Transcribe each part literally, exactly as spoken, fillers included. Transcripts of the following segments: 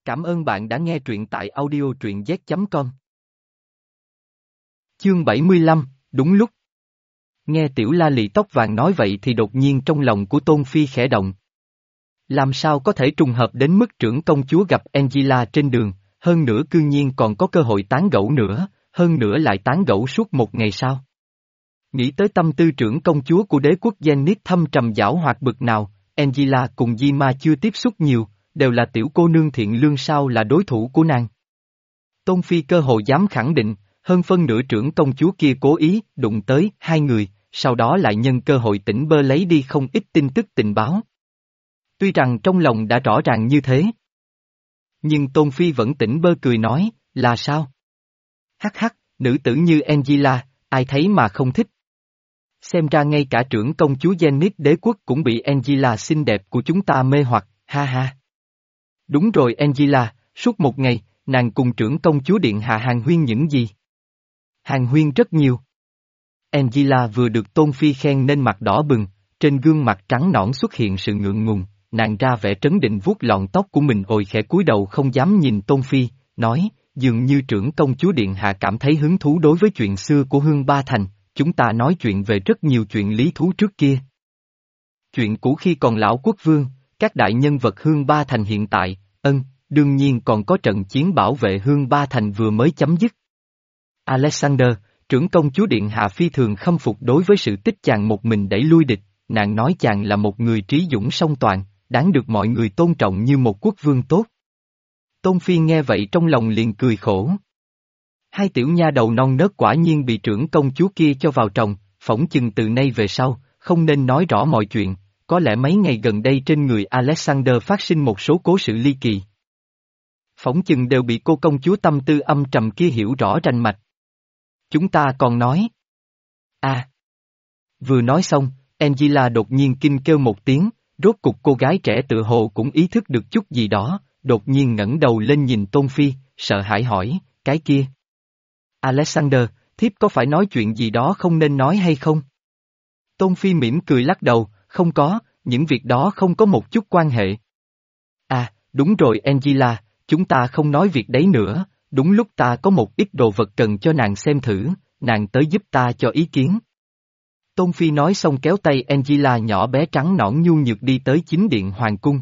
Cảm ơn bạn đã nghe truyện tại audio truyện z chấm com. Chương bảy mươi lăm, đúng lúc. Nghe Tiểu La Lị tóc vàng nói vậy thì đột nhiên trong lòng của Tôn Phi khẽ động. Làm sao có thể trùng hợp đến mức trưởng công chúa gặp Angela trên đường, hơn nữa cư nhiên còn có cơ hội tán gẫu nữa, hơn nữa lại tán gẫu suốt một ngày sau. Nghĩ tới tâm tư trưởng công chúa của đế quốc Zenith thâm trầm giảo hoạt bực nào, Angela cùng Di Ma chưa tiếp xúc nhiều, đều là tiểu cô nương thiện lương sao là đối thủ của nàng. Tôn Phi cơ hồ dám khẳng định, hơn phân nửa trưởng công chúa kia cố ý đụng tới hai người, sau đó lại nhân cơ hội tỉnh bơ lấy đi không ít tin tức tình báo. Tuy rằng trong lòng đã rõ ràng như thế, nhưng Tôn Phi vẫn tỉnh bơ cười nói, là sao? Hắc hắc, nữ tử như Angela, ai thấy mà không thích. Xem ra ngay cả trưởng công chúa Zenith đế quốc cũng bị Angela xinh đẹp của chúng ta mê hoặc, ha ha. Đúng rồi Angela, suốt một ngày, nàng cùng trưởng công chúa điện hạ hàn huyên những gì? Hàn huyên rất nhiều. Angela vừa được Tôn Phi khen nên mặt đỏ bừng, trên gương mặt trắng nõn xuất hiện sự ngượng ngùng, nàng ra vẻ trấn định vuốt lọn tóc của mình ồi khẽ cúi đầu không dám nhìn Tôn Phi, nói, dường như trưởng công chúa điện hạ cảm thấy hứng thú đối với chuyện xưa của Hương Ba Thành, chúng ta nói chuyện về rất nhiều chuyện lý thú trước kia. Chuyện cũ khi còn lão quốc vương, các đại nhân vật Hương Ba Thành hiện tại, ân, đương nhiên còn có trận chiến bảo vệ Hương Ba Thành vừa mới chấm dứt. Alexander, trưởng công chúa điện hạ phi thường khâm phục đối với sự tích chàng một mình đẩy lui địch, nàng nói chàng là một người trí dũng song toàn, đáng được mọi người tôn trọng như một quốc vương tốt. Tôn Phi nghe vậy trong lòng liền cười khổ. Hai tiểu nha đầu non nớt quả nhiên bị trưởng công chúa kia cho vào tròng, phỏng chừng từ nay về sau, không nên nói rõ mọi chuyện, có lẽ mấy ngày gần đây trên người Alexander phát sinh một số cố sự ly kỳ. Phỏng chừng đều bị cô công chúa tâm tư âm trầm kia hiểu rõ rành mạch. Chúng ta còn nói. À. Vừa nói xong, Angela đột nhiên kinh kêu một tiếng, rốt cục cô gái trẻ tự hồ cũng ý thức được chút gì đó, đột nhiên ngẩng đầu lên nhìn Tôn Phi, sợ hãi hỏi, cái kia. Alexander, thiếp có phải nói chuyện gì đó không nên nói hay không? Tôn Phi mỉm cười lắc đầu, không có, những việc đó không có một chút quan hệ. À, đúng rồi Angela, chúng ta không nói việc đấy nữa, đúng lúc ta có một ít đồ vật cần cho nàng xem thử, nàng tới giúp ta cho ý kiến. Tôn Phi nói xong kéo tay Angela nhỏ bé trắng nõn nhu nhược đi tới chính điện hoàng cung.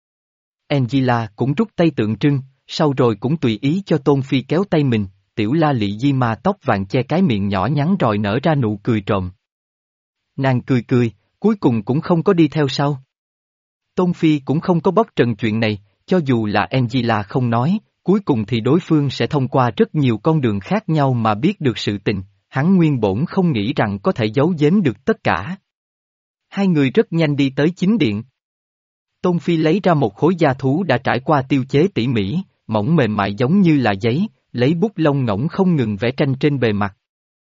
Angela cũng rút tay tượng trưng, sau rồi cũng tùy ý cho Tôn Phi kéo tay mình, Tiểu La Lị Di Ma tóc vàng che cái miệng nhỏ nhắn rồi nở ra nụ cười trộm. Nàng cười cười, cuối cùng cũng không có đi theo sau. Tôn Phi cũng không có bóc trần chuyện này, cho dù là Angela không nói, cuối cùng thì đối phương sẽ thông qua rất nhiều con đường khác nhau mà biết được sự tình, hắn nguyên bổn không nghĩ rằng có thể giấu giếm được tất cả. Hai người rất nhanh đi tới chính điện. Tôn Phi lấy ra một khối da thú đã trải qua tiêu chế tỉ mỉ, mỏng mềm mại giống như là giấy, lấy bút lông ngỗng không ngừng vẽ tranh trên bề mặt.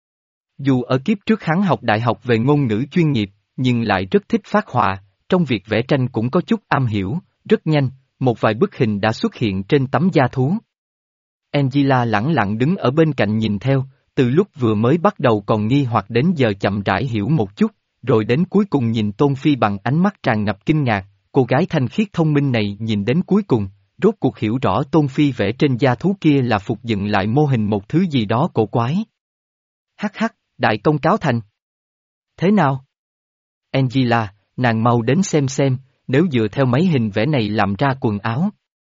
Dù ở kiếp trước hắn học đại học về ngôn ngữ chuyên nghiệp, nhưng lại rất thích phác họa, trong việc vẽ tranh cũng có chút am hiểu, rất nhanh, một vài bức hình đã xuất hiện trên tấm da thú. Angela lẳng lặng đứng ở bên cạnh nhìn theo, từ lúc vừa mới bắt đầu còn nghi hoặc đến giờ chậm rãi hiểu một chút, rồi đến cuối cùng nhìn Tôn Phi bằng ánh mắt tràn ngập kinh ngạc, cô gái thanh khiết thông minh này nhìn đến cuối cùng, rốt cuộc hiểu rõ Tôn Phi vẽ trên da thú kia là phục dựng lại mô hình một thứ gì đó cổ quái. Hắc hắc, đại công cáo thành. Thế nào? Angela, nàng mau đến xem xem, nếu dựa theo mấy hình vẽ này làm ra quần áo.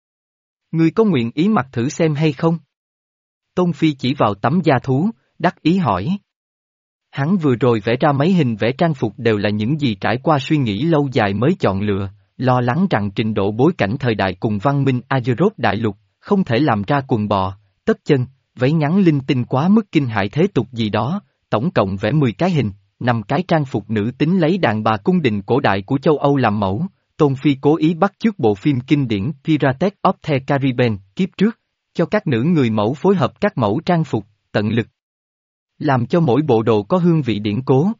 Ngươi có nguyện ý mặc thử xem hay không? Tôn Phi chỉ vào tấm da thú, đắc ý hỏi. Hắn vừa rồi vẽ ra mấy hình vẽ trang phục đều là những gì trải qua suy nghĩ lâu dài mới chọn lựa, lo lắng rằng trình độ bối cảnh thời đại cùng văn minh Azeroth đại lục, không thể làm ra quần bò, tất chân, váy ngắn linh tinh quá mức kinh hại thế tục gì đó, tổng cộng vẽ mười cái hình, năm cái trang phục nữ tính lấy đàn bà cung đình cổ đại của châu Âu làm mẫu. Tôn Phi cố ý bắt chước bộ phim kinh điển Pirates of the Caribbean kiếp trước, cho các nữ người mẫu phối hợp các mẫu trang phục, tận lực làm cho mỗi bộ đồ có hương vị điển cố.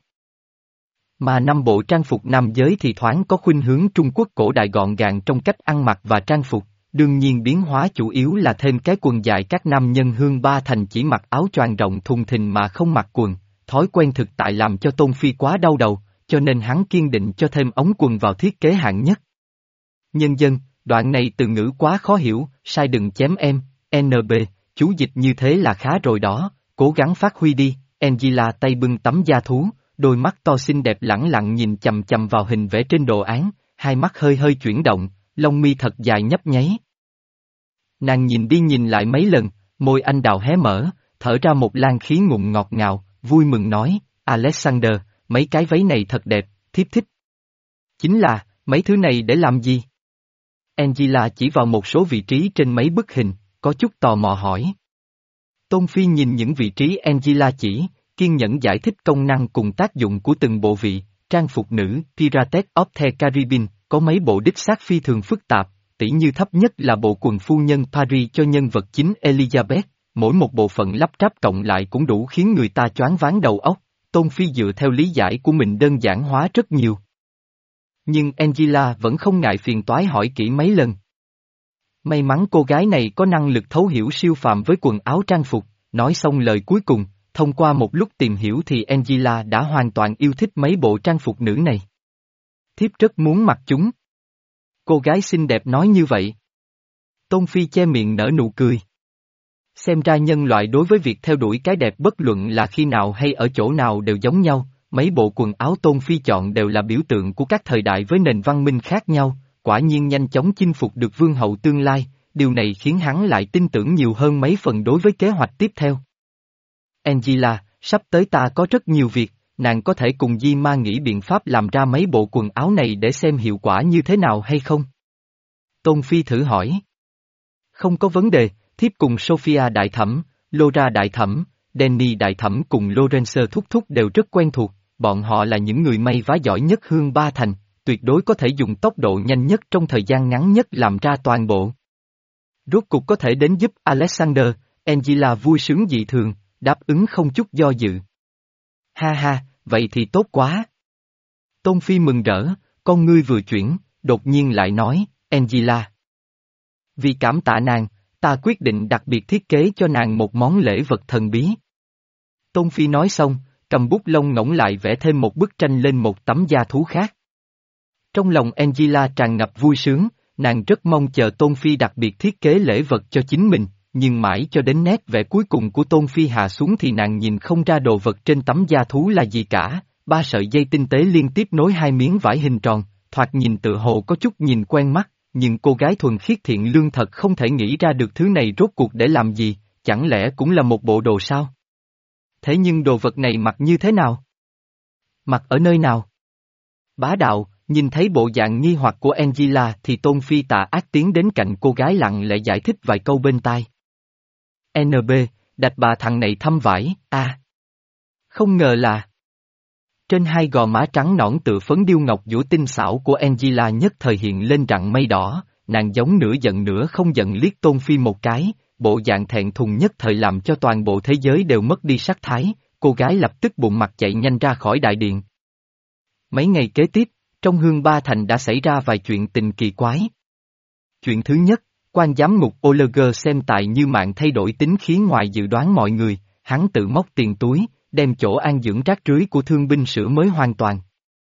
Mà năm bộ trang phục nam giới thì thoáng có khuynh hướng Trung Quốc cổ đại gọn gàng trong cách ăn mặc và trang phục, đương nhiên biến hóa chủ yếu là thêm cái quần dài các nam nhân Hương Ba Thành chỉ mặc áo choàng rộng thùng thình mà không mặc quần, thói quen thực tại làm cho Tôn Phi quá đau đầu, cho nên hắn kiên định cho thêm ống quần vào thiết kế hạng nhất. Nhân dân, Đoạn này từ ngữ quá khó hiểu, sai đừng chém em, en bê, chú dịch như thế là khá rồi đó, cố gắng phát huy đi, Angela tay bưng tấm da thú, đôi mắt to xinh đẹp lẳng lặng nhìn chầm chầm vào hình vẽ trên đồ án, hai mắt hơi hơi chuyển động, lông mi thật dài nhấp nháy. Nàng nhìn đi nhìn lại mấy lần, môi anh đào hé mở, thở ra một lan khí ngụm ngọt ngào, vui mừng nói, Alexander, mấy cái váy này thật đẹp, thiếp thích. Chính là, mấy thứ này để làm gì? Angela chỉ vào một số vị trí trên mấy bức hình, có chút tò mò hỏi. Tôn Phi nhìn những vị trí Angela chỉ, kiên nhẫn giải thích công năng cùng tác dụng của từng bộ vị, trang phục nữ, Pirates of the Caribbean, có mấy bộ đích xác phi thường phức tạp, tỉ như thấp nhất là bộ quần phu nhân Paris cho nhân vật chính Elizabeth, mỗi một bộ phận lắp ráp cộng lại cũng đủ khiến người ta choáng váng đầu óc, Tôn Phi dựa theo lý giải của mình đơn giản hóa rất nhiều. Nhưng Angela vẫn không ngại phiền toái hỏi kỹ mấy lần. May mắn cô gái này có năng lực thấu hiểu siêu phàm với quần áo trang phục, nói xong lời cuối cùng, thông qua một lúc tìm hiểu thì Angela đã hoàn toàn yêu thích mấy bộ trang phục nữ này. Thiếp rất muốn mặc chúng. Cô gái xinh đẹp nói như vậy. Tôn Phi che miệng nở nụ cười. Xem ra nhân loại đối với việc theo đuổi cái đẹp bất luận là khi nào hay ở chỗ nào đều giống nhau, mấy bộ quần áo Tôn Phi chọn đều là biểu tượng của các thời đại với nền văn minh khác nhau, quả nhiên nhanh chóng chinh phục được vương hậu tương lai, điều này khiến hắn lại tin tưởng nhiều hơn mấy phần đối với kế hoạch tiếp theo. Angela, sắp tới ta có rất nhiều việc, nàng có thể cùng Di Ma nghĩ biện pháp làm ra mấy bộ quần áo này để xem hiệu quả như thế nào hay không? Tôn Phi thử hỏi. Không có vấn đề, thiếp cùng Sophia đại thẩm, Laura đại thẩm, Danny đại thẩm cùng Lorenzo thúc thúc đều rất quen thuộc, bọn họ là những người may vá giỏi nhất Hương Ba Thành, tuyệt đối có thể dùng tốc độ nhanh nhất trong thời gian ngắn nhất làm ra toàn bộ. Rốt cục có thể đến giúp Alexander, Angela vui sướng dị thường, đáp ứng không chút do dự. Ha ha, vậy thì tốt quá. Tôn Phi mừng rỡ, con ngươi vừa chuyển, đột nhiên lại nói, Angela. Vì cảm tạ nàng, ta quyết định đặc biệt thiết kế cho nàng một món lễ vật thần bí. Tôn Phi nói xong, cầm bút lông ngỗng lại vẽ thêm một bức tranh lên một tấm da thú khác. Trong lòng Angela tràn ngập vui sướng, nàng rất mong chờ Tôn Phi đặc biệt thiết kế lễ vật cho chính mình, nhưng mãi cho đến nét vẽ cuối cùng của Tôn Phi hạ xuống thì nàng nhìn không ra đồ vật trên tấm da thú là gì cả, ba sợi dây tinh tế liên tiếp nối hai miếng vải hình tròn, thoạt nhìn tự hồ có chút nhìn quen mắt, nhưng cô gái thuần khiết thiện lương thật không thể nghĩ ra được thứ này rốt cuộc để làm gì, chẳng lẽ cũng là một bộ đồ sao? Thế nhưng đồ vật này mặc như thế nào? Mặc ở nơi nào? Bá đạo, nhìn thấy bộ dạng nghi hoặc của Angela thì Tôn Phi tà ác tiến đến cạnh cô gái lặng lẽ giải thích vài câu bên tai. en bê, đạch bà thằng này thâm vải, a, à. Không ngờ là... Trên hai gò má trắng nõn tựa phấn điêu ngọc vũ tinh xảo của Angela nhất thời hiện lên rặng mây đỏ, nàng giống nửa giận nửa không giận liếc Tôn Phi một cái, bộ dạng thẹn thùng nhất thời làm cho toàn bộ thế giới đều mất đi sắc thái, cô gái lập tức bụng mặt chạy nhanh ra khỏi đại điện. Mấy ngày kế tiếp, trong Hương Ba Thành đã xảy ra vài chuyện tình kỳ quái. Chuyện thứ nhất, quan giám ngục Oliver xem tài như mạng thay đổi tính khí ngoài dự đoán mọi người, hắn tự móc tiền túi, đem chỗ an dưỡng rác rưới của thương binh sửa mới hoàn toàn.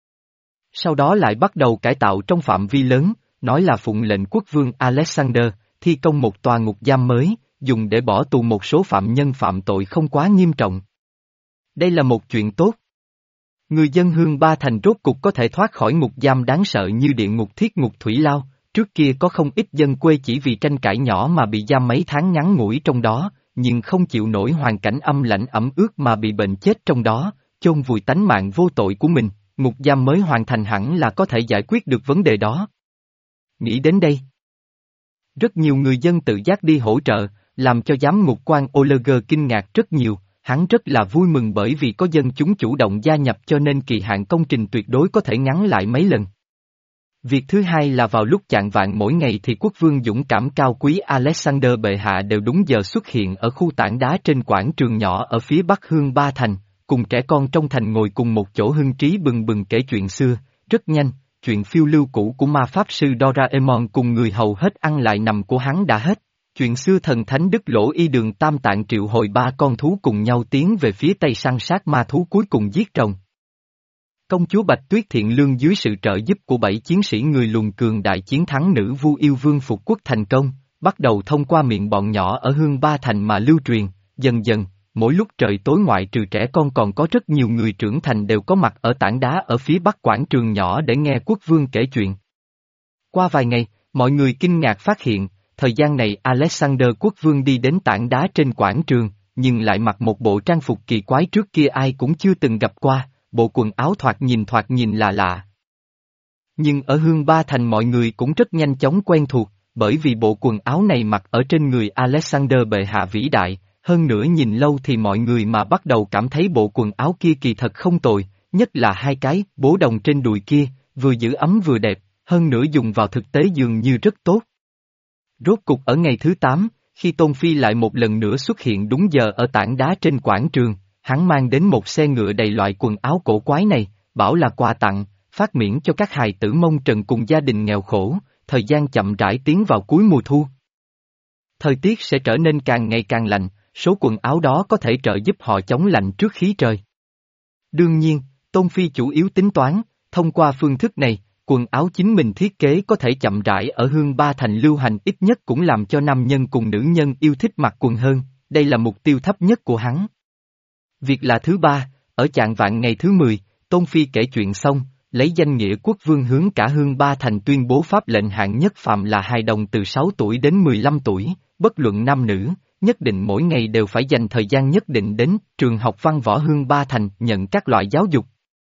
Sau đó lại bắt đầu cải tạo trong phạm vi lớn, nói là phụng lệnh quốc vương Alexander, thi công một tòa ngục giam mới, dùng để bỏ tù một số phạm nhân phạm tội không quá nghiêm trọng. Đây là một chuyện tốt. Người dân Hương Ba Thành rốt cục có thể thoát khỏi ngục giam đáng sợ như địa ngục thiết ngục Thủy Lao, trước kia có không ít dân quê chỉ vì tranh cãi nhỏ mà bị giam mấy tháng ngắn ngủi trong đó, nhưng không chịu nổi hoàn cảnh âm lãnh ẩm ướt mà bị bệnh chết trong đó, chôn vùi tánh mạng vô tội của mình, ngục giam mới hoàn thành hẳn là có thể giải quyết được vấn đề đó. Nghĩ đến đây, rất nhiều người dân tự giác đi hỗ trợ, làm cho giám ngục quan Oliver kinh ngạc rất nhiều, hắn rất là vui mừng bởi vì có dân chúng chủ động gia nhập cho nên kỳ hạn công trình tuyệt đối có thể ngắn lại mấy lần. Việc thứ hai là vào lúc chạng vạng mỗi ngày thì quốc vương dũng cảm cao quý Alexander bệ hạ đều đúng giờ xuất hiện ở khu tảng đá trên quảng trường nhỏ ở phía bắc Hương Ba Thành, cùng trẻ con trong thành ngồi cùng một chỗ hưng trí bừng bừng kể chuyện xưa, rất nhanh, chuyện phiêu lưu cũ của ma pháp sư Doraemon cùng người hầu hết ăn lại nằm của hắn đã hết. Chuyện xưa thần thánh Đức Lỗ Y Đường Tam Tạng triệu hồi ba con thú cùng nhau tiến về phía tây săn sát ma thú cuối cùng giết rồng. Công chúa Bạch Tuyết Thiện Lương dưới sự trợ giúp của bảy chiến sĩ người lùn cường đại chiến thắng nữ Vu Yêu Vương phục quốc thành công, bắt đầu thông qua miệng bọn nhỏ ở Hương Ba Thành mà lưu truyền, dần dần, mỗi lúc trời tối ngoại trừ trẻ con còn có rất nhiều người trưởng thành đều có mặt ở tảng đá ở phía bắc quảng trường nhỏ để nghe quốc vương kể chuyện. Qua vài ngày, mọi người kinh ngạc phát hiện, thời gian này Alexander quốc vương đi đến tảng đá trên quảng trường, nhưng lại mặc một bộ trang phục kỳ quái trước kia ai cũng chưa từng gặp qua, bộ quần áo thoạt nhìn thoạt nhìn là lạ. Nhưng ở Hương Ba Thành mọi người cũng rất nhanh chóng quen thuộc, bởi vì bộ quần áo này mặc ở trên người Alexander bệ hạ vĩ đại, hơn nữa nhìn lâu thì mọi người mà bắt đầu cảm thấy bộ quần áo kia kỳ thật không tồi, nhất là hai cái bố đồng trên đùi kia, vừa giữ ấm vừa đẹp, hơn nữa dùng vào thực tế dường như rất tốt. Rốt cục ở ngày thứ tám, khi Tôn Phi lại một lần nữa xuất hiện đúng giờ ở tảng đá trên quảng trường, hắn mang đến một xe ngựa đầy loại quần áo cổ quái này, bảo là quà tặng, phát miễn cho các hài tử Mông Trần cùng gia đình nghèo khổ, thời gian chậm rãi tiến vào cuối mùa thu. Thời tiết sẽ trở nên càng ngày càng lạnh, số quần áo đó có thể trợ giúp họ chống lạnh trước khí trời. Đương nhiên, Tôn Phi chủ yếu tính toán, thông qua phương thức này, quần áo chính mình thiết kế có thể chậm rãi ở Hương Ba Thành lưu hành ít nhất cũng làm cho nam nhân cùng nữ nhân yêu thích mặc quần hơn, đây là mục tiêu thấp nhất của hắn. Việc là thứ ba, ở chạng vạn ngày thứ mười, Tôn Phi kể chuyện xong, lấy danh nghĩa quốc vương hướng cả Hương Ba Thành tuyên bố pháp lệnh hạng nhất phạm là hài đồng từ sáu tuổi đến mười lăm tuổi, bất luận nam nữ, nhất định mỗi ngày đều phải dành thời gian nhất định đến trường học văn võ Hương Ba Thành nhận các loại giáo dục.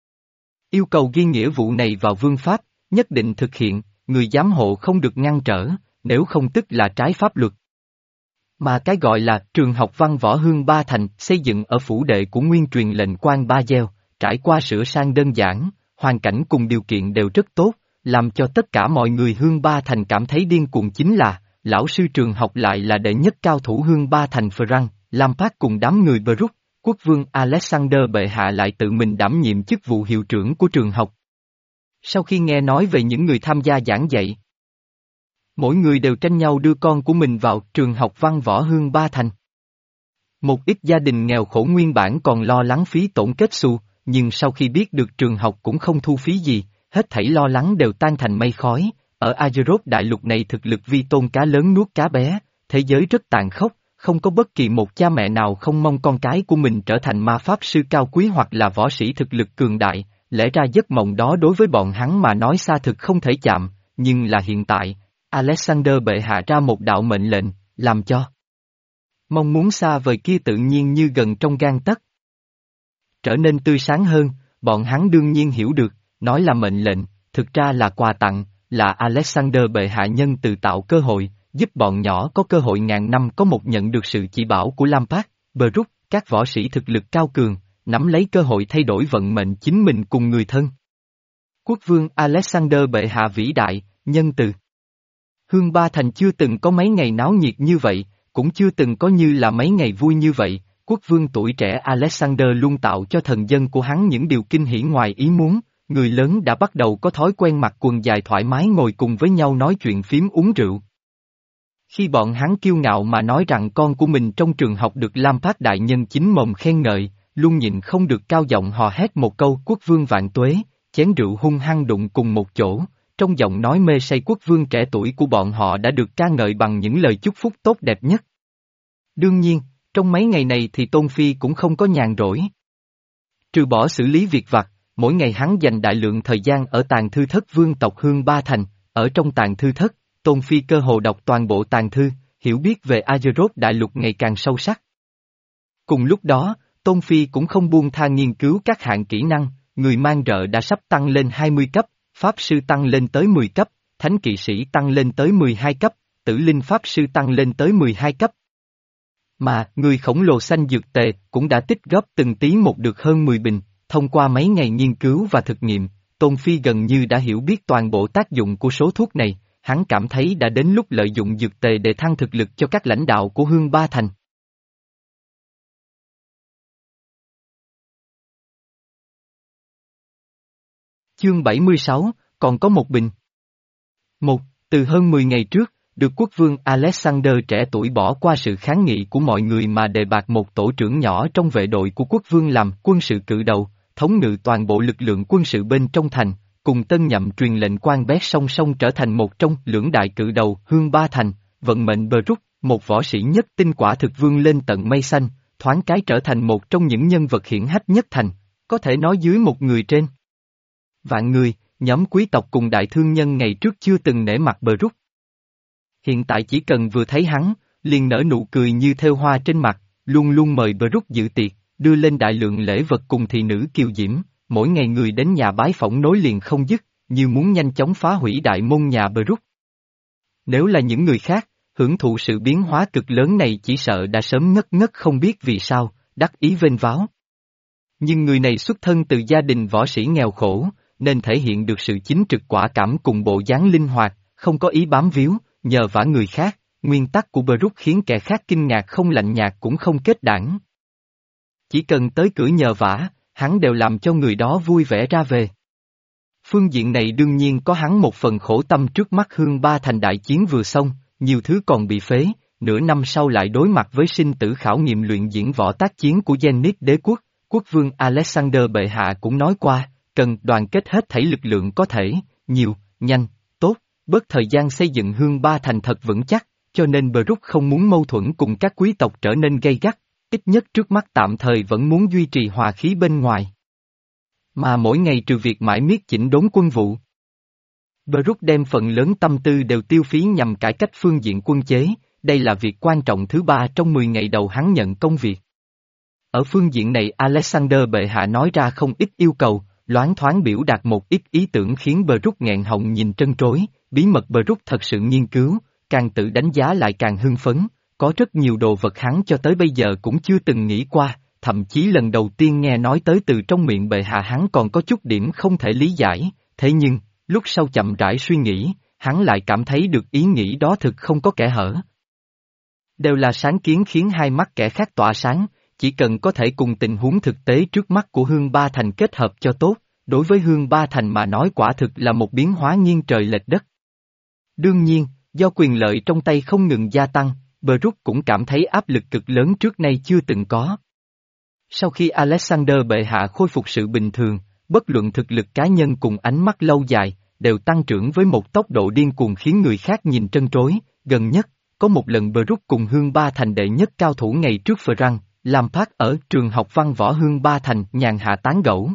Yêu cầu ghi nghĩa vụ này vào vương pháp, nhất định thực hiện, người giám hộ không được ngăn trở, nếu không tức là trái pháp luật. Mà cái gọi là trường học văn võ Hương Ba Thành xây dựng ở phủ đệ của nguyên truyền lệnh quan Ba Gieo, trải qua sửa sang đơn giản, hoàn cảnh cùng điều kiện đều rất tốt, làm cho tất cả mọi người Hương Ba Thành cảm thấy điên cuồng chính là, lão sư trường học lại là đệ nhất cao thủ Hương Ba Thành Frank, Lampard cùng đám người Bruce, quốc vương Alexander bệ hạ lại tự mình đảm nhiệm chức vụ hiệu trưởng của trường học. Sau khi nghe nói về những người tham gia giảng dạy, mỗi người đều tranh nhau đưa con của mình vào trường học văn võ Hương Ba Thành. Một ít gia đình nghèo khổ nguyên bản còn lo lắng phí tổn kết xu, nhưng sau khi biết được trường học cũng không thu phí gì, hết thảy lo lắng đều tan thành mây khói. Ở Azeroth đại lục này thực lực vi tôn cá lớn nuốt cá bé, thế giới rất tàn khốc, không có bất kỳ một cha mẹ nào không mong con cái của mình trở thành ma pháp sư cao quý hoặc là võ sĩ thực lực cường đại, lẽ ra giấc mộng đó đối với bọn hắn mà nói xa thực không thể chạm, nhưng là hiện tại, Alexander bệ hạ ra một đạo mệnh lệnh, làm cho mong muốn xa vời kia tự nhiên như gần trong gang tấc. Trở nên tươi sáng hơn, bọn hắn đương nhiên hiểu được, nói là mệnh lệnh, thực ra là quà tặng, là Alexander bệ hạ nhân từ tạo cơ hội, giúp bọn nhỏ có cơ hội ngàn năm có một nhận được sự chỉ bảo của Lampard, Bruce, các võ sĩ thực lực cao cường, nắm lấy cơ hội thay đổi vận mệnh chính mình cùng người thân. Quốc vương Alexander bệ hạ vĩ đại, nhân từ. Hương Ba Thành chưa từng có mấy ngày náo nhiệt như vậy, cũng chưa từng có như là mấy ngày vui như vậy, quốc vương tuổi trẻ Alexander luôn tạo cho thần dân của hắn những điều kinh hỉ ngoài ý muốn, người lớn đã bắt đầu có thói quen mặc quần dài thoải mái ngồi cùng với nhau nói chuyện phím uống rượu. Khi bọn hắn kiêu ngạo mà nói rằng con của mình trong trường học được Lampard đại nhân chính mồm khen ngợi, luôn nhịn không được cao giọng hò hét một câu quốc vương vạn tuế, chén rượu hung hăng đụng cùng một chỗ, trong giọng nói mê say quốc vương trẻ tuổi của bọn họ đã được ca ngợi bằng những lời chúc phúc tốt đẹp nhất. Đương nhiên, trong mấy ngày này thì Tôn Phi cũng không có nhàn rỗi. Trừ bỏ xử lý việc vặt, mỗi ngày hắn dành đại lượng thời gian ở tàng thư thất vương tộc Hương Ba Thành, ở trong tàng thư thất, Tôn Phi cơ hồ đọc toàn bộ tàng thư, hiểu biết về Azeroth đại lục ngày càng sâu sắc. Cùng lúc đó, Tôn Phi cũng không buông tha nghiên cứu các hạng kỹ năng, người mang rợ đã sắp tăng lên hai mươi cấp, Pháp sư tăng lên tới mười cấp, Thánh kỵ sĩ tăng lên tới mười hai cấp, Tử linh Pháp sư tăng lên tới mười hai cấp. Mà, người khổng lồ xanh dược tề cũng đã tích góp từng tí một được hơn mười bình, thông qua mấy ngày nghiên cứu và thực nghiệm, Tôn Phi gần như đã hiểu biết toàn bộ tác dụng của số thuốc này, hắn cảm thấy đã đến lúc lợi dụng dược tề để thăng thực lực cho các lãnh đạo của Hương Ba Thành. Chương bảy mươi sáu, còn có một bình. Một, từ hơn mười ngày trước, được quốc vương Alexander trẻ tuổi bỏ qua sự kháng nghị của mọi người mà đề bạt một tổ trưởng nhỏ trong vệ đội của quốc vương làm quân sự cự đầu, thống ngự toàn bộ lực lượng quân sự bên trong thành, cùng tân nhậm truyền lệnh quan bé song song trở thành một trong lưỡng đại cự đầu Hương Ba Thành, vận mệnh Bruce, một võ sĩ nhất tinh quả thực vươn lên tận mây xanh, thoáng cái trở thành một trong những nhân vật hiển hách nhất thành, có thể nói dưới một người trên vạn người, nhóm quý tộc cùng đại thương nhân ngày trước chưa từng nể mặt Bruce. Hiện tại chỉ cần vừa thấy hắn, liền nở nụ cười như thêu hoa trên mặt, luôn luôn mời Bruce dự tiệc, đưa lên đại lượng lễ vật cùng thị nữ kiều diễm, mỗi ngày người đến nhà bái phỏng nối liền không dứt, như muốn nhanh chóng phá hủy đại môn nhà Bruce. Nếu là những người khác, hưởng thụ sự biến hóa cực lớn này chỉ sợ đã sớm ngất ngất không biết vì sao, đắc ý vênh váo. Nhưng người này xuất thân từ gia đình võ sĩ nghèo khổ, nên thể hiện được sự chính trực quả cảm cùng bộ dáng linh hoạt, không có ý bám víu, nhờ vả người khác, nguyên tắc của Bruce khiến kẻ khác kinh ngạc không lạnh nhạt cũng không kết đảng. Chỉ cần tới cửa nhờ vả, hắn đều làm cho người đó vui vẻ ra về. Phương diện này đương nhiên có hắn một phần khổ tâm trước mắt Hương Ba Thành đại chiến vừa xong, nhiều thứ còn bị phế, nửa năm sau lại đối mặt với sinh tử khảo nghiệm luyện diễn võ tác chiến của Zenith đế quốc, quốc vương Alexander bệ hạ cũng nói qua, cần đoàn kết hết thảy lực lượng có thể, nhiều, nhanh, tốt, bớt thời gian xây dựng Hương Ba Thành thật vững chắc, cho nên Bruce không muốn mâu thuẫn cùng các quý tộc trở nên gay gắt, ít nhất trước mắt tạm thời vẫn muốn duy trì hòa khí bên ngoài. Mà mỗi ngày trừ việc mãi miết chỉnh đốn quân vụ, Bruce đem phần lớn tâm tư đều tiêu phí nhằm cải cách phương diện quân chế, đây là việc quan trọng thứ ba trong mười ngày đầu hắn nhận công việc. Ở phương diện này Alexander bệ hạ nói ra không ít yêu cầu, loáng thoáng biểu đạt một ít ý tưởng khiến Bruce nghẹn họng nhìn trân trối, bí mật Bruce thật sự nghiên cứu, càng tự đánh giá lại càng hưng phấn, có rất nhiều đồ vật hắn cho tới bây giờ cũng chưa từng nghĩ qua, thậm chí lần đầu tiên nghe nói tới từ trong miệng bệ hạ hắn còn có chút điểm không thể lý giải, thế nhưng, lúc sau chậm rãi suy nghĩ, hắn lại cảm thấy được ý nghĩ đó thực không có kẽ hở. Đều là sáng kiến khiến hai mắt kẻ khác tỏa sáng, chỉ cần có thể cùng tình huống thực tế trước mắt của Hương Ba Thành kết hợp cho tốt, đối với Hương Ba Thành mà nói quả thực là một biến hóa nghiêng trời lệch đất. Đương nhiên, do quyền lợi trong tay không ngừng gia tăng, Bruce cũng cảm thấy áp lực cực lớn trước nay chưa từng có. Sau khi Alexander bệ hạ khôi phục sự bình thường, bất luận thực lực cá nhân cùng ánh mắt lâu dài, đều tăng trưởng với một tốc độ điên cuồng khiến người khác nhìn trân trối, gần nhất, có một lần Bruce cùng Hương Ba Thành đệ nhất cao thủ ngày trước Frank, Lampard ở trường học văn võ Hương Ba Thành nhàn hạ tán gẫu.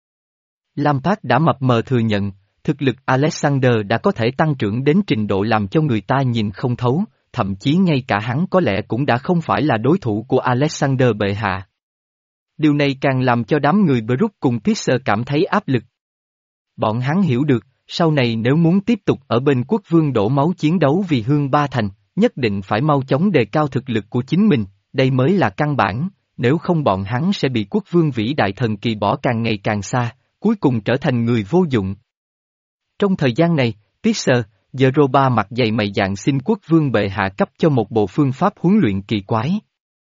Lampard đã mập mờ thừa nhận, thực lực Alexander đã có thể tăng trưởng đến trình độ làm cho người ta nhìn không thấu, thậm chí ngay cả hắn có lẽ cũng đã không phải là đối thủ của Alexander bệ hạ. Điều này càng làm cho đám người Bruce cùng Tisser cảm thấy áp lực. Bọn hắn hiểu được, sau này nếu muốn tiếp tục ở bên quốc vương đổ máu chiến đấu vì Hương Ba Thành, nhất định phải mau chóng đề cao thực lực của chính mình, đây mới là căn bản, nếu không bọn hắn sẽ bị quốc vương vĩ đại thần kỳ bỏ càng ngày càng xa, cuối cùng trở thành người vô dụng. Trong thời gian này, Tisser, Zeroba mặt dày mày dạn xin quốc vương bệ hạ cấp cho một bộ phương pháp huấn luyện kỳ quái.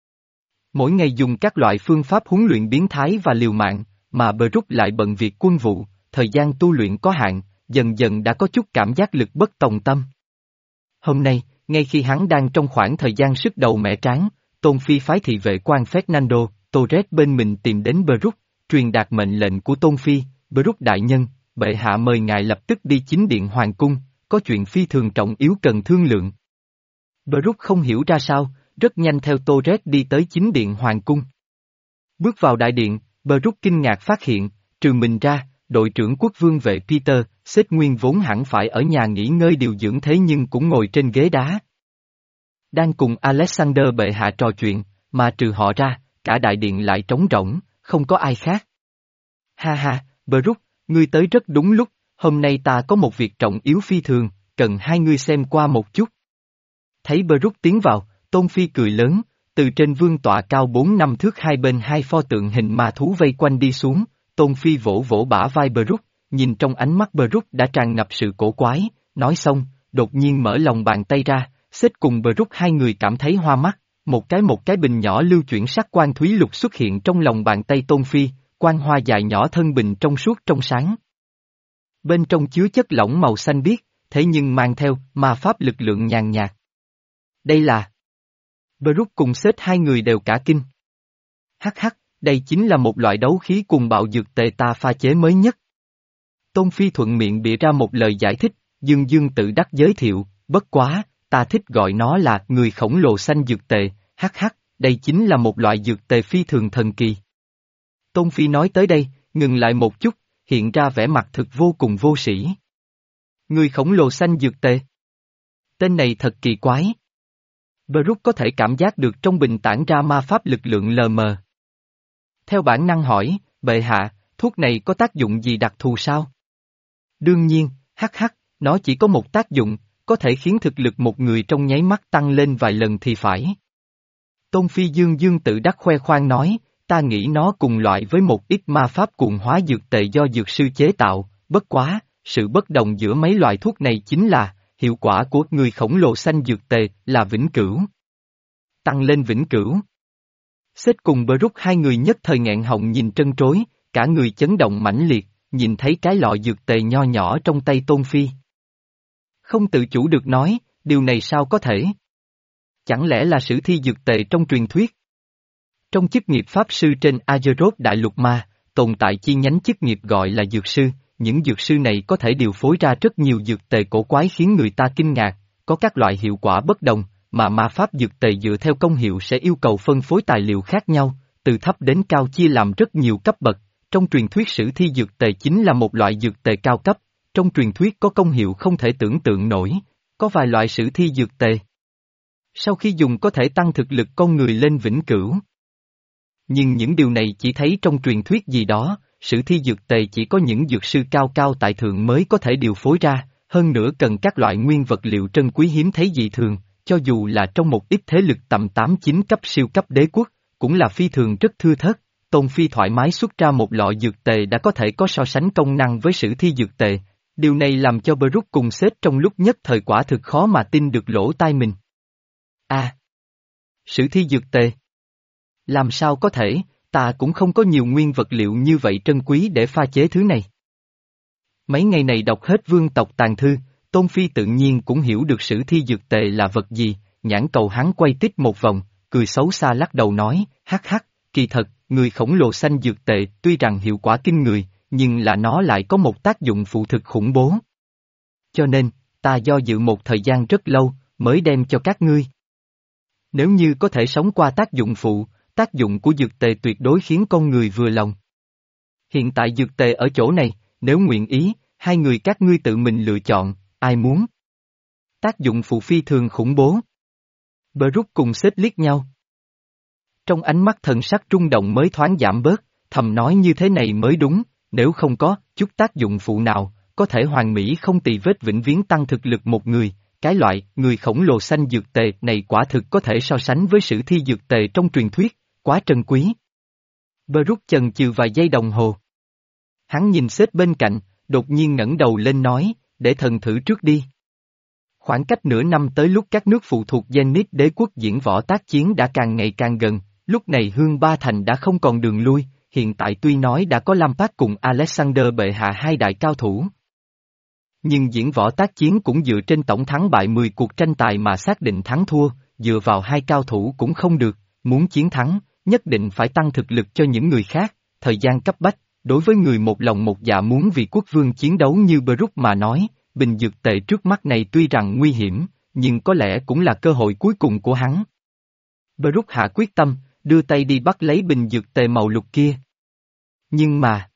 Mỗi ngày dùng các loại phương pháp huấn luyện biến thái và liều mạng, mà Bruce lại bận việc quân vụ, thời gian tu luyện có hạn, dần dần đã có chút cảm giác lực bất tòng tâm. Hôm nay, ngay khi hắn đang trong khoảng thời gian sức đầu mẻ tráng, Tôn Phi phái thị vệ quan Fernando, Torres bên mình tìm đến Bruce, truyền đạt mệnh lệnh của Tôn Phi, Bruce đại nhân, bệ hạ mời ngài lập tức đi chính điện hoàng cung, có chuyện phi thường trọng yếu cần thương lượng. Bruce không hiểu ra sao, rất nhanh theo Torres đi tới chính điện hoàng cung. Bước vào đại điện, Bruce kinh ngạc phát hiện, trừ mình ra, đội trưởng quốc vương vệ Peter, xếp nguyên vốn hẳn phải ở nhà nghỉ ngơi điều dưỡng thế nhưng cũng ngồi trên ghế đá. Đang cùng Alexander bệ hạ trò chuyện, mà trừ họ ra, cả đại điện lại trống rỗng, không có ai khác. Ha ha, Bruce, ngươi tới rất đúng lúc, hôm nay ta có một việc trọng yếu phi thường, cần hai ngươi xem qua một chút. Thấy Bruce tiến vào, Tôn Phi cười lớn, từ trên vương tọa cao bốn năm thước hai bên hai pho tượng hình ma thú vây quanh đi xuống, Tôn Phi vỗ vỗ bả vai Bruce, nhìn trong ánh mắt Bruce đã tràn ngập sự cổ quái, nói xong, đột nhiên mở lòng bàn tay ra, xếp cùng Bruce hai người cảm thấy hoa mắt, một cái một cái bình nhỏ lưu chuyển sắc quang thúy lục xuất hiện trong lòng bàn tay Tôn Phi, quang hoa dài nhỏ thân bình trong suốt trong sáng. Bên trong chứa chất lỏng màu xanh biếc, thế nhưng mang theo ma pháp lực lượng nhàn nhạt. Đây là... Bruce cùng xếp hai người đều cả kinh. Hắc hắc, đây chính là một loại đấu khí cuồng bạo dược tề ta pha chế mới nhất. Tôn Phi thuận miệng bịa ra một lời giải thích, dương dương tự đắc giới thiệu, bất quá, ta thích gọi nó là người khổng lồ xanh dược tề, hắc hắc, đây chính là một loại dược tề phi thường thần kỳ. Tôn Phi nói tới đây, ngừng lại một chút, hiện ra vẻ mặt thực vô cùng vô sĩ. Người khổng lồ xanh dược tề. Tên này thật kỳ quái. Baruch có thể cảm giác được trong bình tản ra ma pháp lực lượng lờ mờ. Theo bản năng hỏi, bệ hạ, thuốc này có tác dụng gì đặc thù sao? Đương nhiên, hắc hắc, nó chỉ có một tác dụng, có thể khiến thực lực một người trong nháy mắt tăng lên vài lần thì phải. Tôn Phi dương dương tự đắc khoe khoang nói, ta nghĩ nó cùng loại với một ít ma pháp cuồng hóa dược tề do dược sư chế tạo, bất quá, sự bất đồng giữa mấy loại thuốc này chính là, hiệu quả của người khổng lồ xanh dược tề là vĩnh cửu. Tăng lên vĩnh cửu. Seth cùng Baruch hai người nhất thời nghẹn họng nhìn trân trối, cả người chấn động mãnh liệt, nhìn thấy cái lọ dược tề nho nhỏ trong tay Tôn Phi. Không tự chủ được nói, điều này sao có thể? Chẳng lẽ là sử thi dược tề trong truyền thuyết? Trong chức nghiệp pháp sư trên Azeroth Đại Lục Ma, tồn tại chi nhánh chức nghiệp gọi là dược sư, những dược sư này có thể điều phối ra rất nhiều dược tề cổ quái khiến người ta kinh ngạc, có các loại hiệu quả bất đồng, mà ma pháp dược tề dựa theo công hiệu sẽ yêu cầu phân phối tài liệu khác nhau, từ thấp đến cao chia làm rất nhiều cấp bậc. Trong truyền thuyết sử thi dược tề chính là một loại dược tề cao cấp, trong truyền thuyết có công hiệu không thể tưởng tượng nổi, có vài loại sử thi dược tề. Sau khi dùng có thể tăng thực lực con người lên vĩnh cửu. Nhưng những điều này chỉ thấy trong truyền thuyết gì đó, sử thi dược tề chỉ có những dược sư cao cao tại thượng mới có thể điều phối ra, hơn nữa cần các loại nguyên vật liệu trân quý hiếm thấy dị thường, cho dù là trong một ít thế lực tầm tám chín cấp siêu cấp đế quốc, cũng là phi thường rất thưa thớt. Tôn Phi thoải mái xuất ra một lọ dược tề đã có thể có so sánh công năng với sử thi dược tề, điều này làm cho Baruch cùng Seth trong lúc nhất thời quả thực khó mà tin được lỗ tai mình. À! Sử thi dược tề? Làm sao có thể, ta cũng không có nhiều nguyên vật liệu như vậy trân quý để pha chế thứ này. Mấy ngày này đọc hết vương tộc tàn thư, Tôn Phi tự nhiên cũng hiểu được sử thi dược tề là vật gì, nhãn cầu hắn quay tít một vòng, cười xấu xa lắc đầu nói, hắc hắc, kỳ thật, người khổng lồ xanh dược tệ tuy rằng hiệu quả kinh người, nhưng là nó lại có một tác dụng phụ thực khủng bố. Cho nên, ta do dự một thời gian rất lâu, mới đem cho các ngươi. Nếu như có thể sống qua tác dụng phụ, tác dụng của dược tề tuyệt đối khiến con người vừa lòng. Hiện tại dược tề ở chỗ này, nếu nguyện ý, hai người các ngươi tự mình lựa chọn, ai muốn. Tác dụng phụ phi thường khủng bố. Baruch cùng xếp liếc nhau. Trong ánh mắt thần sắc rung động mới thoáng giảm bớt, thầm nói như thế này mới đúng, nếu không có chút tác dụng phụ nào, có thể hoàn mỹ không tì vết vĩnh viễn tăng thực lực một người, cái loại người khổng lồ xanh dược tề này quả thực có thể so sánh với sử thi dược tề trong truyền thuyết, quá trân quý. Baruch chần chừ vài giây đồng hồ. Hắn nhìn xếp bên cạnh, đột nhiên ngẩng đầu lên nói, để thần thử trước đi. Khoảng cách nửa năm tới lúc các nước phụ thuộc Zenith đế quốc diễn võ tác chiến đã càng ngày càng gần, lúc này Hương Ba Thành đã không còn đường lui, hiện tại tuy nói đã có Lampard cùng Alexander bệ hạ hai đại cao thủ. Nhưng diễn võ tác chiến cũng dựa trên tổng thắng bại mười cuộc tranh tài mà xác định thắng thua, dựa vào hai cao thủ cũng không được, muốn chiến thắng, nhất định phải tăng thực lực cho những người khác, thời gian cấp bách, đối với người một lòng một dạ muốn vì quốc vương chiến đấu như Baruch mà nói, bình dược tệ trước mắt này tuy rằng nguy hiểm, nhưng có lẽ cũng là cơ hội cuối cùng của hắn. Baruch hạ quyết tâm, đưa tay đi bắt lấy bình dược tệ màu lục kia. Nhưng mà...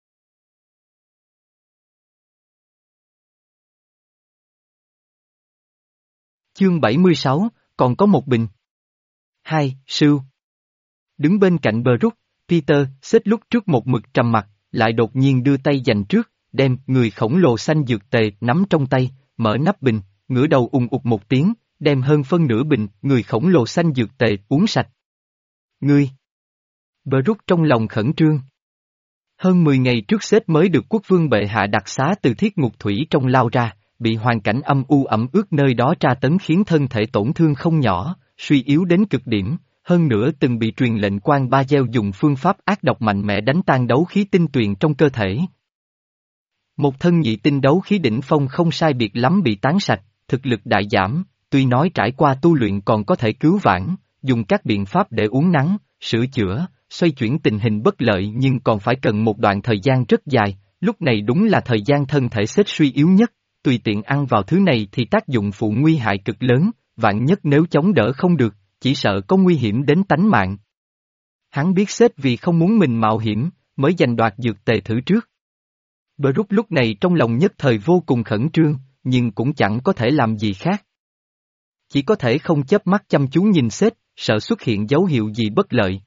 Chương bảy mươi sáu, còn có một bình. Hai, Sưu. Đứng bên cạnh Baruch, Peter, xếp lúc trước một mực trầm mặt, lại đột nhiên đưa tay giành trước, đem người khổng lồ xanh dược tề nắm trong tay, mở nắp bình, ngửa đầu ùng ục một tiếng, đem hơn phân nửa bình người khổng lồ xanh dược tề uống sạch. Ngươi! Baruch trong lòng khẩn trương. Hơn mười ngày trước xếp mới được quốc vương bệ hạ đặc xá từ thiết ngục thủy trong lao ra, bị hoàn cảnh âm u ẩm ướt nơi đó tra tấn khiến thân thể tổn thương không nhỏ, suy yếu đến cực điểm, hơn nữa từng bị truyền lệnh quan Ba Gieo dùng phương pháp ác độc mạnh mẽ đánh tan đấu khí tinh tuyền trong cơ thể. Một thân nhị tinh đấu khí đỉnh phong không sai biệt lắm bị tán sạch, thực lực đại giảm, tuy nói trải qua tu luyện còn có thể cứu vãn, dùng các biện pháp để uống nắng, sửa chữa, xoay chuyển tình hình bất lợi nhưng còn phải cần một đoạn thời gian rất dài, lúc này đúng là thời gian thân thể Seth suy yếu nhất, tùy tiện ăn vào thứ này thì tác dụng phụ nguy hại cực lớn, vạn nhất nếu chống đỡ không được, chỉ sợ có nguy hiểm đến tánh mạng. Hắn biết Seth vì không muốn mình mạo hiểm, mới giành đoạt dược tề thử trước. Brook lúc này trong lòng nhất thời vô cùng khẩn trương, nhưng cũng chẳng có thể làm gì khác. Chỉ có thể không chớp mắt chăm chú nhìn Seth, sợ xuất hiện dấu hiệu gì bất lợi.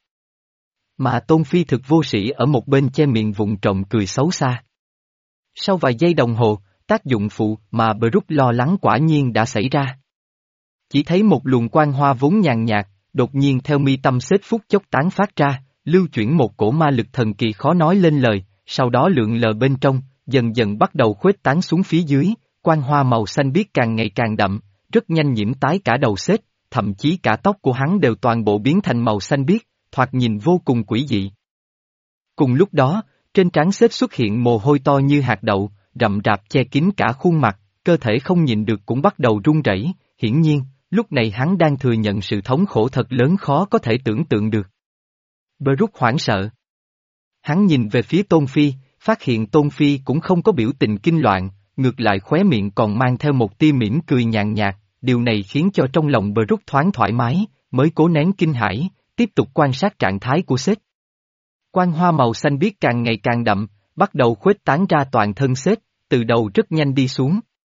Mà Tôn Phi thực vô sĩ ở một bên che miệng vụng trộm cười xấu xa. Sau vài giây đồng hồ, tác dụng phụ mà Brook lo lắng quả nhiên đã xảy ra. Chỉ thấy một luồng quang hoa vốn nhàn nhạt, đột nhiên theo mi tâm Seth phút chốc tán phát ra, lưu chuyển một cổ ma lực thần kỳ khó nói lên lời, sau đó lượn lờ bên trong, dần dần bắt đầu khuếch tán xuống phía dưới, quang hoa màu xanh biếc càng ngày càng đậm, rất nhanh nhiễm tái cả đầu Seth, thậm chí cả tóc của hắn đều toàn bộ biến thành màu xanh biếc, thoạt nhìn vô cùng quỷ dị. Cùng lúc đó, trên trán Seth xuất hiện mồ hôi to như hạt đậu, rậm rạp che kín cả khuôn mặt, cơ thể không nhịn được cũng bắt đầu run rẩy. Hiển nhiên, lúc này hắn đang thừa nhận sự thống khổ thật lớn khó có thể tưởng tượng được. Brook hoảng sợ. Hắn nhìn về phía Tôn Phi, phát hiện Tôn Phi cũng không có biểu tình kinh loạn, ngược lại khóe miệng còn mang theo một tia mỉm cười nhàn nhạt, điều này khiến cho trong lòng Brook thoáng thoải mái, mới cố nén kinh hãi, tiếp tục quan sát trạng thái của Seth. Quang hoa màu xanh biếc càng ngày càng đậm, bắt đầu khuếch tán ra toàn thân Seth, từ đầu rất nhanh đi xuống.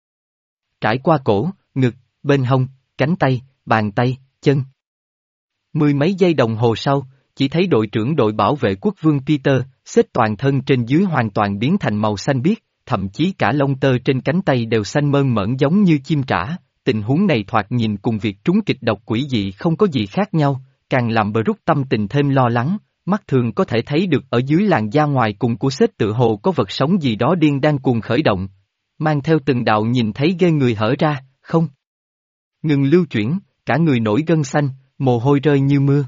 Trải qua cổ, ngực, bên hông, cánh tay, bàn tay, chân. Mười mấy giây đồng hồ sau, chỉ thấy đội trưởng đội bảo vệ quốc vương Peter, Seth toàn thân trên dưới hoàn toàn biến thành màu xanh biếc, thậm chí cả lông tơ trên cánh tay đều xanh mơn mởn giống như chim trả. Tình huống này thoạt nhìn cùng việc trúng kịch độc quỷ dị không có gì khác nhau, càng làm Brook tâm tình thêm lo lắng, mắt thường có thể thấy được ở dưới làn da ngoài cùng của Seth tự hồ có vật sống gì đó điên đang cuồng khởi động, mang theo từng đạo nhìn thấy ghê người hở ra, không ngừng lưu chuyển, cả người nổi gân xanh, mồ hôi rơi như mưa.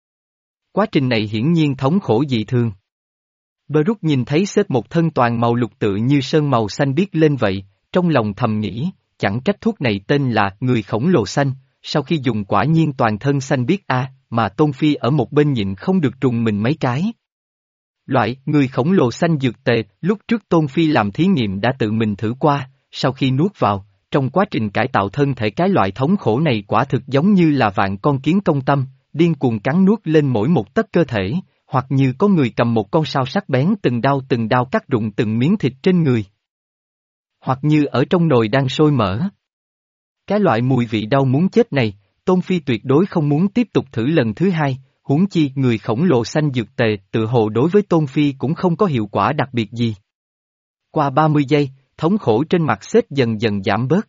Quá trình này hiển nhiên thống khổ dị thường. Brook nhìn thấy Seth một thân toàn màu lục tự như sơn màu xanh biếc lên vậy, trong lòng thầm nghĩ, chẳng trách thuốc này tên là người khổng lồ xanh, sau khi dùng quả nhiên toàn thân xanh biếc a, mà Tôn Phi ở một bên nhịn không được trùng mình mấy cái. Loại người khổng lồ xanh dược tề, lúc trước Tôn Phi làm thí nghiệm đã tự mình thử qua, sau khi nuốt vào, trong quá trình cải tạo thân thể cái loại thống khổ này quả thực giống như là vạn con kiến công tâm, điên cuồng cắn nuốt lên mỗi một tấc cơ thể, hoặc như có người cầm một con sao sắc bén từng đao từng đao cắt rụng từng miếng thịt trên người. Hoặc như ở trong nồi đang sôi mỡ. Cái loại mùi vị đau muốn chết này, Tôn Phi tuyệt đối không muốn tiếp tục thử lần thứ hai, huống chi người khổng lồ xanh dược tề tự hồ đối với Tôn Phi cũng không có hiệu quả đặc biệt gì. Qua ba mươi giây, thống khổ trên mặt Seth dần dần giảm bớt.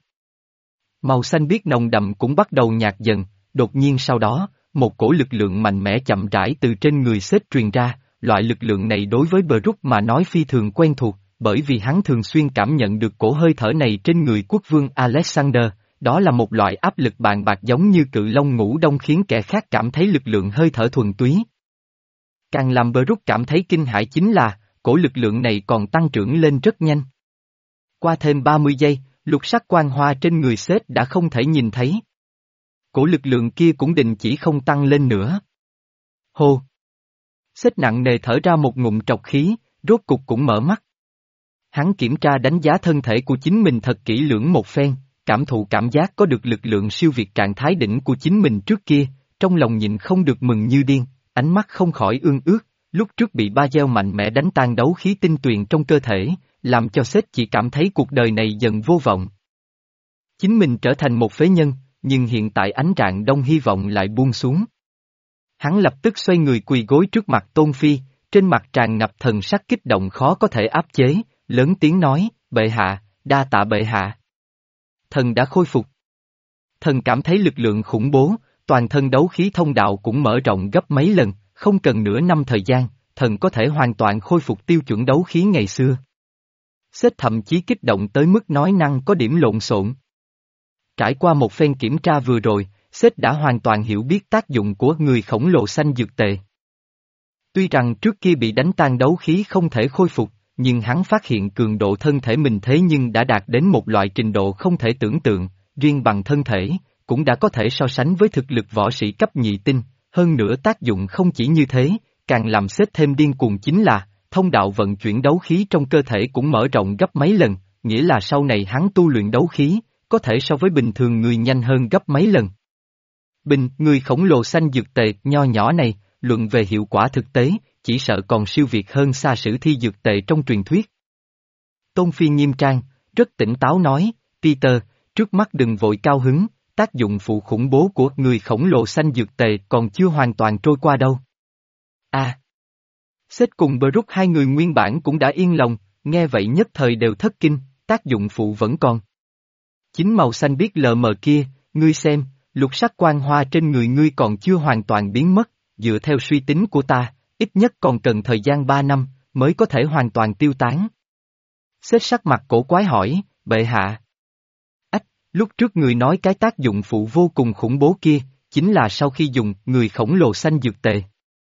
Màu xanh biếc nồng đậm cũng bắt đầu nhạt dần, đột nhiên sau đó, một cổ lực lượng mạnh mẽ chậm rãi từ trên người Seth truyền ra, loại lực lượng này đối với Brook mà nói phi thường quen thuộc, bởi vì hắn thường xuyên cảm nhận được cổ hơi thở này trên người quốc vương Alexander, đó là một loại áp lực bàn bạc giống như cự long ngủ đông khiến kẻ khác cảm thấy lực lượng hơi thở thuần túy. Càng làm Brook cảm thấy kinh hãi chính là, cổ lực lượng này còn tăng trưởng lên rất nhanh. Qua thêm ba mươi giây, lục sắc quang hoa trên người Seth đã không thể nhìn thấy. Cổ lực lượng kia cũng định chỉ không tăng lên nữa. Hô! Seth nặng nề thở ra một ngụm trọc khí, rốt cục cũng mở mắt. Hắn kiểm tra đánh giá thân thể của chính mình thật kỹ lưỡng một phen, cảm thụ cảm giác có được lực lượng siêu việt trạng thái đỉnh của chính mình trước kia, trong lòng nhịn không được mừng như điên, ánh mắt không khỏi ương ước, lúc trước bị ba gieo mạnh mẽ đánh tan đấu khí tinh tuyền trong cơ thể, làm cho Seth chỉ cảm thấy cuộc đời này dần vô vọng. Chính mình trở thành một phế nhân, nhưng hiện tại ánh rạng đông hy vọng lại buông xuống. Hắn lập tức xoay người quỳ gối trước mặt Tôn Phi, trên mặt tràn ngập thần sắc kích động khó có thể áp chế, lớn tiếng nói, bệ hạ, đa tạ bệ hạ. Thần đã khôi phục. Thần cảm thấy lực lượng khủng bố, toàn thân đấu khí thông đạo cũng mở rộng gấp mấy lần, không cần nửa năm thời gian, thần có thể hoàn toàn khôi phục tiêu chuẩn đấu khí ngày xưa. Seth thậm chí kích động tới mức nói năng có điểm lộn xộn. Trải qua một phen kiểm tra vừa rồi, Seth đã hoàn toàn hiểu biết tác dụng của người khổng lồ xanh dược tề. Tuy rằng trước kia bị đánh tan đấu khí không thể khôi phục, nhưng hắn phát hiện cường độ thân thể mình thế nhưng đã đạt đến một loại trình độ không thể tưởng tượng, riêng bằng thân thể, cũng đã có thể so sánh với thực lực võ sĩ cấp nhị tinh, hơn nữa tác dụng không chỉ như thế, càng làm sếp thêm điên cuồng chính là, thông đạo vận chuyển đấu khí trong cơ thể cũng mở rộng gấp mấy lần, nghĩa là sau này hắn tu luyện đấu khí, có thể so với bình thường người nhanh hơn gấp mấy lần. Bình, người khổng lồ xanh dược tề, nho nhỏ này, luận về hiệu quả thực tế, chỉ sợ còn siêu việt hơn xa sử thi dược tệ trong truyền thuyết. Tôn Phi nghiêm trang, rất tỉnh táo nói, Peter, trước mắt đừng vội cao hứng, tác dụng phụ khủng bố của người khổng lồ xanh dược tề còn chưa hoàn toàn trôi qua đâu. À! Seth cùng Brook hai người nguyên bản cũng đã yên lòng, nghe vậy nhất thời đều thất kinh, tác dụng phụ vẫn còn. Chính màu xanh biếc lờ mờ kia, ngươi xem, lục sắc quang hoa trên người ngươi còn chưa hoàn toàn biến mất, dựa theo suy tính của ta, ít nhất còn cần thời gian ba năm, mới có thể hoàn toàn tiêu tán. Seth sắc mặt cổ quái hỏi, bệ hạ. Ách, lúc trước người nói cái tác dụng phụ vô cùng khủng bố kia, chính là sau khi dùng người khổng lồ xanh dược tề.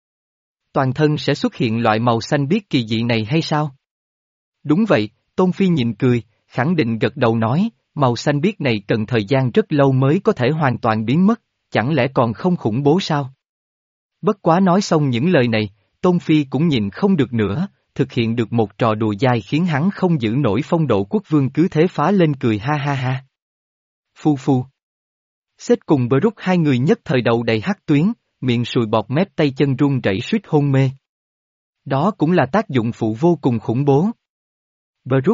Toàn thân sẽ xuất hiện loại màu xanh biếc kỳ dị này hay sao? Đúng vậy, Tôn Phi nhịn cười, khẳng định gật đầu nói, màu xanh biếc này cần thời gian rất lâu mới có thể hoàn toàn biến mất, chẳng lẽ còn không khủng bố sao? Bất quá nói xong những lời này, Tôn Phi cũng nhìn không được nữa, thực hiện được một trò đùa dai khiến hắn không giữ nổi phong độ quốc vương cứ thế phá lên cười ha ha ha. Phu phu. Seth cùng Brook hai người nhất thời đầu đầy hắc tuyến, miệng sùi bọt mép tay chân run rẩy suýt hôn mê. Đó cũng là tác dụng phụ vô cùng khủng bố. Brook.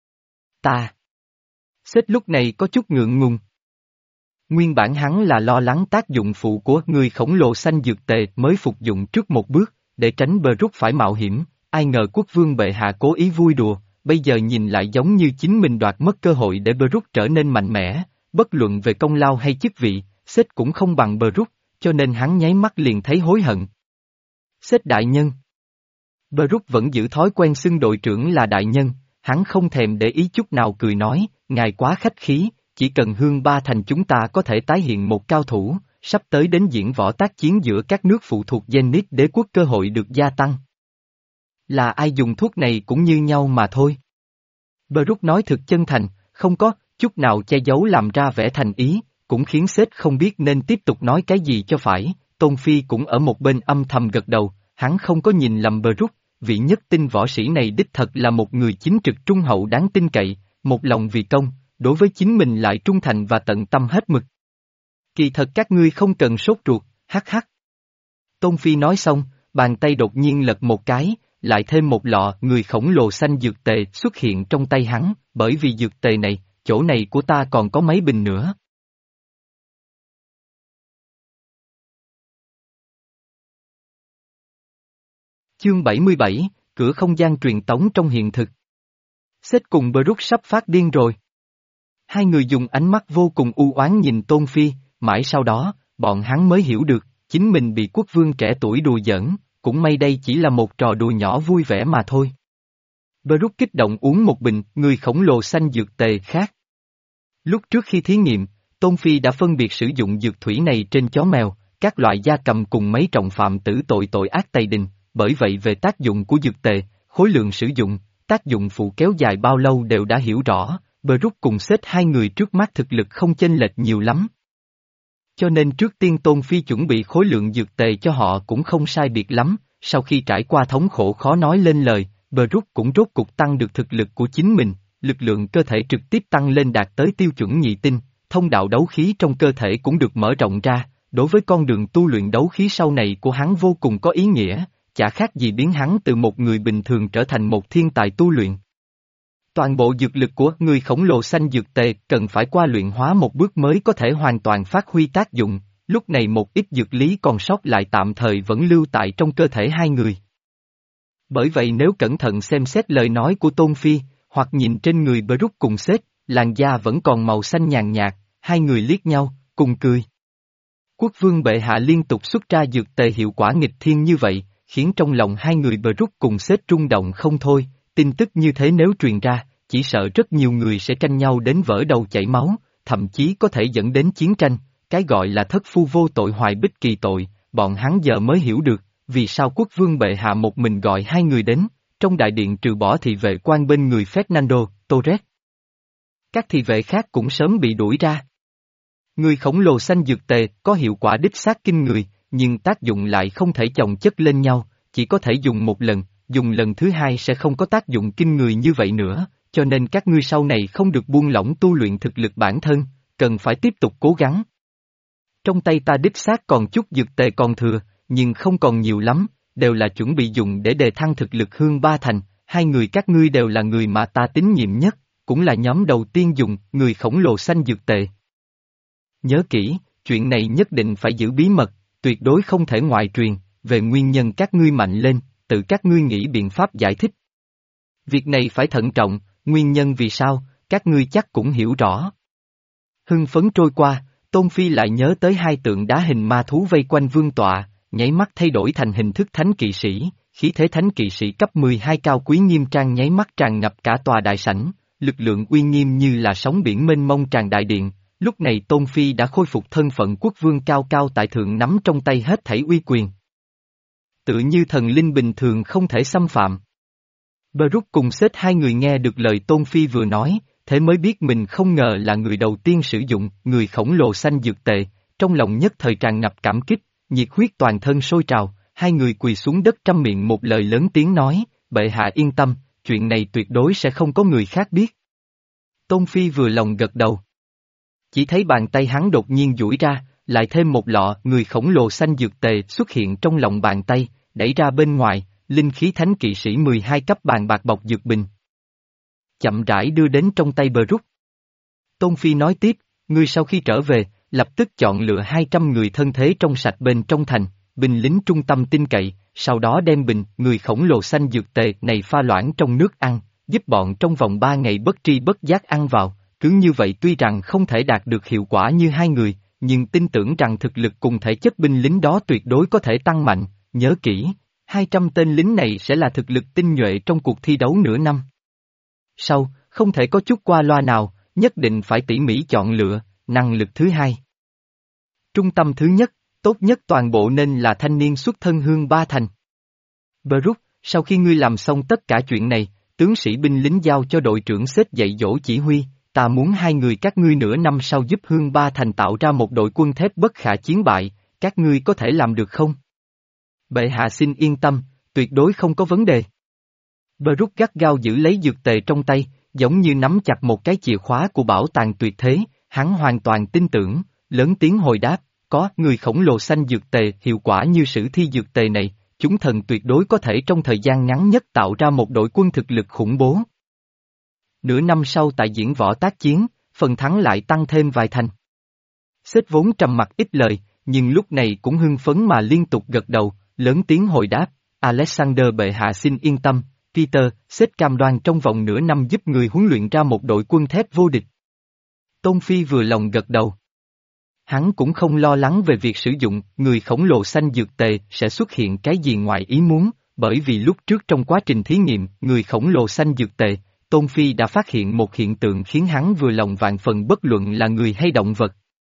Ta. Seth lúc này có chút ngượng ngùng. Nguyên bản hắn là lo lắng tác dụng phụ của người khổng lồ xanh dược tề mới phục dụng trước một bước, để tránh Brook phải mạo hiểm, ai ngờ quốc vương bệ hạ cố ý vui đùa, bây giờ nhìn lại giống như chính mình đoạt mất cơ hội để Brook trở nên mạnh mẽ, bất luận về công lao hay chức vị, Seth cũng không bằng Brook, cho nên hắn nháy mắt liền thấy hối hận. Seth đại nhân. Brook vẫn giữ thói quen xưng đội trưởng là đại nhân, hắn không thèm để ý chút nào cười nói, ngài quá khách khí, chỉ cần hương ba thành chúng ta có thể tái hiện một cao thủ, sắp tới đến diễn võ tác chiến giữa các nước phụ thuộc Zenith đế quốc cơ hội được gia tăng. Là ai dùng thuốc này cũng như nhau mà thôi. Brook nói thực chân thành, không có chút nào che giấu làm ra vẻ thành ý, cũng khiến Seth không biết nên tiếp tục nói cái gì cho phải, Tôn Phi cũng ở một bên âm thầm gật đầu, hắn không có nhìn lầm Brook, vị nhất tinh võ sĩ này đích thật là một người chính trực trung hậu đáng tin cậy, một lòng vì công, đối với chính mình lại trung thành và tận tâm hết mực. Kỳ thật các ngươi không cần sốt ruột, hắc hắc. Tôn Phi nói xong, bàn tay đột nhiên lật một cái, lại thêm một lọ người khổng lồ xanh dược tề xuất hiện trong tay hắn, bởi vì dược tề này, chỗ này của ta còn có mấy bình nữa. Chương bảy mươi bảy, cửa không gian truyền tống trong hiện thực. Seth cùng Brook sắp phát điên rồi. Hai người dùng ánh mắt vô cùng u oán nhìn Tôn Phi, mãi sau đó, bọn hắn mới hiểu được, chính mình bị quốc vương trẻ tuổi đùa giỡn, cũng may đây chỉ là một trò đùa nhỏ vui vẻ mà thôi. Brook kích động uống một bình, người khổng lồ xanh dược tề khác. Lúc trước khi thí nghiệm, Tôn Phi đã phân biệt sử dụng dược thủy này trên chó mèo, các loại gia cầm cùng mấy trọng phạm tử tội tội ác tày đình, bởi vậy về tác dụng của dược tề, khối lượng sử dụng, tác dụng phụ kéo dài bao lâu đều đã hiểu rõ, Brook cùng Seth hai người trước mắt thực lực không chênh lệch nhiều lắm. Cho nên trước tiên Tôn Phi chuẩn bị khối lượng dược tề cho họ cũng không sai biệt lắm, sau khi trải qua thống khổ khó nói lên lời, Brook cũng rốt cục tăng được thực lực của chính mình, lực lượng cơ thể trực tiếp tăng lên đạt tới tiêu chuẩn nhị tinh, thông đạo đấu khí trong cơ thể cũng được mở rộng ra, đối với con đường tu luyện đấu khí sau này của hắn vô cùng có ý nghĩa, chả khác gì biến hắn từ một người bình thường trở thành một thiên tài tu luyện. Toàn bộ dược lực của người khổng lồ xanh dược tề cần phải qua luyện hóa một bước mới có thể hoàn toàn phát huy tác dụng, lúc này một ít dược lý còn sót lại tạm thời vẫn lưu tại trong cơ thể hai người. Bởi vậy nếu cẩn thận xem xét lời nói của Tôn Phi, hoặc nhìn trên người Brook cùng Seth, làn da vẫn còn màu xanh nhàn nhạt, hai người liếc nhau, cùng cười. Quốc vương bệ hạ liên tục xuất ra dược tề hiệu quả nghịch thiên như vậy, khiến trong lòng hai người Brook cùng Seth rung động không thôi, tin tức như thế nếu truyền ra, chỉ sợ rất nhiều người sẽ tranh nhau đến vỡ đầu chảy máu, thậm chí có thể dẫn đến chiến tranh, cái gọi là thất phu vô tội hoài bích kỳ tội, bọn hắn giờ mới hiểu được, vì sao quốc vương bệ hạ một mình gọi hai người đến, trong đại điện trừ bỏ thị vệ quan bên người Fernando, Torres. Các thị vệ khác cũng sớm bị đuổi ra. Người khổng lồ xanh dược tề có hiệu quả đích xác kinh người, nhưng tác dụng lại không thể chồng chất lên nhau, chỉ có thể dùng một lần, dùng lần thứ hai sẽ không có tác dụng kinh người như vậy nữa, cho nên các ngươi sau này không được buông lỏng tu luyện thực lực bản thân, cần phải tiếp tục cố gắng. Trong tay ta đích xác còn chút dược tề còn thừa, nhưng không còn nhiều lắm, đều là chuẩn bị dùng để đề thăng thực lực Hương Ba Thành, hai người các ngươi đều là người mà ta tín nhiệm nhất, cũng là nhóm đầu tiên dùng người khổng lồ xanh dược tề. Nhớ kỹ, chuyện này nhất định phải giữ bí mật, tuyệt đối không thể ngoại truyền, về nguyên nhân các ngươi mạnh lên, tự các ngươi nghĩ biện pháp giải thích. Việc này phải thận trọng, nguyên nhân vì sao, các ngươi chắc cũng hiểu rõ. Hưng phấn trôi qua, Tôn Phi lại nhớ tới hai tượng đá hình ma thú vây quanh vương tọa, nháy mắt thay đổi thành hình thức thánh kỵ sĩ, khí thế thánh kỵ sĩ cấp mười hai cao quý nghiêm trang nháy mắt tràn ngập cả tòa đại sảnh, lực lượng uy nghiêm như là sóng biển mênh mông tràn đại điện. Lúc này Tôn Phi đã khôi phục thân phận quốc vương cao cao tại thượng nắm trong tay hết thảy uy quyền. Tự như thần linh bình thường không thể xâm phạm. Baruch cùng Seth hai người nghe được lời Tôn Phi vừa nói, thế mới biết mình không ngờ là người đầu tiên sử dụng người khổng lồ xanh dược tệ, trong lòng nhất thời tràn ngập cảm kích, nhiệt huyết toàn thân sôi trào, hai người quỳ xuống đất trăm miệng một lời lớn tiếng nói, bệ hạ yên tâm, chuyện này tuyệt đối sẽ không có người khác biết. Tôn Phi vừa lòng gật đầu. Chỉ thấy bàn tay hắn đột nhiên duỗi ra, lại thêm một lọ người khổng lồ xanh dược tề xuất hiện trong lòng bàn tay, đẩy ra bên ngoài, linh khí thánh kỵ sĩ mười hai cấp bàn bạc bọc dược bình. Chậm rãi đưa đến trong tay Baruch. Tôn Phi nói tiếp, ngươi sau khi trở về, lập tức chọn lựa hai trăm người thân thế trong sạch bên trong thành, binh lính trung tâm tin cậy, sau đó đem bình người khổng lồ xanh dược tề này pha loãng trong nước ăn, giúp bọn trong vòng ba ngày bất tri bất giác ăn vào. Cứ như vậy tuy rằng không thể đạt được hiệu quả như hai người, nhưng tin tưởng rằng thực lực cùng thể chất binh lính đó tuyệt đối có thể tăng mạnh, nhớ kỹ, hai trăm tên lính này sẽ là thực lực tinh nhuệ trong cuộc thi đấu nửa năm. Sau, không thể có chút qua loa nào, nhất định phải tỉ mỉ chọn lựa, năng lực thứ hai. Trung tâm thứ nhất, tốt nhất toàn bộ nên là thanh niên xuất thân Hương Ba Thành. Baruch, sau khi ngươi làm xong tất cả chuyện này, tướng sĩ binh lính giao cho đội trưởng xếp dạy dỗ chỉ huy. Ta muốn hai người các ngươi nửa năm sau giúp Hương Ba Thành tạo ra một đội quân thép bất khả chiến bại, các ngươi có thể làm được không? Bệ hạ xin yên tâm, tuyệt đối không có vấn đề. Baruch gắt gao giữ lấy dược tề trong tay, giống như nắm chặt một cái chìa khóa của bảo tàng tuyệt thế, hắn hoàn toàn tin tưởng, lớn tiếng hồi đáp, có người khổng lồ xanh dược tề hiệu quả như sử thi dược tề này, chúng thần tuyệt đối có thể trong thời gian ngắn nhất tạo ra một đội quân thực lực khủng bố. Nửa năm sau tại diễn võ tác chiến, phần thắng lại tăng thêm vài thành. Seth vốn trầm mặc ít lời, nhưng lúc này cũng hưng phấn mà liên tục gật đầu, lớn tiếng hồi đáp, Alexander bệ hạ xin yên tâm, Peter, Seth cam đoan trong vòng nửa năm giúp người huấn luyện ra một đội quân thép vô địch. Tôn Phi vừa lòng gật đầu. Hắn cũng không lo lắng về việc sử dụng người khổng lồ xanh dược tề sẽ xuất hiện cái gì ngoài ý muốn, bởi vì lúc trước trong quá trình thí nghiệm người khổng lồ xanh dược tề, Tôn Phi đã phát hiện một hiện tượng khiến hắn vừa lòng vạn phần bất luận là người hay động vật.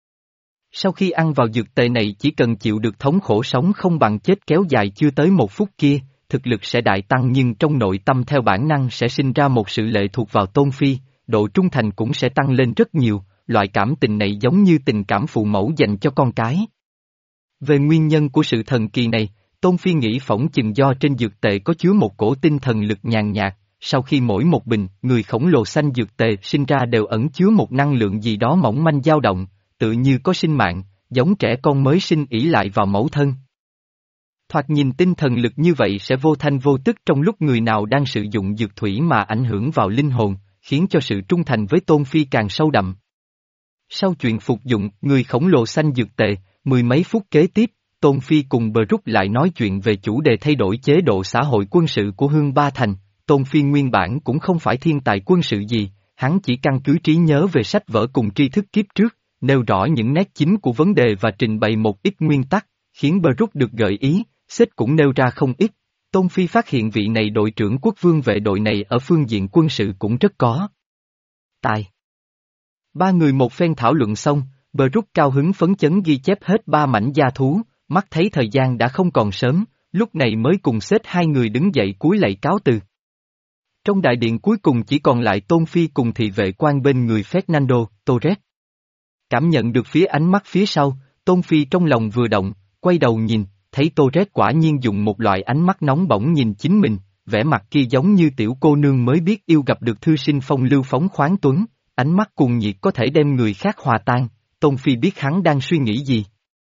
Sau khi ăn vào dược tề này chỉ cần chịu được thống khổ sống không bằng chết kéo dài chưa tới một phút kia, thực lực sẽ đại tăng nhưng trong nội tâm theo bản năng sẽ sinh ra một sự lệ thuộc vào Tôn Phi, độ trung thành cũng sẽ tăng lên rất nhiều, loại cảm tình này giống như tình cảm phụ mẫu dành cho con cái. Về nguyên nhân của sự thần kỳ này, Tôn Phi nghĩ phỏng chừng do trên dược tề có chứa một cổ tinh thần lực nhàn nhạt. Sau khi mỗi một bình, người khổng lồ xanh dược tề sinh ra đều ẩn chứa một năng lượng gì đó mỏng manh dao động, tự như có sinh mạng, giống trẻ con mới sinh ỷ lại vào mẫu thân. Thoạt nhìn tinh thần lực như vậy sẽ vô thanh vô tức trong lúc người nào đang sử dụng dược thủy mà ảnh hưởng vào linh hồn, khiến cho sự trung thành với Tôn Phi càng sâu đậm. Sau chuyện phục dụng người khổng lồ xanh dược tệ, mười mấy phút kế tiếp, Tôn Phi cùng Baruch lại nói chuyện về chủ đề thay đổi chế độ xã hội quân sự của Hương Ba Thành. Tôn Phi nguyên bản cũng không phải thiên tài quân sự gì, hắn chỉ căn cứ trí nhớ về sách vở cùng tri thức kiếp trước, nêu rõ những nét chính của vấn đề và trình bày một ít nguyên tắc, khiến Baruch được gợi ý, Seth cũng nêu ra không ít. Tôn Phi phát hiện vị này đội trưởng quốc vương vệ đội này ở phương diện quân sự cũng rất có tài. Ba người một phen thảo luận xong, Baruch cao hứng phấn chấn ghi chép hết ba mảnh gia thú, mắt thấy thời gian đã không còn sớm, lúc này mới cùng Seth hai người đứng dậy cúi lạy cáo từ. Trong đại điện cuối cùng chỉ còn lại Tôn Phi cùng thị vệ quan bên người Fernando Torres. Cảm nhận được phía ánh mắt phía sau, Tôn Phi trong lòng vừa động, quay đầu nhìn, thấy Torres quả nhiên dùng một loại ánh mắt nóng bỏng nhìn chính mình, vẻ mặt kia giống như tiểu cô nương mới biết yêu gặp được thư sinh phong lưu phóng khoáng tuấn, ánh mắt cuồng nhiệt có thể đem người khác hòa tan. Tôn Phi biết hắn đang suy nghĩ gì.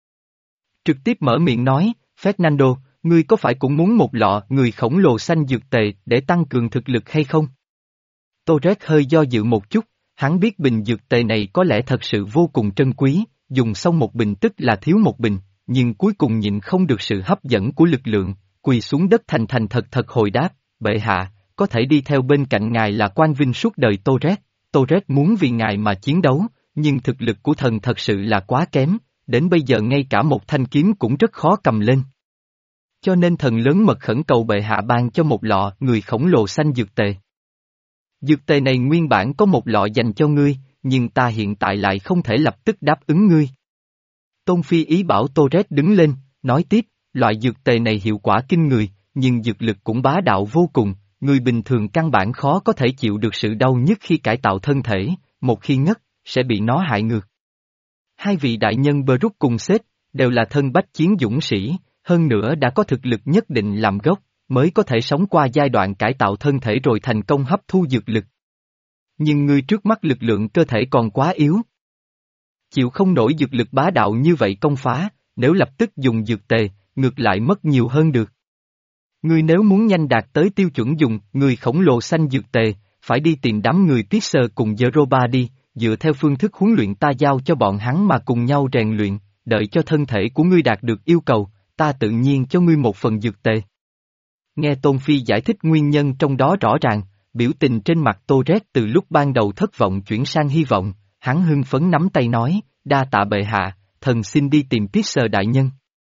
Trực tiếp mở miệng nói, Fernando, ngươi có phải cũng muốn một lọ người khổng lồ xanh dược tề để tăng cường thực lực hay không? Torres hơi do dự một chút, hắn biết bình dược tề này có lẽ thật sự vô cùng trân quý, dùng xong một bình tức là thiếu một bình, nhưng cuối cùng nhịn không được sự hấp dẫn của lực lượng, quỳ xuống đất thành thành thật thật hồi đáp, bệ hạ, có thể đi theo bên cạnh ngài là quan vinh suốt đời Torres. Torres muốn vì ngài mà chiến đấu, nhưng thực lực của thần thật sự là quá kém, đến bây giờ ngay cả một thanh kiếm cũng rất khó cầm lên. Cho nên thần lớn mật khẩn cầu bệ hạ ban cho một lọ người khổng lồ xanh dược tề. Dược tề này nguyên bản có một lọ dành cho ngươi, nhưng ta hiện tại lại không thể lập tức đáp ứng ngươi. Tôn Phi ý bảo Torres đứng lên, nói tiếp, loại dược tề này hiệu quả kinh người, nhưng dược lực cũng bá đạo vô cùng, người bình thường căn bản khó có thể chịu được sự đau nhức khi cải tạo thân thể, một khi ngất, sẽ bị nó hại ngược. Hai vị đại nhân Brook cùng Seth, đều là thân bách chiến dũng sĩ, hơn nữa đã có thực lực nhất định làm gốc, mới có thể sống qua giai đoạn cải tạo thân thể rồi thành công hấp thu dược lực. Nhưng ngươi trước mắt lực lượng cơ thể còn quá yếu. Chịu không nổi dược lực bá đạo như vậy công phá, nếu lập tức dùng dược tề, ngược lại mất nhiều hơn được. Ngươi nếu muốn nhanh đạt tới tiêu chuẩn dùng người khổng lồ xanh dược tề, phải đi tìm đám người Pixar cùng Zeroba đi, dựa theo phương thức huấn luyện ta giao cho bọn hắn mà cùng nhau rèn luyện, đợi cho thân thể của ngươi đạt được yêu cầu, ta tự nhiên cho ngươi một phần dược tề. Nghe Tôn Phi giải thích nguyên nhân trong đó rõ ràng, biểu tình trên mặt Torres từ lúc ban đầu thất vọng chuyển sang hy vọng, hắn hưng phấn nắm tay nói, đa tạ bệ hạ, thần xin đi tìm Pixar đại nhân.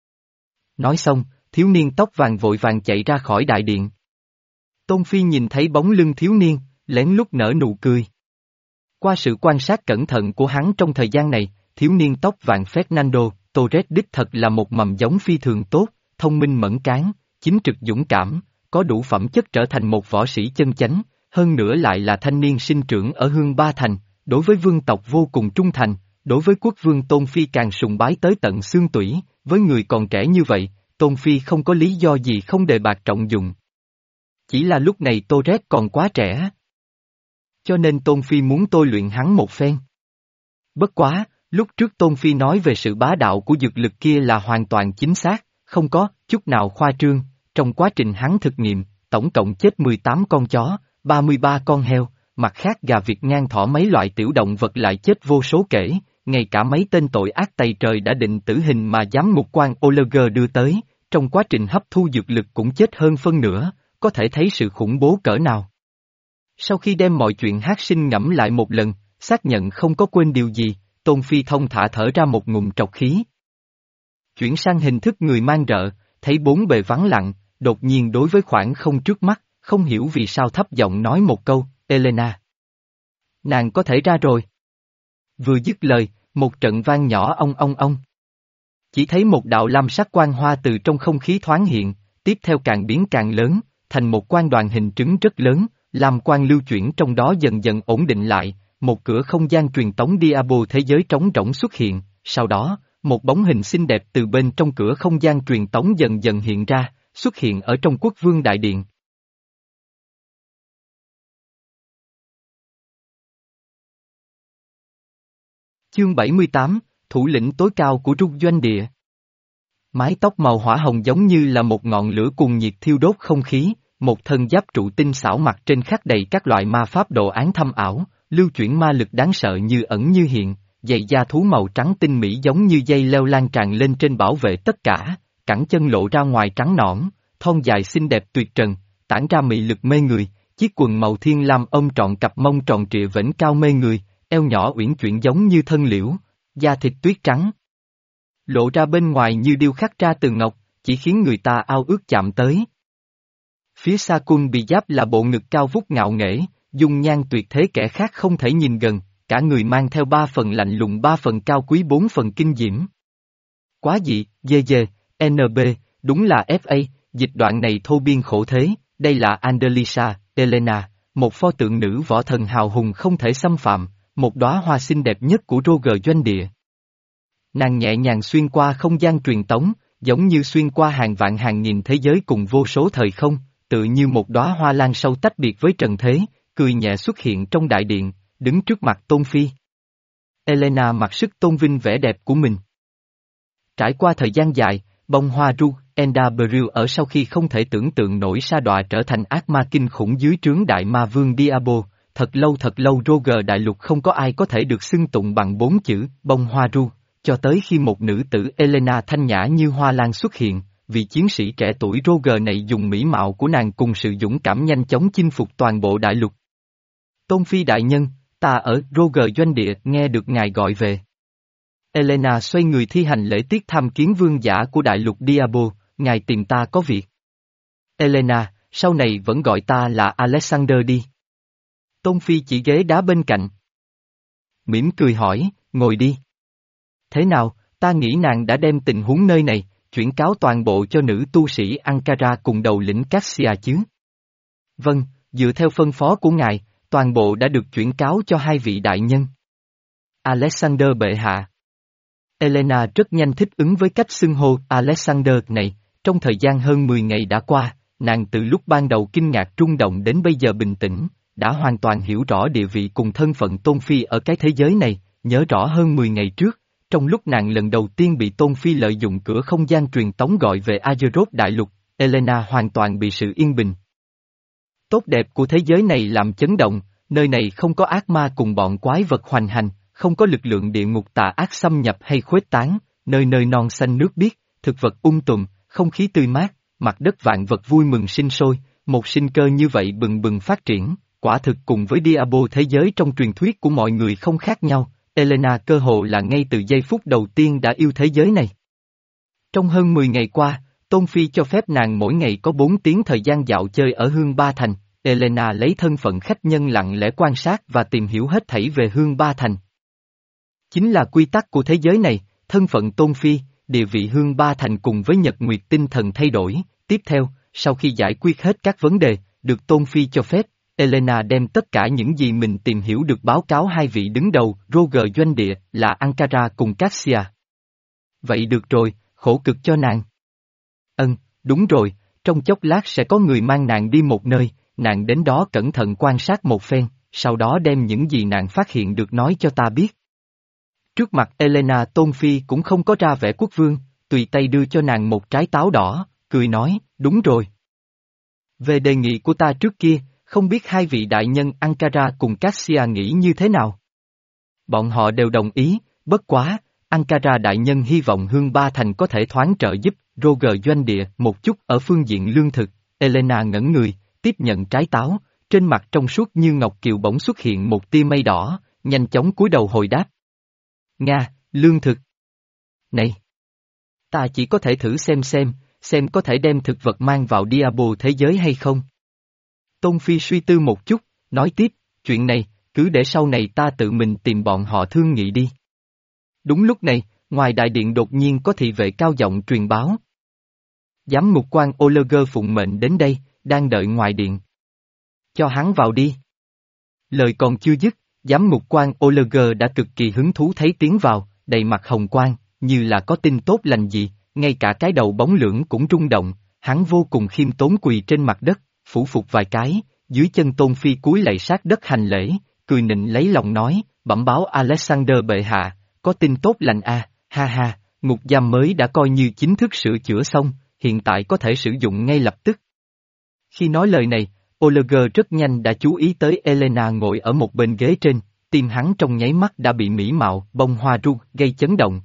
Nói xong, thiếu niên tóc vàng vội vàng chạy ra khỏi đại điện. Tôn Phi nhìn thấy bóng lưng thiếu niên, lén lút nở nụ cười. Qua sự quan sát cẩn thận của hắn trong thời gian này, thiếu niên tóc vàng Fernando, Torres đích thật là một mầm giống phi thường tốt, thông minh mẫn cán, chính trực dũng cảm, có đủ phẩm chất trở thành một võ sĩ chân chánh, hơn nữa lại là thanh niên sinh trưởng ở Hương Ba Thành, đối với vương tộc vô cùng trung thành, đối với quốc vương Tôn Phi càng sùng bái tới tận xương tủy, với người còn trẻ như vậy, Tôn Phi không có lý do gì không đề bạc trọng dụng. Chỉ là lúc này Torres còn quá trẻ. Cho nên Tôn Phi muốn tôi luyện hắn một phen. Bất quá, lúc trước Tôn Phi nói về sự bá đạo của dược lực kia là hoàn toàn chính xác, không có chút nào khoa trương, trong quá trình hắn thực nghiệm, tổng cộng chết mười tám con chó, ba mươi ba con heo, mặt khác gà vịt ngan thỏ mấy loại tiểu động vật lại chết vô số kể, ngay cả mấy tên tội ác tày trời đã định tử hình mà giám ngục quan Oliver đưa tới, trong quá trình hấp thu dược lực cũng chết hơn phân nửa, có thể thấy sự khủng bố cỡ nào. Sau khi đem mọi chuyện hát sinh ngẫm lại một lần, xác nhận không có quên điều gì, Tôn Phi thông thả thở ra một ngụm trọc khí. Chuyển sang hình thức người mang rợ, thấy bốn bề vắng lặng, đột nhiên đối với khoảng không trước mắt, không hiểu vì sao thấp giọng nói một câu, Elena. Nàng có thể ra rồi. Vừa dứt lời, một trận vang nhỏ ong ong ong. Chỉ thấy một đạo lam sắc quang hoa từ trong không khí thoáng hiện, tiếp theo càng biến càng lớn, thành một quan đoàn hình trứng rất lớn, lam quang lưu chuyển trong đó dần dần ổn định lại, một cửa không gian truyền tống Diablo thế giới trống rỗng xuất hiện, sau đó, một bóng hình xinh đẹp từ bên trong cửa không gian truyền tống dần dần hiện ra, xuất hiện ở trong quốc vương đại điện. Chương bảy mươi tám, thủ lĩnh tối cao của Rút Doanh Địa. Mái tóc màu hỏa hồng giống như là một ngọn lửa cuồng nhiệt thiêu đốt không khí, một thân giáp trụ tinh xảo mặt trên khắc đầy các loại ma pháp đồ án thâm ảo, lưu chuyển ma lực đáng sợ như ẩn như hiện, giày da thú màu trắng tinh mỹ giống như dây leo lan tràn lên trên bảo vệ tất cả, cẳng chân lộ ra ngoài trắng nõn, thon dài xinh đẹp tuyệt trần, tản ra mị lực mê người, chiếc quần màu thiên lam ôm trọn cặp mông tròn trịa vểnh cao mê người, eo nhỏ uyển chuyển giống như thân liễu, da thịt tuyết trắng. Lộ ra bên ngoài như điêu khắc ra từ ngọc, chỉ khiến người ta ao ước chạm tới. Phía xa cung bị giáp là bộ ngực cao vút ngạo nghễ, dung nhan tuyệt thế kẻ khác không thể nhìn gần, cả người mang theo ba phần lạnh lùng ba phần cao quý bốn phần kinh diễm. Quá dị, dê dê, en bê, đúng là ép a, dịch đoạn này thô biên khổ thế, đây là Andelisa, Elena, một pho tượng nữ võ thần hào hùng không thể xâm phạm, một đóa hoa xinh đẹp nhất của Roger Doanh Địa. Nàng nhẹ nhàng xuyên qua không gian truyền tống, giống như xuyên qua hàng vạn hàng nghìn thế giới cùng vô số thời không, tự như một đóa hoa lan sâu tách biệt với trần thế, cười nhẹ xuất hiện trong đại điện, đứng trước mặt Tôn Phi. Elena mặc sức tôn vinh vẻ đẹp của mình. Trải qua thời gian dài, bông hoa ru, Enda Bril ở sau khi không thể tưởng tượng nổi sa đọa trở thành ác ma kinh khủng dưới trướng đại ma vương Diabo, thật lâu thật lâu Roger đại lục không có ai có thể được xưng tụng bằng bốn chữ, bông hoa ru, cho tới khi một nữ tử Elena thanh nhã như hoa lan xuất hiện, vị chiến sĩ trẻ tuổi Roger này dùng mỹ mạo của nàng cùng sự dũng cảm nhanh chóng chinh phục toàn bộ đại lục. Tôn Phi đại nhân, ta ở Roger doanh địa nghe được ngài gọi về. Elena xoay người thi hành lễ tiết tham kiến vương giả của đại lục Diabo, ngài tìm ta có việc. Elena, sau này vẫn gọi ta là Alexander đi. Tôn Phi chỉ ghế đá bên cạnh. Mỉm cười hỏi, ngồi đi. Thế nào, ta nghĩ nàng đã đem tình huống nơi này, chuyển cáo toàn bộ cho nữ tu sĩ Ankara cùng đầu lĩnh Cassia chứ? Vâng, dựa theo phân phó của ngài, toàn bộ đã được chuyển cáo cho hai vị đại nhân. Alexander bệ hạ. Elena rất nhanh thích ứng với cách xưng hô Alexander này, trong thời gian hơn mười ngày đã qua, nàng từ lúc ban đầu kinh ngạc rung động đến bây giờ bình tĩnh, đã hoàn toàn hiểu rõ địa vị cùng thân phận Tôn Phi ở cái thế giới này, nhớ rõ hơn mười ngày trước, trong lúc nàng lần đầu tiên bị Tôn Phi lợi dụng cửa không gian truyền tống gọi về Azeroth đại lục, Elena hoàn toàn bị sự yên bình tốt đẹp của thế giới này làm chấn động, nơi này không có ác ma cùng bọn quái vật hoành hành, không có lực lượng địa ngục tà ác xâm nhập hay khuếch tán, nơi nơi non xanh nước biếc, thực vật um tùm, không khí tươi mát, mặt đất vạn vật vui mừng sinh sôi, một sinh cơ như vậy bừng bừng phát triển, quả thực cùng với Diabo thế giới trong truyền thuyết của mọi người không khác nhau, Elena cơ hồ là ngay từ giây phút đầu tiên đã yêu thế giới này. Trong hơn mười ngày qua, Tôn Phi cho phép nàng mỗi ngày có bốn tiếng thời gian dạo chơi ở Hương Ba Thành, Elena lấy thân phận khách nhân lặng lẽ quan sát và tìm hiểu hết thảy về Hương Ba Thành. Chính là quy tắc của thế giới này, thân phận Tôn Phi, địa vị Hương Ba Thành cùng với Nhật Nguyệt tinh thần thay đổi, tiếp theo, sau khi giải quyết hết các vấn đề, được Tôn Phi cho phép, Elena đem tất cả những gì mình tìm hiểu được báo cáo hai vị đứng đầu, Roger doanh địa, là Ankara cùng Cassia. Vậy được rồi, khổ cực cho nàng. Ân, đúng rồi, trong chốc lát sẽ có người mang nàng đi một nơi, nàng đến đó cẩn thận quan sát một phen, sau đó đem những gì nàng phát hiện được nói cho ta biết. Trước mặt Elena Tôn Phi cũng không có ra vẻ quốc vương, tùy tay đưa cho nàng một trái táo đỏ, cười nói, đúng rồi. Về đề nghị của ta trước kia, không biết hai vị đại nhân Ankara cùng Cassia nghĩ như thế nào? Bọn họ đều đồng ý, bất quá, Ankara đại nhân hy vọng Hương Ba Thành có thể thoáng trợ giúp Roger doanh địa một chút ở phương diện lương thực, Elena ngẩn người, tiếp nhận trái táo, trên mặt trong suốt như ngọc kiều bỗng xuất hiện một tia mây đỏ, nhanh chóng cúi đầu hồi đáp. Nga, lương thực. Này! Ta chỉ có thể thử xem xem, xem có thể đem thực vật mang vào Diabo thế giới hay không. Tôn Phi suy tư một chút, nói tiếp, chuyện này, cứ để sau này ta tự mình tìm bọn họ thương nghị đi. Đúng lúc này, ngoài đại điện đột nhiên có thị vệ cao giọng truyền báo. Giám mục quan Oleger phụng mệnh đến đây, đang đợi ngoài điện. Cho hắn vào đi. Lời còn chưa dứt, giám mục quan Oleger đã cực kỳ hứng thú thấy tiến vào, đầy mặt hồng quang, như là có tin tốt lành gì, ngay cả cái đầu bóng lưỡng cũng rung động, hắn vô cùng khiêm tốn quỳ trên mặt đất, phủ phục vài cái, dưới chân Tôn Phi cúi lạy sát đất hành lễ, cười nịnh lấy lòng nói, bẩm báo Alexander bệ hạ, có tin tốt lành à, ha ha, ngục giam mới đã coi như chính thức sửa chữa xong, hiện tại có thể sử dụng ngay lập tức. Khi nói lời này, Oleger rất nhanh đã chú ý tới Elena ngồi ở một bên ghế trên, tim hắn trong nháy mắt đã bị mỹ mạo, bông hoa ru, gây chấn động.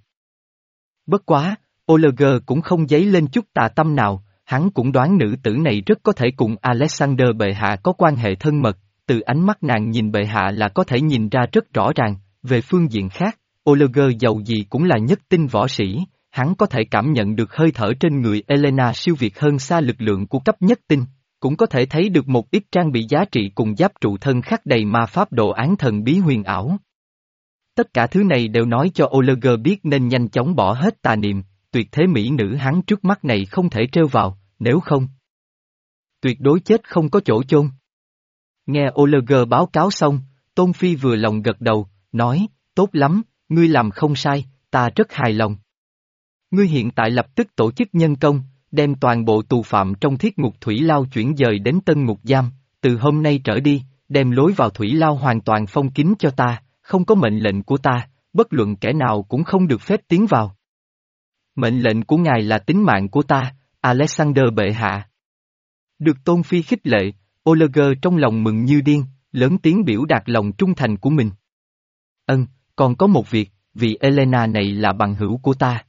Bất quá, Oleger cũng không dấy lên chút tà tâm nào, hắn cũng đoán nữ tử này rất có thể cùng Alexander bệ hạ có quan hệ thân mật, từ ánh mắt nàng nhìn bệ hạ là có thể nhìn ra rất rõ ràng, về phương diện khác, Oleger giàu gì cũng là nhất tinh võ sĩ, hắn có thể cảm nhận được hơi thở trên người Elena siêu việt hơn xa lực lượng của cấp nhất tinh, cũng có thể thấy được một ít trang bị giá trị cùng giáp trụ thân khắc đầy ma pháp đồ án thần bí huyền ảo. Tất cả thứ này đều nói cho Oleger biết nên nhanh chóng bỏ hết tà niệm, tuyệt thế mỹ nữ hắn trước mắt này không thể trêu vào, nếu không tuyệt đối chết không có chỗ chôn. Nghe Oleger báo cáo xong, Tôn Phi vừa lòng gật đầu, nói, tốt lắm, ngươi làm không sai, ta rất hài lòng. Ngươi hiện tại lập tức tổ chức nhân công, đem toàn bộ tù phạm trong thiết ngục Thủy Lao chuyển dời đến tân ngục giam, từ hôm nay trở đi, đem lối vào Thủy Lao hoàn toàn phong kín cho ta, không có mệnh lệnh của ta, bất luận kẻ nào cũng không được phép tiến vào. Mệnh lệnh của ngài là tính mạng của ta, Alexander bệ hạ. Được Tôn Phi khích lệ, Olegger trong lòng mừng như điên, lớn tiếng biểu đạt lòng trung thành của mình. Ân, còn có một việc, vì Elena này là bằng hữu của ta.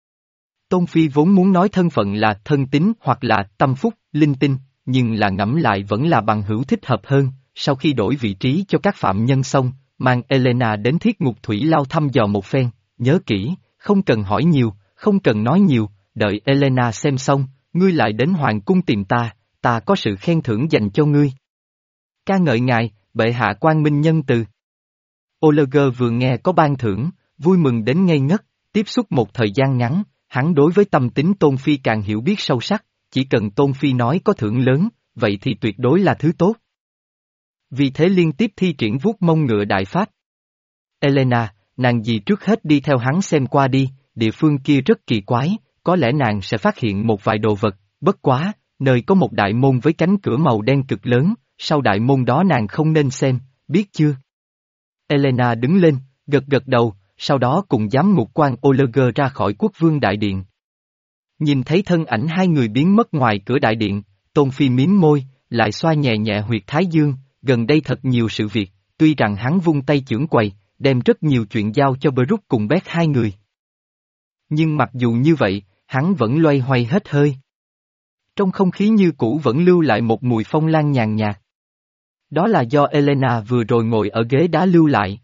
Tôn Phi vốn muốn nói thân phận là thân tín hoặc là tâm phúc, linh tinh, nhưng là ngẫm lại vẫn là bằng hữu thích hợp hơn, sau khi đổi vị trí cho các phạm nhân xong, mang Elena đến thiết ngục Thủy Lao thăm dò một phen, nhớ kỹ, không cần hỏi nhiều, không cần nói nhiều, đợi Elena xem xong, ngươi lại đến hoàng cung tìm ta, ta có sự khen thưởng dành cho ngươi. Ca ngợi ngài, bệ hạ quang minh nhân từ. Olegger vừa nghe có ban thưởng, vui mừng đến ngây ngất, tiếp xúc một thời gian ngắn, hắn đối với tâm tính Tôn Phi càng hiểu biết sâu sắc, chỉ cần Tôn Phi nói có thưởng lớn, vậy thì tuyệt đối là thứ tốt. Vì thế liên tiếp thi triển vuốt mông ngựa đại pháp. Elena, nàng gì trước hết đi theo hắn xem qua đi, địa phương kia rất kỳ quái, có lẽ nàng sẽ phát hiện một vài đồ vật, bất quá, nơi có một đại môn với cánh cửa màu đen cực lớn, sau đại môn đó nàng không nên xem, biết chưa? Elena đứng lên, gật gật đầu, sau đó cùng giám ngục quan Olegger ra khỏi quốc vương đại điện. Nhìn thấy thân ảnh hai người biến mất ngoài cửa đại điện, Tôn Phi miếm môi, lại xoa nhẹ nhẹ huyệt thái dương, gần đây thật nhiều sự việc, tuy rằng hắn vung tay chưởng quầy, đem rất nhiều chuyện giao cho Brook cùng Beth hai người. Nhưng mặc dù như vậy, hắn vẫn loay hoay hết hơi. Trong không khí như cũ vẫn lưu lại một mùi phong lan nhàn nhạt. Đó là do Elena vừa rồi ngồi ở ghế đá lưu lại.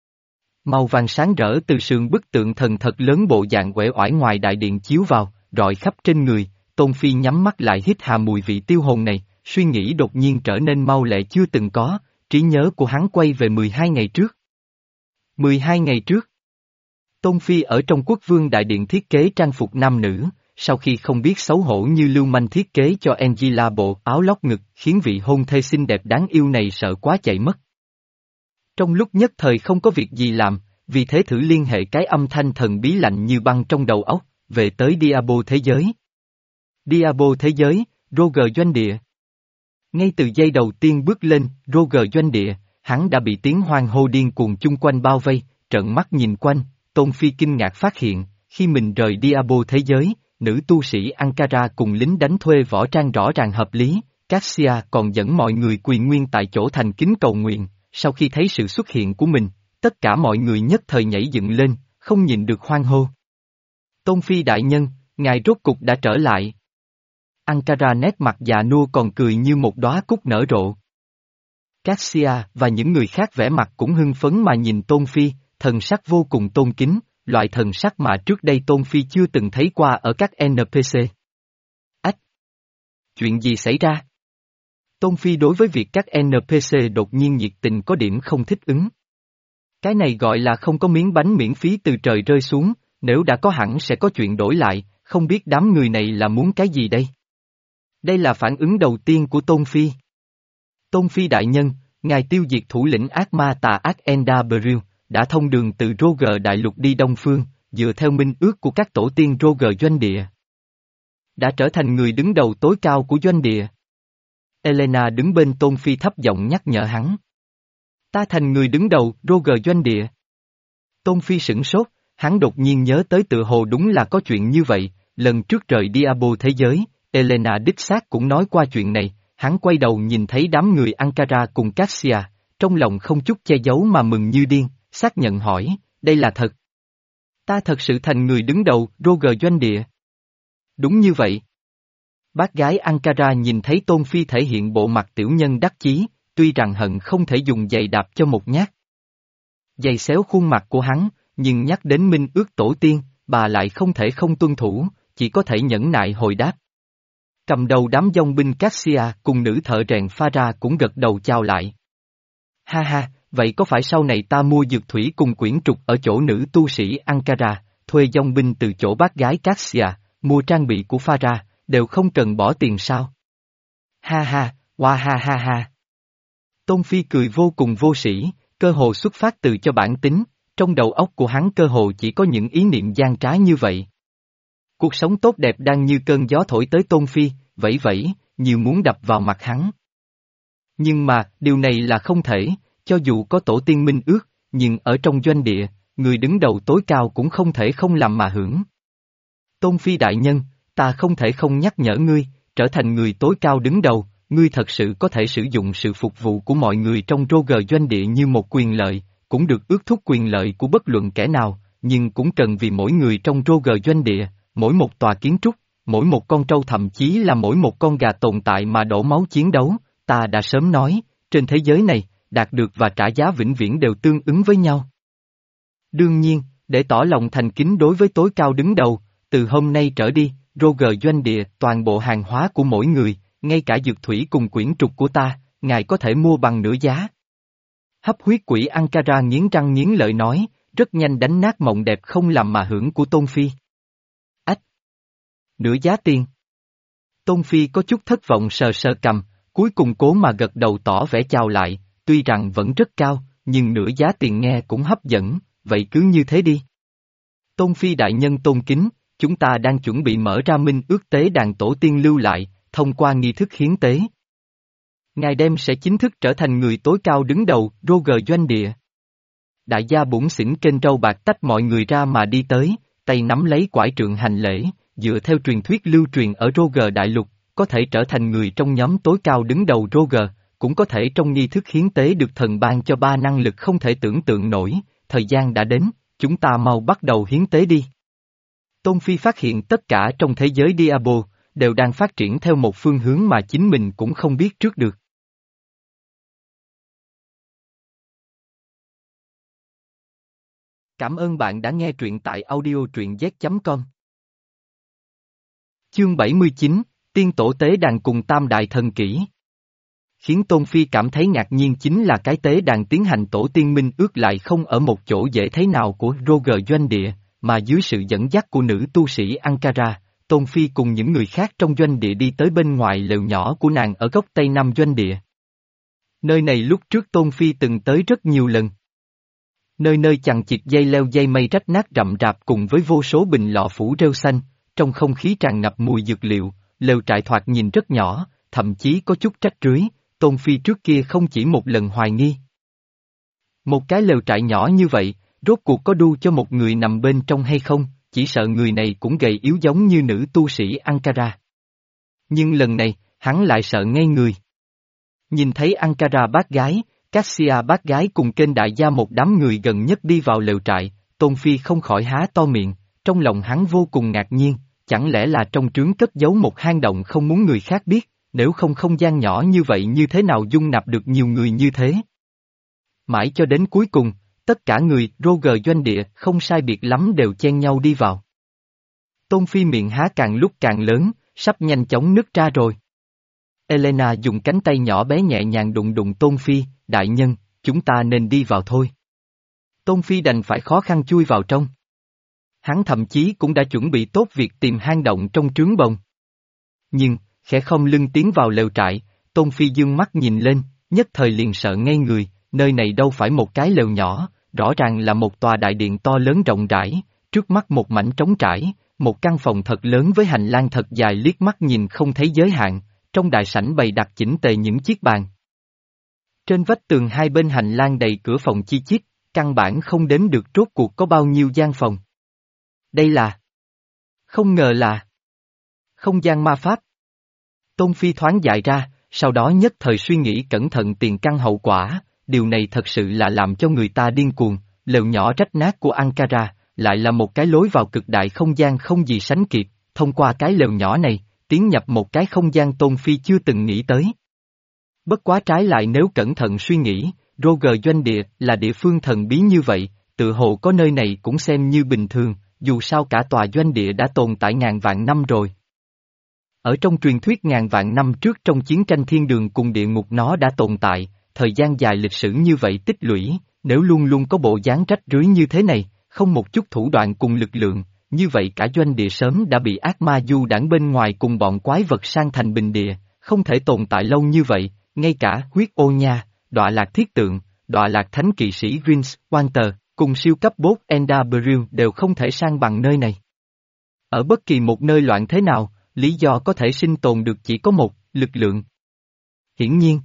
Màu vàng sáng rỡ từ sườn bức tượng thần thật lớn bộ dạng uể oải ngoài đại điện chiếu vào, rọi khắp trên người, Tôn Phi nhắm mắt lại hít hà mùi vị tiêu hồn này, suy nghĩ đột nhiên trở nên mau lẹ chưa từng có, trí nhớ của hắn quay về mười hai ngày trước. mười hai ngày trước. Tôn Phi ở trong quốc vương đại điện thiết kế trang phục nam nữ, sau khi không biết xấu hổ như lưu manh thiết kế cho Angela bộ áo lót ngực khiến vị hôn thê xinh đẹp đáng yêu này sợ quá chạy mất. Trong lúc nhất thời không có việc gì làm, vì thế thử liên hệ cái âm thanh thần bí lạnh như băng trong đầu óc, về tới Diabo thế giới. Diabo thế giới, Roger doanh địa. Ngay từ giây đầu tiên bước lên, Roger doanh địa, hắn đã bị tiếng hoan hô điên cuồng chung quanh bao vây, trợn mắt nhìn quanh, Tôn Phi kinh ngạc phát hiện, khi mình rời Diabo thế giới, nữ tu sĩ Ankara cùng lính đánh thuê võ trang rõ ràng hợp lý, Cassia còn dẫn mọi người quỳ nguyên tại chỗ thành kính cầu nguyện, sau khi thấy sự xuất hiện của mình, tất cả mọi người nhất thời nhảy dựng lên, không nhìn được hoan hô. Tôn Phi đại nhân, ngài rốt cục đã trở lại. Ankara nét mặt già nua còn cười như một đóa cúc nở rộ. Cassia và những người khác vẻ mặt cũng hưng phấn mà nhìn Tôn Phi, thần sắc vô cùng tôn kính, loại thần sắc mà trước đây Tôn Phi chưa từng thấy qua ở các en pê xê. Ách! Chuyện gì xảy ra? Tôn Phi đối với việc các en pê xê đột nhiên nhiệt tình có điểm không thích ứng. Cái này gọi là không có miếng bánh miễn phí từ trời rơi xuống, nếu đã có hẳn sẽ có chuyện đổi lại, không biết đám người này là muốn cái gì đây? Đây là phản ứng đầu tiên của Tôn Phi. Tôn Phi đại nhân, ngài tiêu diệt thủ lĩnh ác ma tà ác Endabril, đã thông đường từ Roger đại lục đi Đông Phương, dựa theo minh ước của các tổ tiên Roger doanh địa. Đã trở thành người đứng đầu tối cao của doanh địa. Elena đứng bên Tôn Phi thấp giọng nhắc nhở hắn. Ta thành người đứng đầu, Roger doanh địa. Tôn Phi sửng sốt, hắn đột nhiên nhớ tới tựa hồ đúng là có chuyện như vậy, lần trước rời Diabo thế giới, Elena đích xác cũng nói qua chuyện này, hắn quay đầu nhìn thấy đám người Ankara cùng Cassia, trong lòng không chút che giấu mà mừng như điên, xác nhận hỏi, đây là thật. Ta thật sự thành người đứng đầu, Roger doanh địa. Đúng như vậy. Bác gái Ankara nhìn thấy Tôn Phi thể hiện bộ mặt tiểu nhân đắc chí, tuy rằng hận không thể dùng giày đạp cho một nhát. Giày xéo khuôn mặt của hắn, nhưng nhắc đến minh ước tổ tiên, bà lại không thể không tuân thủ, chỉ có thể nhẫn nại hồi đáp. Cầm đầu đám dòng binh Cassia cùng nữ thợ rèn Farah cũng gật đầu chào lại. Ha ha, vậy có phải sau này ta mua dược thủy cùng quyển trục ở chỗ nữ tu sĩ Ankara, thuê dòng binh từ chỗ bác gái Cassia, mua trang bị của Farah, đều không cần bỏ tiền sao? Ha ha, hoa ha ha ha. Tôn Phi cười vô cùng vô sĩ, cơ hồ xuất phát từ cho bản tính, trong đầu óc của hắn cơ hồ chỉ có những ý niệm gian trá như vậy. Cuộc sống tốt đẹp đang như cơn gió thổi tới Tôn Phi, vẫy vẫy, như muốn đập vào mặt hắn. Nhưng mà, điều này là không thể, cho dù có tổ tiên minh ước, nhưng ở trong doanh địa, người đứng đầu tối cao cũng không thể không làm mà hưởng. Tôn Phi đại nhân, ta không thể không nhắc nhở ngươi, trở thành người tối cao đứng đầu, ngươi thật sự có thể sử dụng sự phục vụ của mọi người trong Roger doanh địa như một quyền lợi, cũng được ước thúc quyền lợi của bất luận kẻ nào, nhưng cũng cần vì mỗi người trong Roger doanh địa, mỗi một tòa kiến trúc, mỗi một con trâu thậm chí là mỗi một con gà tồn tại mà đổ máu chiến đấu, ta đã sớm nói, trên thế giới này, đạt được và trả giá vĩnh viễn đều tương ứng với nhau. Đương nhiên, để tỏ lòng thành kính đối với tối cao đứng đầu, từ hôm nay trở đi, Roger doanh địa, toàn bộ hàng hóa của mỗi người, ngay cả dược thủy cùng quyển trục của ta, ngài có thể mua bằng nửa giá. Hấp huyết quỷ Ankara nghiến răng nghiến lợi nói, rất nhanh đánh nát mộng đẹp không làm mà hưởng của Tôn Phi. Ách! Nửa giá tiền. Tôn Phi có chút thất vọng sờ sờ cầm, cuối cùng cố mà gật đầu tỏ vẻ chào lại, tuy rằng vẫn rất cao, nhưng nửa giá tiền nghe cũng hấp dẫn, vậy cứ như thế đi. Tôn Phi đại nhân tôn kính, chúng ta đang chuẩn bị mở ra minh ước tế đàn tổ tiên lưu lại, thông qua nghi thức hiến tế. Ngài đem sẽ chính thức trở thành người tối cao đứng đầu, Roger doanh địa. Đại gia bủn xỉn kênh râu bạc tách mọi người ra mà đi tới, tay nắm lấy quải trượng hành lễ, dựa theo truyền thuyết lưu truyền ở Roger đại lục, có thể trở thành người trong nhóm tối cao đứng đầu Roger, cũng có thể trong nghi thức hiến tế được thần ban cho ba năng lực không thể tưởng tượng nổi, thời gian đã đến, chúng ta mau bắt đầu hiến tế đi. Tôn Phi phát hiện tất cả trong thế giới Diablo, đều đang phát triển theo một phương hướng mà chính mình cũng không biết trước được. Cảm ơn bạn đã nghe truyện tại audio truyện z chấm com. Chương bảy mươi chín, Tiên Tổ Tế Đàn cùng Tam Đại Thần Kỷ. Khiến Tôn Phi cảm thấy ngạc nhiên chính là cái tế đàn tiến hành tổ tiên minh ước lại không ở một chỗ dễ thấy nào của Roger doanh địa, mà dưới sự dẫn dắt của nữ tu sĩ Ankara, Tôn Phi cùng những người khác trong doanh địa đi tới bên ngoài lều nhỏ của nàng ở góc Tây Nam doanh địa. Nơi này lúc trước Tôn Phi từng tới rất nhiều lần. Nơi nơi chằng chịt dây leo dây mây rách nát rậm rạp cùng với vô số bình lọ phủ rêu xanh, trong không khí tràn ngập mùi dược liệu, lều trại thoạt nhìn rất nhỏ, thậm chí có chút trách rưới, Tôn Phi trước kia không chỉ một lần hoài nghi. Một cái lều trại nhỏ như vậy, rốt cuộc có đu cho một người nằm bên trong hay không, chỉ sợ người này cũng gầy yếu giống như nữ tu sĩ Ankara. Nhưng lần này, hắn lại sợ ngây người. Nhìn thấy Ankara bác gái, Cassia bác gái cùng kênh đại gia một đám người gần nhất đi vào lều trại, Tôn Phi không khỏi há to miệng, trong lòng hắn vô cùng ngạc nhiên, chẳng lẽ là trong trướng cất giấu một hang động không muốn người khác biết, nếu không không gian nhỏ như vậy như thế nào dung nạp được nhiều người như thế. Mãi cho đến cuối cùng, tất cả người Roger doanh địa không sai biệt lắm đều chen nhau đi vào. Tôn Phi miệng há càng lúc càng lớn, sắp nhanh chóng nứt ra rồi. Elena dùng cánh tay nhỏ bé nhẹ nhàng đụng đụng Tôn Phi, đại nhân, chúng ta nên đi vào thôi. Tôn Phi đành phải khó khăn chui vào trong. Hắn thậm chí cũng đã chuẩn bị tốt việc tìm hang động trong trướng bồng. Nhưng, khẽ không lưng tiến vào lều trại, Tôn Phi dương mắt nhìn lên, nhất thời liền sợ ngây người, nơi này đâu phải một cái lều nhỏ, rõ ràng là một tòa đại điện to lớn rộng rãi, trước mắt một mảnh trống trải, một căn phòng thật lớn với hành lang thật dài liếc mắt nhìn không thấy giới hạn, trong đại sảnh bày đặt chỉnh tề những chiếc bàn. Trên vách tường hai bên hành lang đầy cửa phòng chi chít, căn bản không đếm được rốt cuộc có bao nhiêu gian phòng. Đây là... Không ngờ là... Không gian ma pháp. Tôn Phi thoáng dại ra, sau đó nhất thời suy nghĩ cẩn thận tiền căn hậu quả, điều này thật sự là làm cho người ta điên cuồng, lều nhỏ rách nát của Ankara, lại là một cái lối vào cực đại không gian không gì sánh kịp, thông qua cái lều nhỏ này, tiến nhập một cái không gian Tôn Phi chưa từng nghĩ tới. Bất quá trái lại nếu cẩn thận suy nghĩ, Roger doanh địa là địa phương thần bí như vậy, tự hồ có nơi này cũng xem như bình thường, dù sao cả tòa doanh địa đã tồn tại ngàn vạn năm rồi. Ở trong truyền thuyết ngàn vạn năm trước trong chiến tranh thiên đường cùng địa ngục nó đã tồn tại, thời gian dài lịch sử như vậy tích lũy, nếu luôn luôn có bộ dáng rách rưới như thế này, không một chút thủ đoạn cùng lực lượng, như vậy cả doanh địa sớm đã bị ác ma du đảng bên ngoài cùng bọn quái vật sang thành bình địa, không thể tồn tại lâu như vậy, ngay cả huyết ô nha, đọa lạc thiết tượng, đọa lạc thánh kỵ sĩ Vince, Walter, cùng siêu cấp bốt Enda Brill đều không thể sang bằng nơi này. Ở bất kỳ một nơi loạn thế nào, lý do có thể sinh tồn được chỉ có một, lực lượng. Hiển nhiên.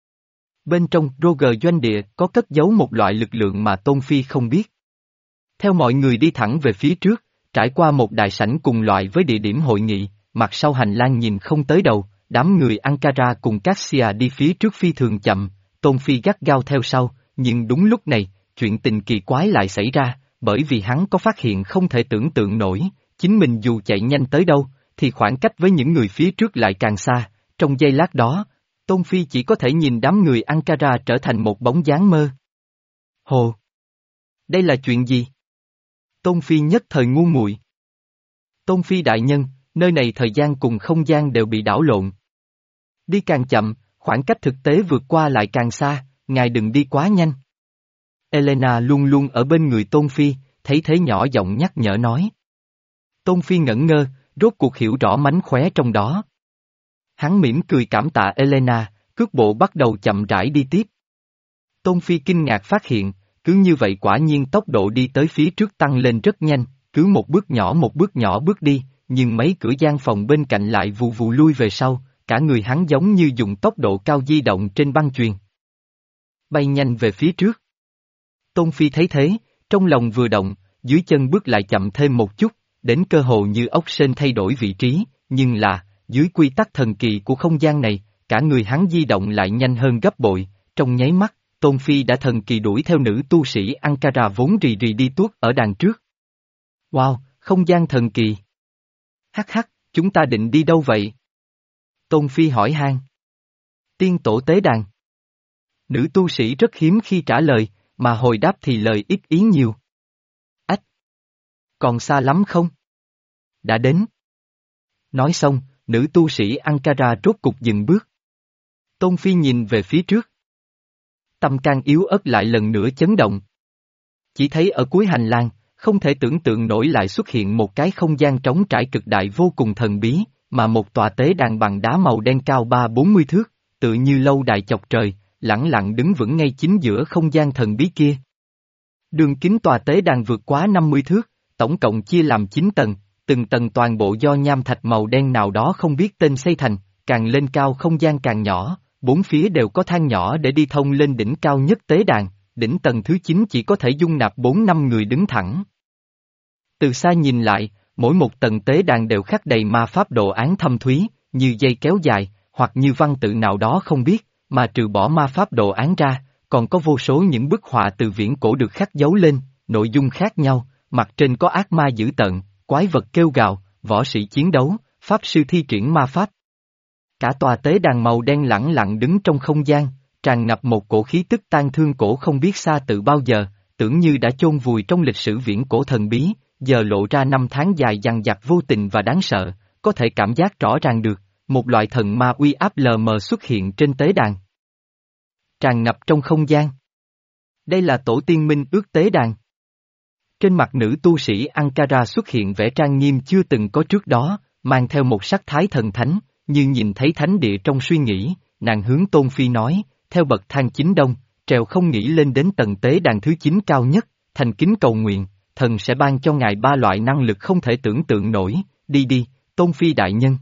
Bên trong Roger doanh địa có cất giấu một loại lực lượng mà Tôn Phi không biết. Theo mọi người đi thẳng về phía trước, trải qua một đại sảnh cùng loại với địa điểm hội nghị, mặt sau hành lang nhìn không tới đầu, đám người Ankara cùng Cassia đi phía trước phi thường chậm, Tôn Phi gắt gao theo sau, nhưng đúng lúc này, chuyện tình kỳ quái lại xảy ra, bởi vì hắn có phát hiện không thể tưởng tượng nổi, chính mình dù chạy nhanh tới đâu, thì khoảng cách với những người phía trước lại càng xa, trong giây lát đó, Tôn Phi chỉ có thể nhìn đám người Ankara trở thành một bóng dáng mơ. Hồ! Đây là chuyện gì? Tôn Phi nhất thời ngu muội. Tôn Phi đại nhân, nơi này thời gian cùng không gian đều bị đảo lộn. Đi càng chậm, khoảng cách thực tế vượt qua lại càng xa, ngài đừng đi quá nhanh. Elena luôn luôn ở bên người Tôn Phi, thấy thế nhỏ giọng nhắc nhở nói. Tôn Phi ngẩn ngơ, rốt cuộc hiểu rõ mánh khóe trong đó. Hắn mỉm cười cảm tạ Elena, cước bộ bắt đầu chậm rãi đi tiếp. Tôn Phi kinh ngạc phát hiện, cứ như vậy quả nhiên tốc độ đi tới phía trước tăng lên rất nhanh, cứ một bước nhỏ một bước nhỏ bước đi, nhưng mấy cửa gian phòng bên cạnh lại vù vù lui về sau, cả người hắn giống như dùng tốc độ cao di động trên băng chuyền. Bay nhanh về phía trước. Tôn Phi thấy thế, trong lòng vừa động, dưới chân bước lại chậm thêm một chút, đến cơ hồ như ốc sên thay đổi vị trí, nhưng là, dưới quy tắc thần kỳ của không gian này, cả người hắn di động lại nhanh hơn gấp bội, trong nháy mắt, Tôn Phi đã thần kỳ đuổi theo nữ tu sĩ Ankara vốn rì rì đi tuốt ở đằng trước. Wow, không gian thần kỳ. Hắc hắc, chúng ta định đi đâu vậy? Tôn Phi hỏi han. Tiên tổ tế đàn. Nữ tu sĩ rất hiếm khi trả lời, mà hồi đáp thì lời ít ý nhiều. Ách! Còn xa lắm không? Đã đến. Nói xong, nữ tu sĩ Ankara rốt cục dừng bước. Tôn Phi nhìn về phía trước. Tâm can yếu ớt lại lần nữa chấn động. Chỉ thấy ở cuối hành lang, không thể tưởng tượng nổi lại xuất hiện một cái không gian trống trải cực đại vô cùng thần bí, mà một tòa tế đàn bằng đá màu đen cao ba bốn mươi thước, tự như lâu đài chọc trời, lẳng lặng đứng vững ngay chính giữa không gian thần bí kia. Đường kính tòa tế đàn vượt quá năm mươi thước, tổng cộng chia làm chín tầng, từng tầng toàn bộ do nham thạch màu đen nào đó không biết tên xây thành, càng lên cao không gian càng nhỏ, bốn phía đều có thang nhỏ để đi thông lên đỉnh cao nhất tế đàn, đỉnh tầng thứ chín chỉ có thể dung nạp bốn năm người đứng thẳng. Từ xa nhìn lại, mỗi một tầng tế đàn đều khắc đầy ma pháp đồ án thâm thúy, như dây kéo dài, hoặc như văn tự nào đó không biết, mà trừ bỏ ma pháp đồ án ra, còn có vô số những bức họa từ viễn cổ được khắc dấu lên, nội dung khác nhau, mặt trên có ác ma dữ tợn, quái vật kêu gào, võ sĩ chiến đấu, pháp sư thi triển ma pháp. Cả tòa tế đàn màu đen lẳng lặng đứng trong không gian, tràn ngập một cổ khí tức tang thương cổ không biết xa từ bao giờ, tưởng như đã chôn vùi trong lịch sử viễn cổ thần bí, giờ lộ ra năm tháng dài dằng dặc vô tình và đáng sợ, có thể cảm giác rõ ràng được, một loại thần ma uy áp lờ mờ xuất hiện trên tế đàn. Tràn ngập trong không gian. Đây là tổ tiên minh ước tế đàn. Trên mặt nữ tu sĩ Ankara xuất hiện vẻ trang nghiêm chưa từng có trước đó, mang theo một sắc thái thần thánh, như nhìn thấy thánh địa trong suy nghĩ, nàng hướng Tôn Phi nói, theo bậc thang chính đông, trèo không nghĩ lên đến tầng tế đàn thứ chín cao nhất, thành kính cầu nguyện, thần sẽ ban cho ngài ba loại năng lực không thể tưởng tượng nổi, đi đi, Tôn Phi đại nhân.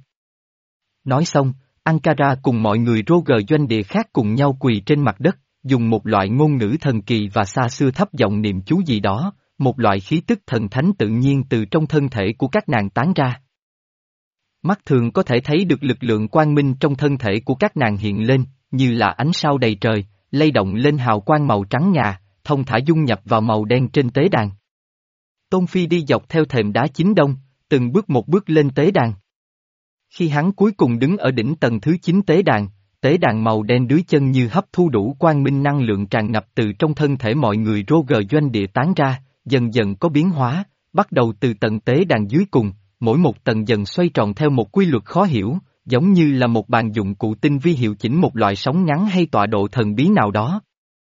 Nói xong, Ankara cùng mọi người Roger doanh địa khác cùng nhau quỳ trên mặt đất, dùng một loại ngôn ngữ thần kỳ và xa xưa thấp giọng niệm chú gì đó, một loại khí tức thần thánh tự nhiên từ trong thân thể của các nàng tán ra. Mắt thường có thể thấy được lực lượng quang minh trong thân thể của các nàng hiện lên, như là ánh sao đầy trời, lay động lên hào quang màu trắng ngà, thông thả dung nhập vào màu đen trên tế đàn. Tôn Phi đi dọc theo thềm đá chính đông, từng bước một bước lên tế đàn. Khi hắn cuối cùng đứng ở đỉnh tầng thứ chín tế đàn, tế đàn màu đen dưới chân như hấp thu đủ quang minh năng lượng tràn ngập từ trong thân thể mọi người Roger doanh địa tán ra, dần dần có biến hóa, bắt đầu từ tầng tế đàn dưới cùng, mỗi một tầng dần xoay tròn theo một quy luật khó hiểu, giống như là một bàn dụng cụ tinh vi hiệu chỉnh một loại sóng ngắn hay tọa độ thần bí nào đó.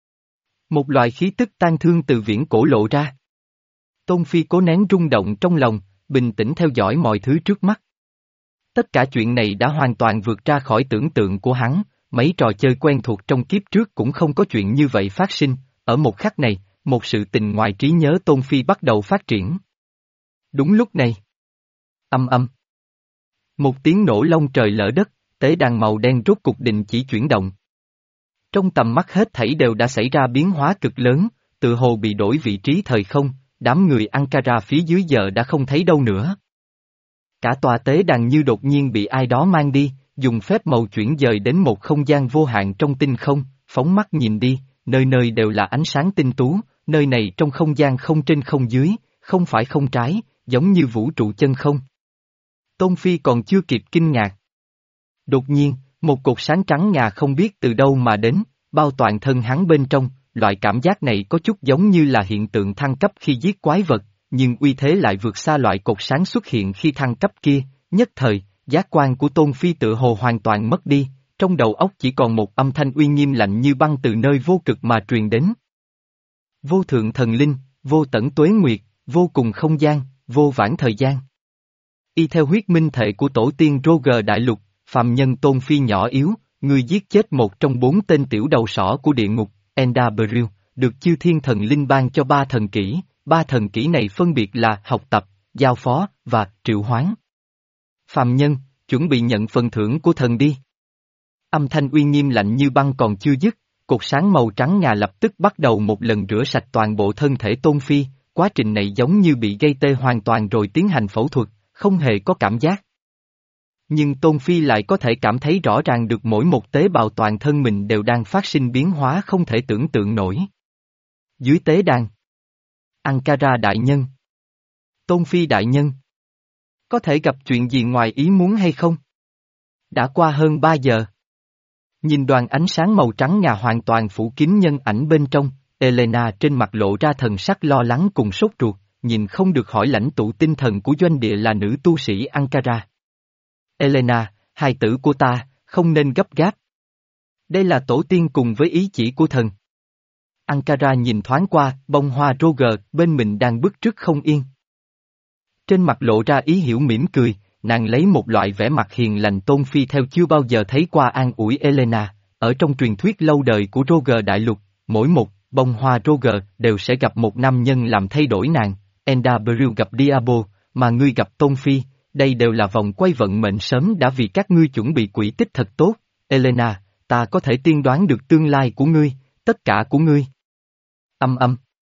Một loại khí tức tan thương từ viễn cổ lộ ra. Tôn Phi cố nén rung động trong lòng, bình tĩnh theo dõi mọi thứ trước mắt. Tất cả chuyện này đã hoàn toàn vượt ra khỏi tưởng tượng của hắn, mấy trò chơi quen thuộc trong kiếp trước cũng không có chuyện như vậy phát sinh, ở một khắc này, một sự tình ngoài trí nhớ Tôn Phi bắt đầu phát triển. Đúng lúc này, Âm âm. Một tiếng nổ long trời lỡ đất, tế đàn màu đen rốt cục định chỉ chuyển động. Trong tầm mắt hết thảy đều đã xảy ra biến hóa cực lớn, tự hồ bị đổi vị trí thời không, đám người Ankara phía dưới giờ đã không thấy đâu nữa. Cả tòa tế đàn như đột nhiên bị ai đó mang đi, dùng phép màu chuyển dời đến một không gian vô hạn trong tinh không, phóng mắt nhìn đi, nơi nơi đều là ánh sáng tinh tú, nơi này trong không gian không trên không dưới, không phải không trái, giống như vũ trụ chân không. Tôn Phi còn chưa kịp kinh ngạc. Đột nhiên, một cột sáng trắng ngà không biết từ đâu mà đến, bao toàn thân hắn bên trong, loại cảm giác này có chút giống như là hiện tượng thăng cấp khi giết quái vật, nhưng uy thế lại vượt xa loại cột sáng xuất hiện khi thăng cấp kia, nhất thời, giác quan của Tôn Phi tự hồ hoàn toàn mất đi, trong đầu óc chỉ còn một âm thanh uy nghiêm lạnh như băng từ nơi vô cực mà truyền đến. Vô thượng thần linh, vô tận tuế nguyệt, vô cùng không gian, vô vãn thời gian. Y theo huyết minh thể của tổ tiên Roger Đại Lục, phàm nhân Tôn Phi nhỏ yếu, người giết chết một trong bốn tên tiểu đầu sỏ của địa ngục, Endabril, được chư thiên thần linh ban cho ba thần kỹ, ba thần kỹ này phân biệt là học tập, giao phó, và triệu hoán. Phàm nhân, chuẩn bị nhận phần thưởng của thần đi. Âm thanh uy nghiêm lạnh như băng còn chưa dứt, cột sáng màu trắng ngà lập tức bắt đầu một lần rửa sạch toàn bộ thân thể Tôn Phi, quá trình này giống như bị gây tê hoàn toàn rồi tiến hành phẫu thuật, không hề có cảm giác. Nhưng Tôn Phi lại có thể cảm thấy rõ ràng được mỗi một tế bào toàn thân mình đều đang phát sinh biến hóa không thể tưởng tượng nổi. Dưới tế đàn. Ankara đại nhân. Tôn Phi đại nhân. Có thể gặp chuyện gì ngoài ý muốn hay không? Đã qua hơn ba giờ. Nhìn đoàn ánh sáng màu trắng ngà hoàn toàn phủ kín nhân ảnh bên trong, Elena trên mặt lộ ra thần sắc lo lắng cùng sốt ruột, nhìn không được hỏi lãnh tụ tinh thần của doanh địa là nữ tu sĩ Ankara. Elena, hài tử của ta, không nên gấp gáp. Đây là tổ tiên cùng với ý chỉ của thần. Ankara nhìn thoáng qua, bông hoa Roger bên mình đang bứt rứt không yên. Trên mặt lộ ra ý hiểu mỉm cười, nàng lấy một loại vẻ mặt hiền lành Tôn Phi theo chưa bao giờ thấy qua an ủi Elena, ở trong truyền thuyết lâu đời của Roger Đại Lục, mỗi một bông hoa Roger đều sẽ gặp một nam nhân làm thay đổi nàng, Endabril gặp Diabo, mà ngươi gặp Tôn Phi, đây đều là vòng quay vận mệnh sớm đã vì các ngươi chuẩn bị quỹ tích thật tốt, Elena, ta có thể tiên đoán được tương lai của ngươi, tất cả của ngươi. Âm âm.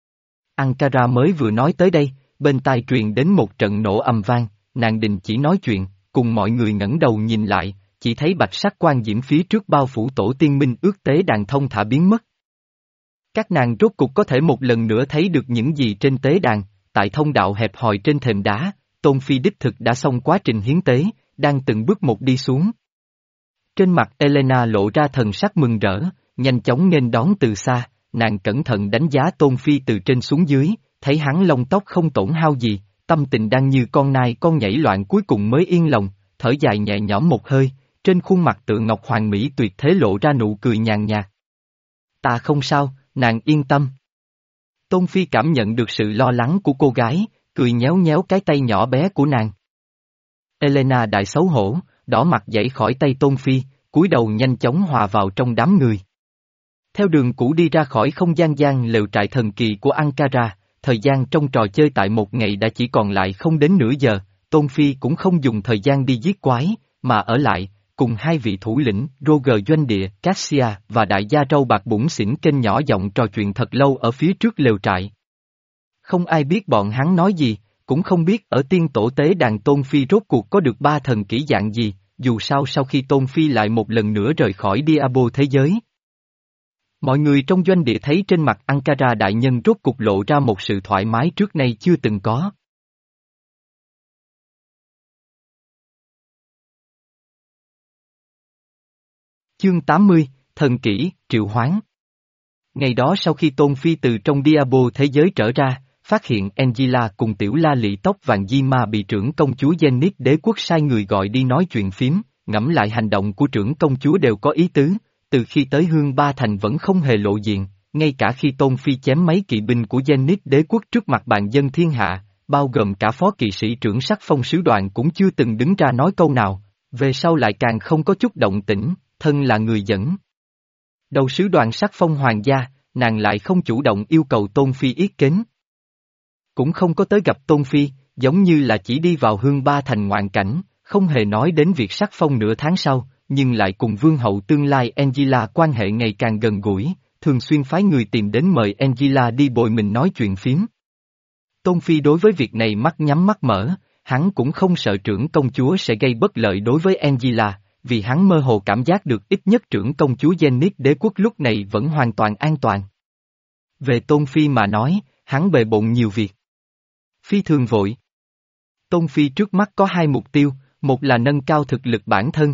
Ankara mới vừa nói tới đây, bên tai truyền đến một trận nổ ầm vang, nàng đình chỉ nói chuyện, cùng mọi người ngẩng đầu nhìn lại, chỉ thấy bạch sắc quan diễm phía trước bao phủ tổ tiên minh ước tế đàn thông thả biến mất. Các nàng rốt cục có thể một lần nữa thấy được những gì trên tế đàn, tại thông đạo hẹp hòi trên thềm đá, Tôn Phi đích thực đã xong quá trình hiến tế, đang từng bước một đi xuống. Trên mặt Elena lộ ra thần sắc mừng rỡ, nhanh chóng nghênh đón từ xa, nàng cẩn thận đánh giá Tôn Phi từ trên xuống dưới, thấy hắn lông tóc không tổn hao gì, tâm tình đang như con nai con nhảy loạn cuối cùng mới yên lòng, thở dài nhẹ nhõm một hơi, trên khuôn mặt tượng ngọc hoàng mỹ tuyệt thế lộ ra nụ cười nhàn nhạt. Ta không sao, nàng yên tâm. Tôn Phi cảm nhận được sự lo lắng của cô gái, cười nhéo nhéo cái tay nhỏ bé của nàng. Elena đại xấu hổ, đỏ mặt dãy khỏi tay Tôn Phi, cúi đầu nhanh chóng hòa vào trong đám người. Theo đường cũ đi ra khỏi không gian gian lều trại thần kỳ của Ankara, thời gian trong trò chơi tại một ngày đã chỉ còn lại không đến nửa giờ, Tôn Phi cũng không dùng thời gian đi giết quái, mà ở lại, cùng hai vị thủ lĩnh, Roger doanh địa, Cassia và đại gia râu bạc bủn xỉn kênh nhỏ giọng trò chuyện thật lâu ở phía trước lều trại. Không ai biết bọn hắn nói gì, cũng không biết ở tiên tổ tế đàn Tôn Phi rốt cuộc có được ba thần kỹ dạng gì, dù sao sau khi Tôn Phi lại một lần nữa rời khỏi Diabo thế giới. Mọi người trong doanh địa thấy trên mặt Ankara đại nhân rốt cục lộ ra một sự thoải mái trước nay chưa từng có. Chương tám mươi, Thần kỹ, triệu hoán. Ngày đó sau khi Tôn Phi từ trong Diabo thế giới trở ra, phát hiện Angela cùng tiểu la lị tóc vàng Di Ma bị trưởng công chúa Zenith đế quốc sai người gọi đi nói chuyện phím, ngẫm lại hành động của trưởng công chúa đều có ý tứ, từ khi tới Hương Ba Thành vẫn không hề lộ diện, ngay cả khi Tôn Phi chém mấy kỵ binh của Zenith đế quốc trước mặt bàn dân thiên hạ, bao gồm cả phó kỵ sĩ trưởng sắc phong sứ đoàn cũng chưa từng đứng ra nói câu nào, về sau lại càng không có chút động tĩnh, thân là người dẫn. Đầu sứ đoàn sắc phong hoàng gia, nàng lại không chủ động yêu cầu Tôn Phi yết kính. Cũng không có tới gặp Tôn Phi, giống như là chỉ đi vào Hương Ba Thành ngoạn cảnh, không hề nói đến việc sắc phong nửa tháng sau, nhưng lại cùng vương hậu tương lai Angela quan hệ ngày càng gần gũi, thường xuyên phái người tìm đến mời Angela đi bồi mình nói chuyện phiếm. Tôn Phi đối với việc này mắt nhắm mắt mở, hắn cũng không sợ trưởng công chúa sẽ gây bất lợi đối với Angela, vì hắn mơ hồ cảm giác được ít nhất trưởng công chúa Zenith đế quốc lúc này vẫn hoàn toàn an toàn. Về Tôn Phi mà nói, hắn bề bộn nhiều việc. Phi thường vội. Tôn Phi trước mắt có hai mục tiêu, một là nâng cao thực lực bản thân.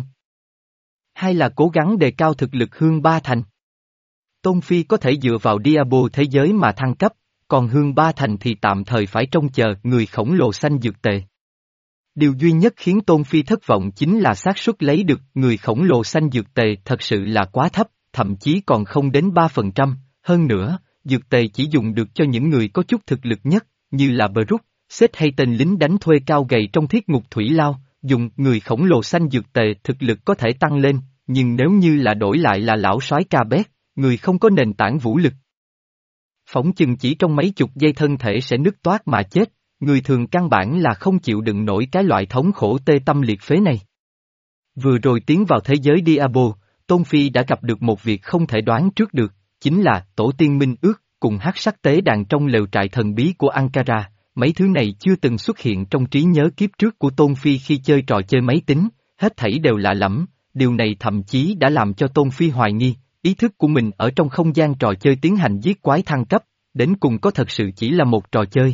Hai là cố gắng đề cao thực lực Hương Ba Thành. Tôn Phi có thể dựa vào Diablo thế giới mà thăng cấp, còn Hương Ba Thành thì tạm thời phải trông chờ người khổng lồ xanh dược tề. Điều duy nhất khiến Tôn Phi thất vọng chính là xác suất lấy được người khổng lồ xanh dược tề thật sự là quá thấp, thậm chí còn không đến ba phần trăm, hơn nữa, dược tề chỉ dùng được cho những người có chút thực lực nhất, như là Brook, Seth hay tên lính đánh thuê cao gầy trong thiết ngục thủy lao, dùng người khổng lồ xanh dược tề thực lực có thể tăng lên, nhưng nếu như là đổi lại là lão soái ca bét, người không có nền tảng vũ lực. Phỏng chừng chỉ trong mấy chục giây thân thể sẽ nứt toát mà chết, người thường căn bản là không chịu đựng nổi cái loại thống khổ tê tâm liệt phế này. Vừa rồi tiến vào thế giới Diablo, Tôn Phi đã gặp được một việc không thể đoán trước được, chính là tổ tiên minh ước cùng hắc sắc tế đàn trong lều trại thần bí của Ankara. Mấy thứ này chưa từng xuất hiện trong trí nhớ kiếp trước của Tôn Phi khi chơi trò chơi máy tính, hết thảy đều lạ lẫm, điều này thậm chí đã làm cho Tôn Phi hoài nghi, ý thức của mình ở trong không gian trò chơi tiến hành giết quái thăng cấp, đến cùng có thật sự chỉ là một trò chơi.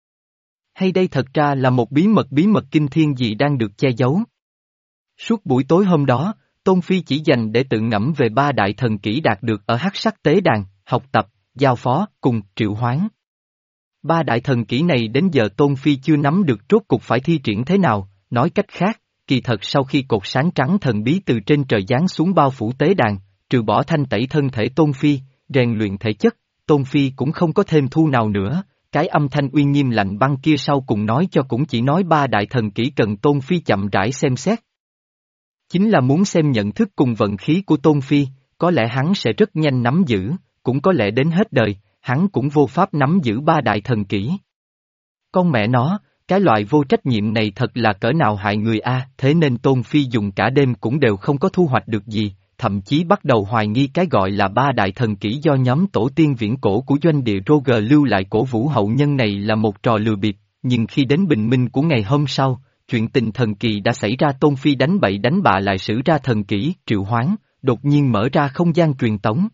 Hay đây thật ra là một bí mật bí mật kinh thiên gì đang được che giấu. Suốt buổi tối hôm đó, Tôn Phi chỉ dành để tự ngẫm về ba đại thần kỹ đạt được ở hắc sắc tế đàn, học tập, giao phó, cùng triệu hoán. Ba đại thần kỹ này đến giờ Tôn Phi chưa nắm được rốt cục phải thi triển thế nào, nói cách khác, kỳ thật sau khi cột sáng trắng thần bí từ trên trời giáng xuống bao phủ tế đàn, trừ bỏ thanh tẩy thân thể Tôn Phi, rèn luyện thể chất, Tôn Phi cũng không có thêm thu nào nữa, cái âm thanh uy nghiêm lạnh băng kia sau cùng nói cho cũng chỉ nói ba đại thần kỹ cần Tôn Phi chậm rãi xem xét. Chính là muốn xem nhận thức cùng vận khí của Tôn Phi, có lẽ hắn sẽ rất nhanh nắm giữ, cũng có lẽ đến hết đời, hắn cũng vô pháp nắm giữ ba đại thần kỹ. Con mẹ nó, cái loại vô trách nhiệm này thật là cỡ nào hại người a, thế nên Tôn Phi dùng cả đêm cũng đều không có thu hoạch được gì, thậm chí bắt đầu hoài nghi cái gọi là ba đại thần kỹ do nhóm tổ tiên viễn cổ của doanh địa Roger lưu lại cổ vũ hậu nhân này là một trò lừa bịp, nhưng khi đến bình minh của ngày hôm sau, chuyện tình thần kỳ đã xảy ra. Tôn Phi đánh bậy đánh bạ lại sử ra thần kỹ triệu hoán, đột nhiên mở ra không gian truyền tống.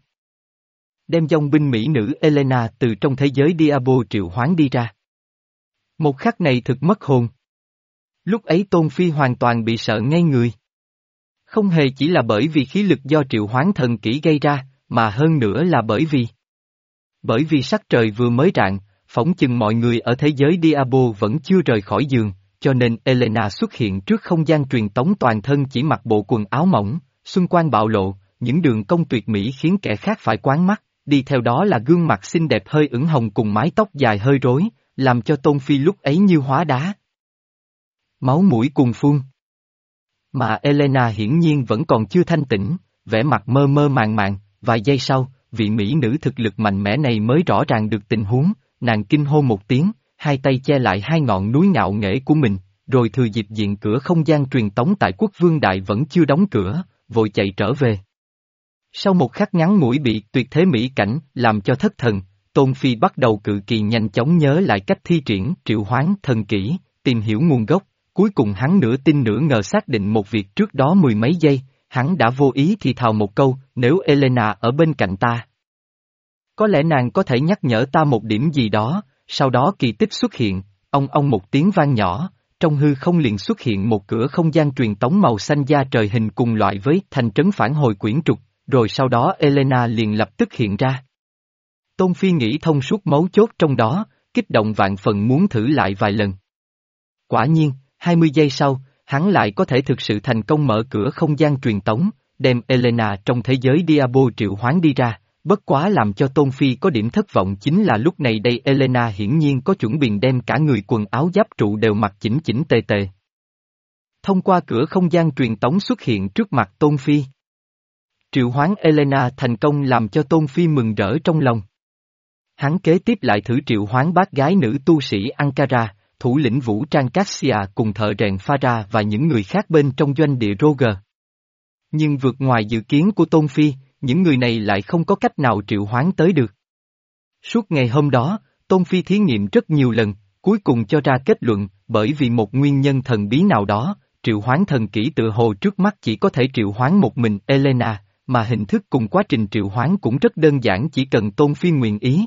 Đem dòng binh mỹ nữ Elena từ trong thế giới Diablo triệu hoán đi ra. Một khắc này thực mất hồn. Lúc ấy Tôn Phi hoàn toàn bị sợ ngây người. Không hề chỉ là bởi vì khí lực do triệu hoán thần kỹ gây ra, mà hơn nữa là bởi vì... Bởi vì sắc trời vừa mới rạng, phỏng chừng mọi người ở thế giới Diablo vẫn chưa rời khỏi giường, cho nên Elena xuất hiện trước không gian truyền tống toàn thân chỉ mặc bộ quần áo mỏng, xung quanh bạo lộ, những đường cong tuyệt mỹ khiến kẻ khác phải quán mắt, đi theo đó là gương mặt xinh đẹp hơi ửng hồng cùng mái tóc dài hơi rối, làm cho Tôn Phi lúc ấy như hóa đá. Máu mũi cuồn phun. Mà Elena hiển nhiên vẫn còn chưa thanh tỉnh, vẻ mặt mơ mơ màng màng, vài giây sau, vị mỹ nữ thực lực mạnh mẽ này mới rõ ràng được tình huống, nàng kinh hô một tiếng, hai tay che lại hai ngọn núi ngạo nghễ của mình, rồi thừa dịp diện cửa không gian truyền tống tại Quốc Vương Đại vẫn chưa đóng cửa, vội chạy trở về. Sau một khắc ngắn ngủi bị tuyệt thế mỹ cảnh làm cho thất thần, Tôn Phi bắt đầu cự kỳ nhanh chóng nhớ lại cách thi triển triệu hoán thần kỹ, tìm hiểu nguồn gốc, cuối cùng hắn nửa tin nửa ngờ xác định một việc trước đó mười mấy giây, hắn đã vô ý thì thào một câu, nếu Elena ở bên cạnh ta. Có lẽ nàng có thể nhắc nhở ta một điểm gì đó, sau đó kỳ tích xuất hiện, ong ong một tiếng vang nhỏ, trong hư không liền xuất hiện một cửa không gian truyền tống màu xanh da trời hình cùng loại với thành trấn phản hồi quyển trục, rồi sau đó Elena liền lập tức hiện ra. Tôn Phi nghĩ thông suốt mấu chốt trong đó, kích động vạn phần muốn thử lại vài lần. Quả nhiên, hai mươi giây sau, hắn lại có thể thực sự thành công mở cửa không gian truyền tống, đem Elena trong thế giới Diablo triệu hoán đi ra, bất quá làm cho Tôn Phi có điểm thất vọng chính là lúc này đây Elena hiển nhiên có chuẩn bị đem cả người quần áo giáp trụ đều mặc chỉnh chỉnh tề tề. Thông qua cửa không gian truyền tống xuất hiện trước mặt Tôn Phi. Triệu hoán Elena thành công làm cho Tôn Phi mừng rỡ trong lòng. Hắn kế tiếp lại thử triệu hoán bác gái nữ tu sĩ Ankara, thủ lĩnh vũ trang Cassia cùng thợ rèn Phara và những người khác bên trong doanh địa Roger. Nhưng vượt ngoài dự kiến của Tôn Phi, những người này lại không có cách nào triệu hoán tới được. Suốt ngày hôm đó, Tôn Phi thí nghiệm rất nhiều lần, cuối cùng cho ra kết luận, bởi vì một nguyên nhân thần bí nào đó, triệu hoán thần kỹ tự hồ trước mắt chỉ có thể triệu hoán một mình Elena, mà hình thức cùng quá trình triệu hoán cũng rất đơn giản, chỉ cần Tôn Phi nguyện ý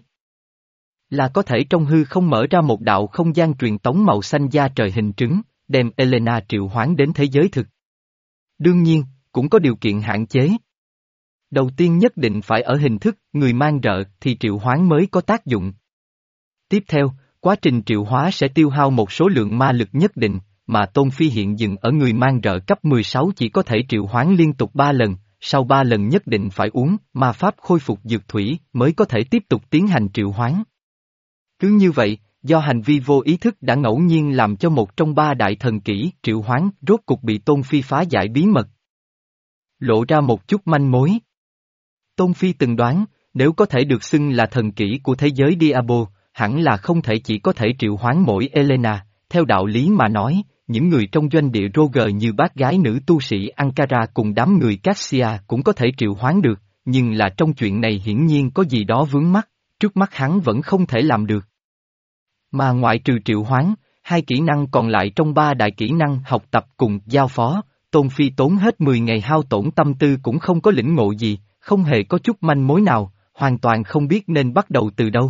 là có thể trong hư không mở ra một đạo không gian truyền tống màu xanh da trời hình trứng, đem Elena triệu hoán đến thế giới thực. Đương nhiên, cũng có điều kiện hạn chế. Đầu tiên nhất định phải ở hình thức người mang rợ thì triệu hoán mới có tác dụng. Tiếp theo, quá trình triệu hóa sẽ tiêu hao một số lượng ma lực nhất định, mà Tôn Phi hiện dừng ở người mang rợ cấp mười sáu chỉ có thể triệu hoán liên tục ba lần, sau ba lần nhất định phải uống ma pháp khôi phục dược thủy mới có thể tiếp tục tiến hành triệu hoán. Cứ như vậy, do hành vi vô ý thức đã ngẫu nhiên làm cho một trong ba đại thần kỹ triệu hoán rốt cục bị Tôn Phi phá giải bí mật. Lộ ra một chút manh mối. Tôn Phi từng đoán, nếu có thể được xưng là thần kỹ của thế giới Diablo, hẳn là không thể chỉ có thể triệu hoán mỗi Elena, theo đạo lý mà nói, những người trong doanh địa Roger như bác gái nữ tu sĩ Ankara cùng đám người Cassia cũng có thể triệu hoán được, nhưng là trong chuyện này hiển nhiên có gì đó vướng mắc, trước mắt hắn vẫn không thể làm được. Mà ngoại trừ triệu hoán, hai kỹ năng còn lại trong ba đại kỹ năng học tập cùng giao phó, Tôn Phi tốn hết mười ngày hao tổn tâm tư cũng không có lĩnh ngộ gì, không hề có chút manh mối nào, hoàn toàn không biết nên bắt đầu từ đâu.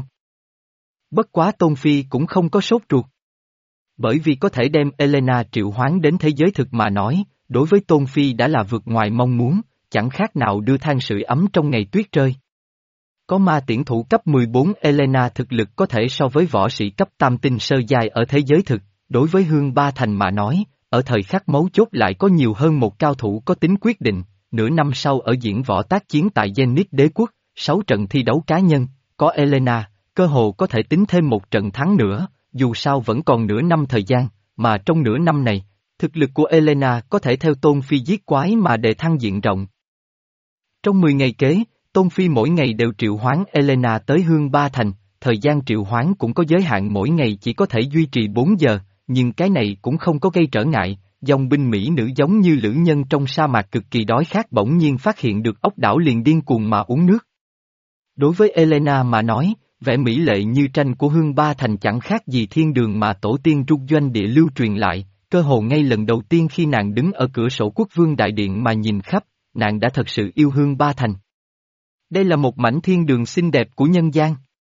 Bất quá Tôn Phi cũng không có sốt ruột. Bởi vì có thể đem Elena triệu hoán đến thế giới thực mà nói, đối với Tôn Phi đã là vượt ngoài mong muốn, chẳng khác nào đưa than sưởi ấm trong ngày tuyết rơi. Có ma tiễn thủ cấp mười bốn Elena thực lực có thể so với võ sĩ cấp tam tinh sơ giai ở thế giới thực, đối với Hương Ba Thành mà nói, ở thời khắc mấu chốt lại có nhiều hơn một cao thủ có tính quyết định, nửa năm sau ở diễn võ tác chiến tại Zenith đế quốc, sáu trận thi đấu cá nhân, có Elena, cơ hồ có thể tính thêm một trận thắng nữa, dù sao vẫn còn nửa năm thời gian, mà trong nửa năm này, thực lực của Elena có thể theo Tôn Phi giết quái mà đề thăng diện rộng. Trong mười ngày kế, Tôn Phi mỗi ngày đều triệu hoán Elena tới Hương Ba Thành, thời gian triệu hoán cũng có giới hạn, mỗi ngày chỉ có thể duy trì bốn giờ, nhưng cái này cũng không có gây trở ngại, dòng binh mỹ nữ giống như lữ nhân trong sa mạc cực kỳ đói khát bỗng nhiên phát hiện được ốc đảo liền điên cuồng mà uống nước. Đối với Elena mà nói, vẻ mỹ lệ như tranh của Hương Ba Thành chẳng khác gì thiên đường mà tổ tiên Trúc Doanh địa lưu truyền lại, cơ hồ ngay lần đầu tiên khi nàng đứng ở cửa sổ Quốc Vương Đại Điện mà nhìn khắp, nàng đã thật sự yêu Hương Ba Thành. Đây là một mảnh thiên đường xinh đẹp của nhân gian.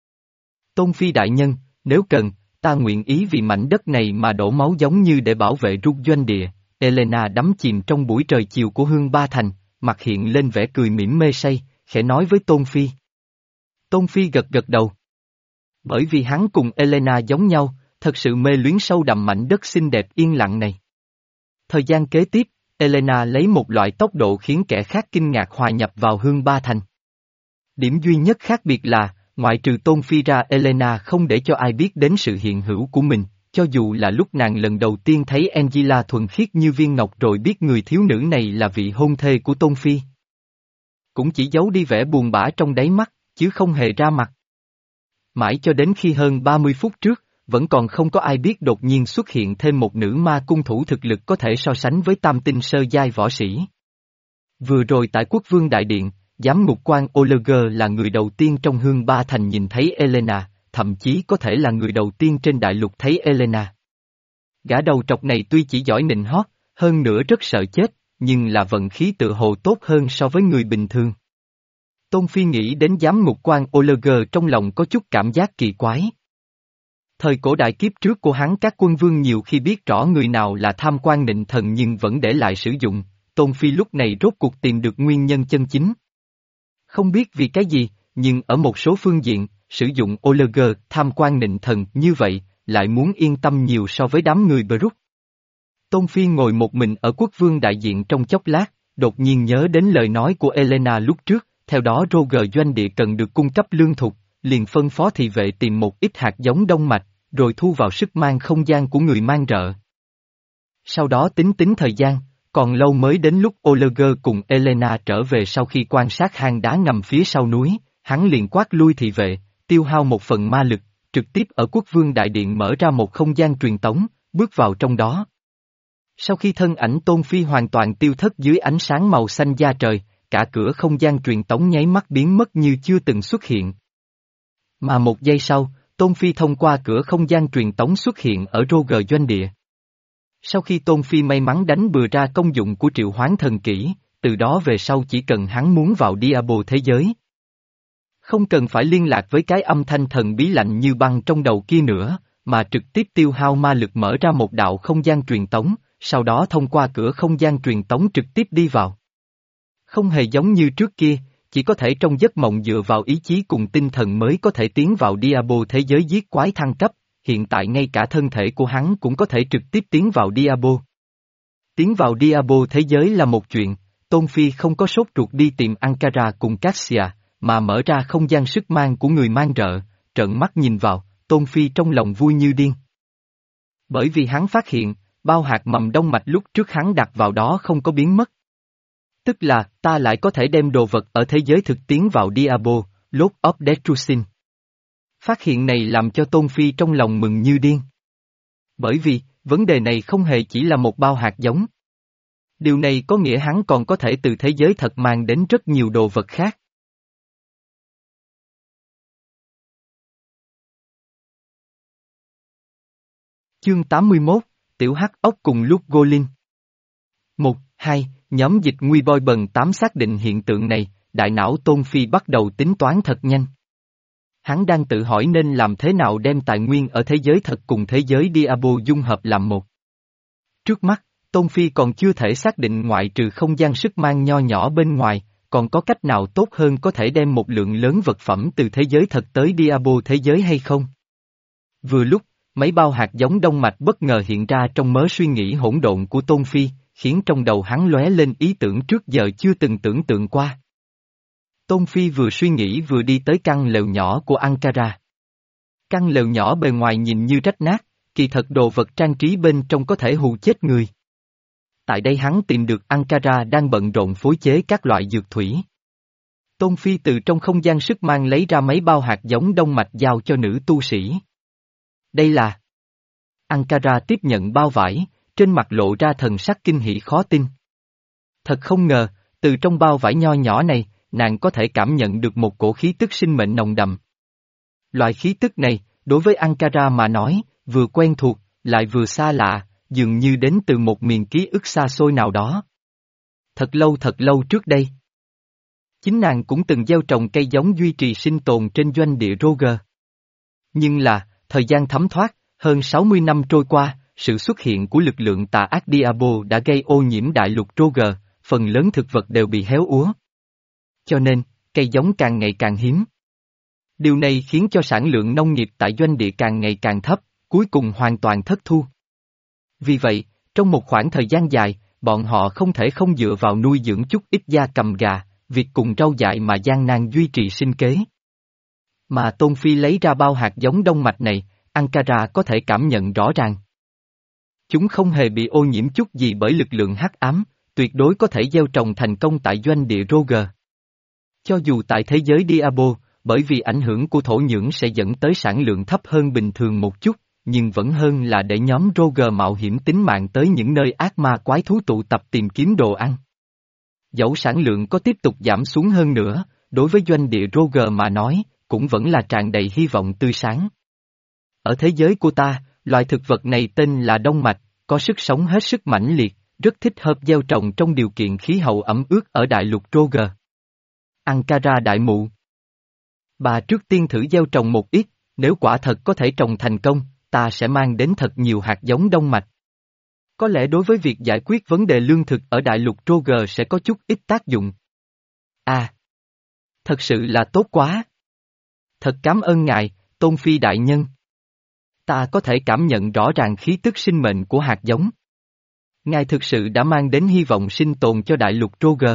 Tôn Phi đại nhân, nếu cần, ta nguyện ý vì mảnh đất này mà đổ máu giống như để bảo vệ Trúc Doanh địa. Elena đắm chìm trong buổi trời chiều của Hương Ba Thành, mặt hiện lên vẻ cười mỉm mê say, khẽ nói với Tôn Phi. Tôn Phi gật gật đầu. Bởi vì hắn cùng Elena giống nhau, thật sự mê luyến sâu đậm mảnh đất xinh đẹp yên lặng này. Thời gian kế tiếp, Elena lấy một loại tốc độ khiến kẻ khác kinh ngạc hòa nhập vào Hương Ba Thành. Điểm duy nhất khác biệt là, ngoại trừ Tôn Phi ra, Elena không để cho ai biết đến sự hiện hữu của mình, cho dù là lúc nàng lần đầu tiên thấy Angela thuần khiết như viên ngọc rồi biết người thiếu nữ này là vị hôn thê của Tôn Phi. Cũng chỉ giấu đi vẻ buồn bã trong đáy mắt, chứ không hề ra mặt. Mãi cho đến khi hơn ba mươi phút trước, vẫn còn không có ai biết đột nhiên xuất hiện thêm một nữ ma cung thủ thực lực có thể so sánh với tam tinh sơ giai võ sĩ. Vừa rồi tại Quốc Vương Đại Điện, giám ngục quan Oleger là người đầu tiên trong Hương Ba Thành nhìn thấy Elena, thậm chí có thể là người đầu tiên trên đại lục thấy Elena. Gã đầu trọc này tuy chỉ giỏi nịnh hót, hơn nữa rất sợ chết, nhưng là vận khí tự hồ tốt hơn so với người bình thường. Tôn Phi nghĩ đến giám ngục quan Oleger trong lòng có chút cảm giác kỳ quái. Thời cổ đại kiếp trước của hắn, các quân vương nhiều khi biết rõ người nào là tham quan nịnh thần nhưng vẫn để lại sử dụng, Tôn Phi lúc này rốt cuộc tìm được nguyên nhân chân chính. Không biết vì cái gì, nhưng ở một số phương diện, sử dụng Oleger tham quan nịnh thần như vậy, lại muốn yên tâm nhiều so với đám người Brook. Tôn Phi ngồi một mình ở Quốc Vương Đại Diện trong chốc lát, đột nhiên nhớ đến lời nói của Elena lúc trước, theo đó Roger doanh địa cần được cung cấp lương thực, liền phân phó thị vệ tìm một ít hạt giống đông mạch, rồi thu vào sức mang không gian của người mang rợ. Sau đó tính tính thời gian, còn lâu mới đến lúc Oleger cùng Elena trở về. Sau khi quan sát hang đá ngầm phía sau núi, hắn liền quát lui thị vệ, tiêu hao một phần ma lực, trực tiếp ở quốc vương đại điện mở ra một không gian truyền tống, bước vào trong đó. Sau khi thân ảnh Tôn Phi hoàn toàn tiêu thất dưới ánh sáng màu xanh da trời, cả cửa không gian truyền tống nháy mắt biến mất như chưa từng xuất hiện. Mà một giây sau, Tôn Phi thông qua cửa không gian truyền tống xuất hiện ở Roger doanh địa. Sau khi Tôn Phi may mắn đánh bừa ra công dụng của triệu hoán thần kỹ, từ đó về sau chỉ cần hắn muốn vào Diablo thế giới. Không cần phải liên lạc với cái âm thanh thần bí lạnh như băng trong đầu kia nữa, mà trực tiếp tiêu hao ma lực mở ra một đạo không gian truyền tống, sau đó thông qua cửa không gian truyền tống trực tiếp đi vào. Không hề giống như trước kia, chỉ có thể trong giấc mộng dựa vào ý chí cùng tinh thần mới có thể tiến vào Diablo thế giới giết quái thăng cấp, hiện tại ngay cả thân thể của hắn cũng có thể trực tiếp tiến vào Diablo. Tiến vào Diablo thế giới là một chuyện, Tôn Phi không có sốt ruột đi tìm Ankara cùng Cassia, mà mở ra không gian sức mang của người mang rợ, trợn mắt nhìn vào, Tôn Phi trong lòng vui như điên. Bởi vì hắn phát hiện, bao hạt mầm đông mạch lúc trước hắn đặt vào đó không có biến mất. Tức là, ta lại có thể đem đồ vật ở thế giới thực tiến vào Diablo, Lord of Destruction. Phát hiện này làm cho Tôn Phi trong lòng mừng như điên. Bởi vì, vấn đề này không hề chỉ là một bao hạt giống. Điều này có nghĩa hắn còn có thể từ thế giới thật mang đến rất nhiều đồ vật khác. Chương tám mươi mốt, Tiểu Hắc Ốc cùng lúc Golin. một, hai, nhóm dịch nguy boi bần tám xác định hiện tượng này, đại não Tôn Phi bắt đầu tính toán thật nhanh. Hắn đang tự hỏi nên làm thế nào đem tài nguyên ở thế giới thật cùng thế giới Diablo dung hợp làm một. Trước mắt, Tôn Phi còn chưa thể xác định ngoại trừ không gian sức mang nho nhỏ bên ngoài, còn có cách nào tốt hơn có thể đem một lượng lớn vật phẩm từ thế giới thật tới Diablo thế giới hay không? Vừa lúc, mấy bao hạt giống đông mạch bất ngờ hiện ra trong mớ suy nghĩ hỗn độn của Tôn Phi, khiến trong đầu hắn lóe lên ý tưởng trước giờ chưa từng tưởng tượng qua. Tôn Phi vừa suy nghĩ vừa đi tới căn lều nhỏ của Ankara. Căn lều nhỏ bề ngoài nhìn như rách nát, kỳ thật đồ vật trang trí bên trong có thể hù chết người. Tại đây hắn tìm được Ankara đang bận rộn phối chế các loại dược thủy. Tôn Phi từ trong không gian sức mang lấy ra mấy bao hạt giống đông mạch giao cho nữ tu sĩ. Đây là... Ankara tiếp nhận bao vải, trên mặt lộ ra thần sắc kinh hỉ khó tin. Thật không ngờ, từ trong bao vải nho nhỏ này, nàng có thể cảm nhận được một cổ khí tức sinh mệnh nồng đậm. Loại khí tức này, đối với Ankara mà nói, vừa quen thuộc, lại vừa xa lạ, dường như đến từ một miền ký ức xa xôi nào đó. Thật lâu thật lâu trước đây. Chính nàng cũng từng gieo trồng cây giống duy trì sinh tồn trên doanh địa Roger. Nhưng là, thời gian thấm thoát, hơn sáu mươi năm trôi qua, sự xuất hiện của lực lượng tà ác Diablo đã gây ô nhiễm đại lục Roger, phần lớn thực vật đều bị héo úa. Cho nên, cây giống càng ngày càng hiếm. Điều này khiến cho sản lượng nông nghiệp tại doanh địa càng ngày càng thấp, cuối cùng hoàn toàn thất thu. Vì vậy, trong một khoảng thời gian dài, bọn họ không thể không dựa vào nuôi dưỡng chút ít gia cầm gà, việc cùng rau dại mà gian nan duy trì sinh kế. Mà Tôn Phi lấy ra bao hạt giống đông mạch này, Ankara có thể cảm nhận rõ ràng. Chúng không hề bị ô nhiễm chút gì bởi lực lượng hắc ám, tuyệt đối có thể gieo trồng thành công tại doanh địa Roger. Cho dù tại thế giới Diablo, bởi vì ảnh hưởng của thổ nhưỡng sẽ dẫn tới sản lượng thấp hơn bình thường một chút, nhưng vẫn hơn là để nhóm Roger mạo hiểm tính mạng tới những nơi ác ma quái thú tụ tập tìm kiếm đồ ăn. Dẫu sản lượng có tiếp tục giảm xuống hơn nữa, đối với doanh địa Roger mà nói, cũng vẫn là tràn đầy hy vọng tươi sáng. Ở thế giới của ta, loài thực vật này tên là đông mạch, có sức sống hết sức mãnh liệt, rất thích hợp gieo trồng trong điều kiện khí hậu ẩm ướt ở đại lục Roger. Ankara đại mụ. Bà trước tiên thử gieo trồng một ít, nếu quả thật có thể trồng thành công, ta sẽ mang đến thật nhiều hạt giống đông mạch. Có lẽ đối với việc giải quyết vấn đề lương thực ở đại lục Roger sẽ có chút ít tác dụng. À! Thật sự là tốt quá! Thật cảm ơn ngài, Tôn Phi đại nhân. Ta có thể cảm nhận rõ ràng khí tức sinh mệnh của hạt giống. Ngài thực sự đã mang đến hy vọng sinh tồn cho đại lục Roger.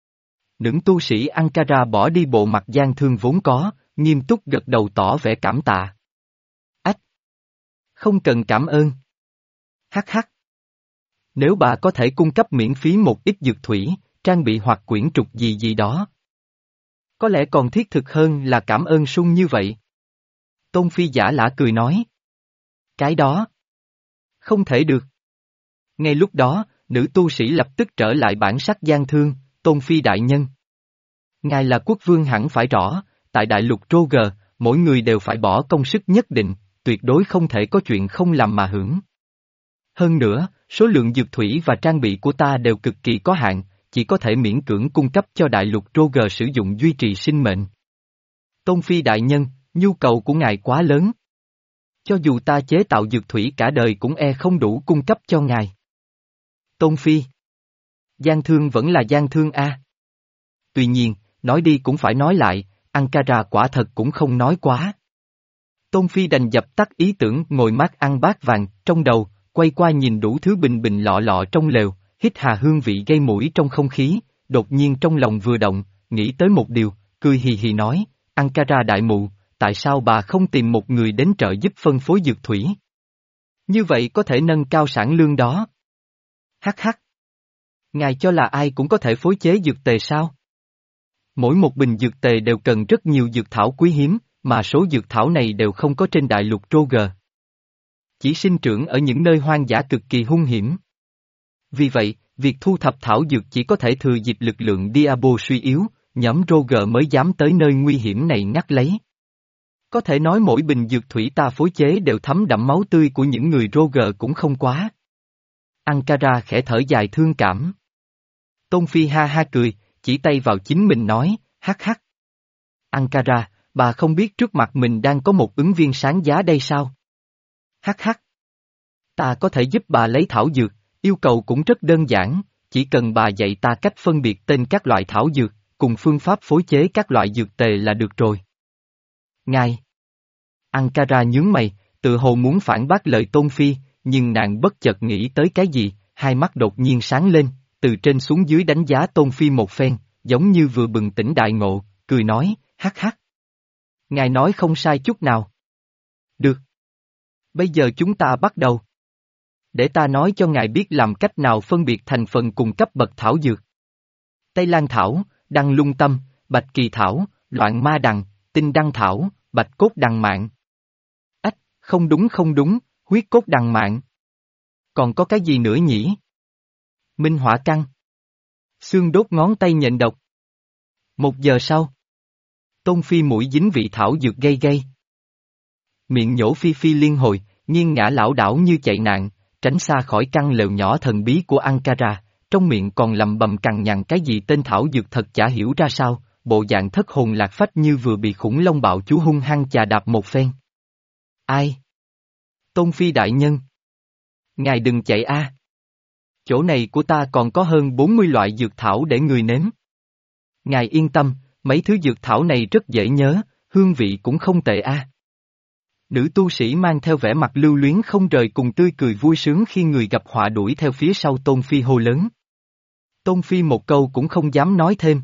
Nữ tu sĩ Ankara bỏ đi bộ mặt gian thương vốn có, nghiêm túc gật đầu tỏ vẻ cảm tạ. Ách! Không cần cảm ơn. Hắc hắc. Nếu bà có thể cung cấp miễn phí một ít dược thủy, trang bị hoặc quyển trục gì gì đó. Có lẽ còn thiết thực hơn là cảm ơn sung như vậy. Tôn Phi giả lả cười nói. Cái đó. Không thể được. Ngay lúc đó, nữ tu sĩ lập tức trở lại bản sắc gian thương, Tôn Phi đại nhân. Ngài là quốc vương hẳn phải rõ, tại đại lục Roger, mỗi người đều phải bỏ công sức nhất định, tuyệt đối không thể có chuyện không làm mà hưởng. Hơn nữa, số lượng dược thủy và trang bị của ta đều cực kỳ có hạn, chỉ có thể miễn cưỡng cung cấp cho đại lục Roger sử dụng duy trì sinh mệnh. Tôn Phi đại nhân, nhu cầu của ngài quá lớn. Cho dù ta chế tạo dược thủy cả đời cũng e không đủ cung cấp cho ngài. Tôn Phi. Gian thương vẫn là gian thương a. Tuy nhiên, nói đi cũng phải nói lại, Ankara quả thật cũng không nói quá. Tôn Phi đành dập tắt ý tưởng ngồi mát ăn bát vàng, trong đầu, quay qua nhìn đủ thứ bình bình lọ lọ trong lều, hít hà hương vị gây mũi trong không khí, đột nhiên trong lòng vừa động, nghĩ tới một điều, cười hì hì nói, Ankara đại mụ, tại sao bà không tìm một người đến trợ giúp phân phối dược thủy? Như vậy có thể nâng cao sản lương đó. Hắc hắc. Ngài cho là ai cũng có thể phối chế dược tề sao? Mỗi một bình dược tề đều cần rất nhiều dược thảo quý hiếm, mà số dược thảo này đều không có trên đại lục Roger. Chỉ sinh trưởng ở những nơi hoang dã cực kỳ hung hiểm. Vì vậy, việc thu thập thảo dược chỉ có thể thừa dịp lực lượng Diabo suy yếu, nhóm Roger mới dám tới nơi nguy hiểm này ngắt lấy. Có thể nói mỗi bình dược thủy ta phối chế đều thấm đẫm máu tươi của những người Roger cũng không quá. Ankara khẽ thở dài thương cảm. Tôn Phi ha ha cười, chỉ tay vào chính mình nói, hắc hắc. Ankara, bà không biết trước mặt mình đang có một ứng viên sáng giá đây sao? Hắc hắc. Ta có thể giúp bà lấy thảo dược, yêu cầu cũng rất đơn giản, chỉ cần bà dạy ta cách phân biệt tên các loại thảo dược, cùng phương pháp phối chế các loại dược tề là được rồi. Ngài. Ankara nhướng mày, tự hồ muốn phản bác lời Tôn Phi, nhưng nàng bất chợt nghĩ tới cái gì, hai mắt đột nhiên sáng lên, từ trên xuống dưới đánh giá Tôn Phi một phen, giống như vừa bừng tỉnh đại ngộ, cười nói, hắc hắc. Ngài nói không sai chút nào. Được. Bây giờ chúng ta bắt đầu. Để ta nói cho ngài biết làm cách nào phân biệt thành phần cùng cấp bậc thảo dược. Tây Lan thảo, đăng lung tâm, bạch kỳ thảo, loạn ma đằng, tinh đăng thảo, bạch cốt đằng mạn. Ách, không đúng không đúng, huyết cốt đằng mạn. Còn có cái gì nữa nhỉ? Minh hỏa căn. Xương đốt ngón tay nhện độc. Một giờ sau. Tôn Phi mũi dính vị thảo dược gây gây. Miệng nhổ phi phi liên hồi, nghiêng ngã lảo đảo như chạy nạn, tránh xa khỏi căn lều nhỏ thần bí của Ankara, trong miệng còn lầm bầm cằn nhằn cái gì tên thảo dược thật chả hiểu ra sao, bộ dạng thất hồn lạc phách như vừa bị khủng long bạo chú hung hăng chà đạp một phen. Ai? Tôn Phi đại nhân. Ngài đừng chạy a. Chỗ này của ta còn có hơn bốn mươi loại dược thảo để người nếm. Ngài yên tâm, mấy thứ dược thảo này rất dễ nhớ, hương vị cũng không tệ a. Nữ tu sĩ mang theo vẻ mặt lưu luyến không rời cùng tươi cười vui sướng khi người gặp họa đuổi theo phía sau Tôn Phi hô lớn. Tôn Phi một câu cũng không dám nói thêm.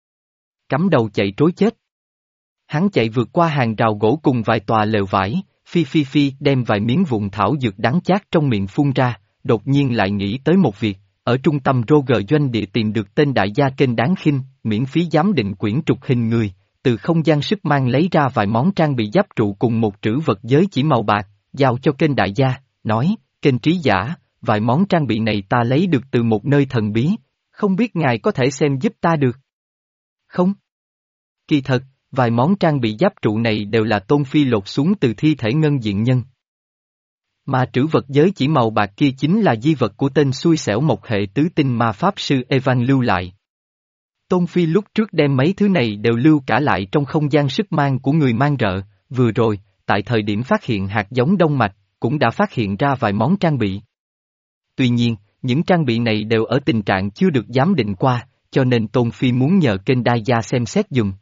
Cắm đầu chạy trối chết. Hắn chạy vượt qua hàng rào gỗ cùng vài tòa lều vải, phi phi phi đem vài miếng vụn thảo dược đắng chát trong miệng phun ra, đột nhiên lại nghĩ tới một việc, ở trung tâm Roger doanh địa tìm được tên đại gia kênh đáng khinh, miễn phí giám định quyển trục hình người, từ không gian sức mang lấy ra vài món trang bị giáp trụ cùng một trữ vật giới chỉ màu bạc, giao cho kênh đại gia, nói, kênh trí giả, vài món trang bị này ta lấy được từ một nơi thần bí, không biết ngài có thể xem giúp ta được. Không. Kỳ thật, vài món trang bị giáp trụ này đều là Tôn Phi lột xuống từ thi thể ngân diện nhân. Mà trữ vật giới chỉ màu bạc kia chính là di vật của tên xui xẻo một hệ tứ tinh ma pháp sư Evan lưu lại. Tôn Phi lúc trước đem mấy thứ này đều lưu cả lại trong không gian sức mang của người mang rợ, vừa rồi, tại thời điểm phát hiện hạt giống đông mạch, cũng đã phát hiện ra vài món trang bị. Tuy nhiên, những trang bị này đều ở tình trạng chưa được giám định qua, cho nên Tôn Phi muốn nhờ kênh đa gia xem xét dùm.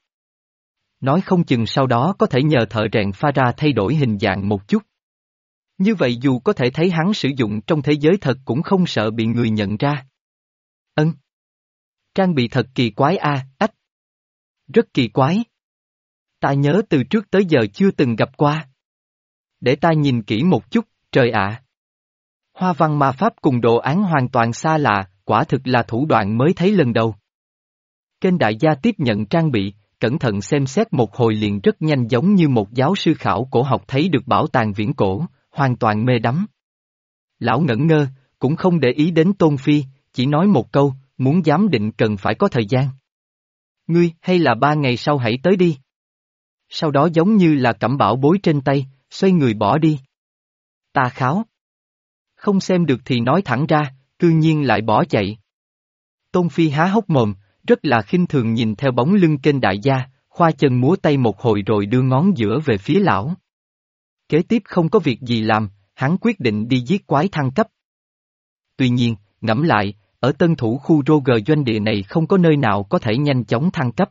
Nói không chừng sau đó có thể nhờ thợ rèn pha ra thay đổi hình dạng một chút. Như vậy dù có thể thấy hắn sử dụng trong thế giới thật cũng không sợ bị người nhận ra. Ân. Trang bị thật kỳ quái a, ách. Rất kỳ quái. Ta nhớ từ trước tới giờ chưa từng gặp qua. Để ta nhìn kỹ một chút, trời ạ. Hoa văn ma pháp cùng đồ án hoàn toàn xa lạ, quả thực là thủ đoạn mới thấy lần đầu. Kênh đại gia tiếp nhận trang bị, cẩn thận xem xét một hồi liền rất nhanh giống như một giáo sư khảo cổ học thấy được bảo tàng viễn cổ, hoàn toàn mê đắm. Lão ngẩn ngơ, cũng không để ý đến Tôn Phi, chỉ nói một câu, muốn giám định cần phải có thời gian. Ngươi, hay là ba ngày sau hãy tới đi. Sau đó giống như là cẩm bảo bối trên tay, xoay người bỏ đi. Ta kháo. Không xem được thì nói thẳng ra, cư nhiên lại bỏ chạy. Tôn Phi há hốc mồm, rất là khinh thường nhìn theo bóng lưng kênh đại gia, khoa chân múa tay một hồi rồi đưa ngón giữa về phía lão. Kế tiếp không có việc gì làm, hắn quyết định đi giết quái thăng cấp. Tuy nhiên, ngẫm lại, ở tân thủ khu Roger doanh địa này không có nơi nào có thể nhanh chóng thăng cấp.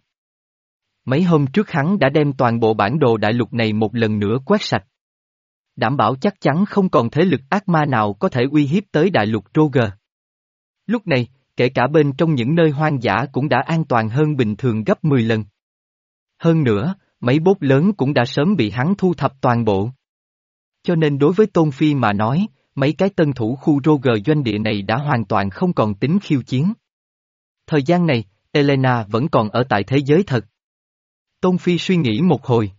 Mấy hôm trước hắn đã đem toàn bộ bản đồ đại lục này một lần nữa quét sạch. Đảm bảo chắc chắn không còn thế lực ác ma nào có thể uy hiếp tới đại lục Roger. Lúc này, kể cả bên trong những nơi hoang dã cũng đã an toàn hơn bình thường gấp mười lần. Hơn nữa, mấy bốt lớn cũng đã sớm bị hắn thu thập toàn bộ. Cho nên đối với Tôn Phi mà nói, mấy cái tân thủ khu Roger doanh địa này đã hoàn toàn không còn tính khiêu chiến. Thời gian này, Elena vẫn còn ở tại thế giới thật. Tôn Phi suy nghĩ một hồi.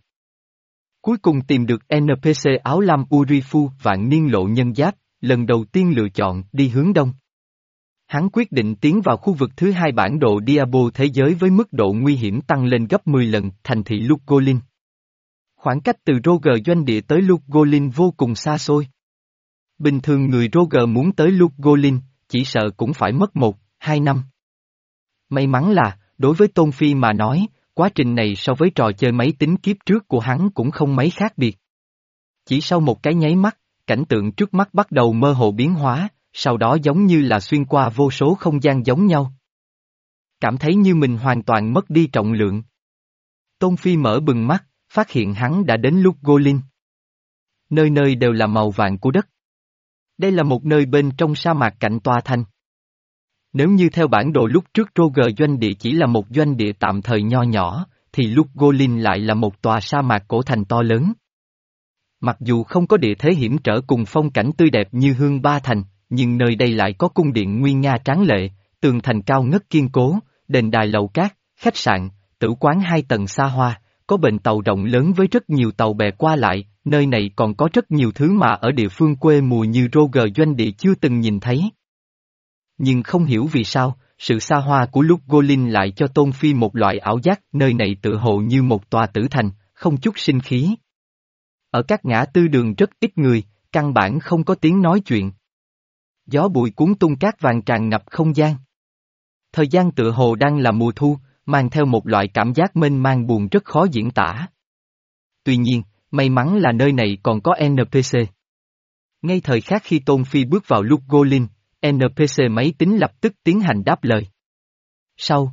Cuối cùng tìm được en pê xê áo lam Urifu vạn niên lộ nhân giáp, lần đầu tiên lựa chọn đi hướng đông. Hắn quyết định tiến vào khu vực thứ hai bản đồ Diablo thế giới với mức độ nguy hiểm tăng lên gấp mười lần, thành thị Lugolin. Khoảng cách từ Roger doanh địa tới Lugolin vô cùng xa xôi. Bình thường người Roger muốn tới Lugolin, chỉ sợ cũng phải mất một, hai năm. May mắn là, đối với Tôn Phi mà nói, quá trình này so với trò chơi máy tính kiếp trước của hắn cũng không mấy khác biệt. Chỉ sau một cái nháy mắt, cảnh tượng trước mắt bắt đầu mơ hồ biến hóa, sau đó giống như là xuyên qua vô số không gian giống nhau. Cảm thấy như mình hoàn toàn mất đi trọng lượng. Tôn Phi mở bừng mắt, phát hiện hắn đã đến Lugolin. Nơi nơi đều là màu vàng của đất. Đây là một nơi bên trong sa mạc cạnh tòa thành. Nếu như theo bản đồ lúc trước Roger doanh địa chỉ là một doanh địa tạm thời nho nhỏ, thì Lugolin lại là một tòa sa mạc cổ thành to lớn. Mặc dù không có địa thế hiểm trở cùng phong cảnh tươi đẹp như Hương Ba Thành, nhưng nơi đây lại có cung điện nguy nga tráng lệ, tường thành cao ngất kiên cố, đền đài lầu cát, khách sạn, tử quán hai tầng xa hoa, có bến tàu rộng lớn với rất nhiều tàu bè qua lại, nơi này còn có rất nhiều thứ mà ở địa phương quê mùa như Roger doanh địa chưa từng nhìn thấy. Nhưng không hiểu vì sao, sự xa hoa của Lugolin lại cho Tôn Phi một loại ảo giác, nơi này tự hồ như một tòa tử thành, không chút sinh khí. Ở các ngã tư đường rất ít người, căn bản không có tiếng nói chuyện. Gió bụi cuốn tung cát vàng tràn ngập không gian. Thời gian tự hồ đang là mùa thu, mang theo một loại cảm giác mênh mang buồn rất khó diễn tả. Tuy nhiên, may mắn là nơi này còn có en pê xê. Ngay thời khắc khi Tôn Phi bước vào Lugolin, en pê xê máy tính lập tức tiến hành đáp lời. Sau.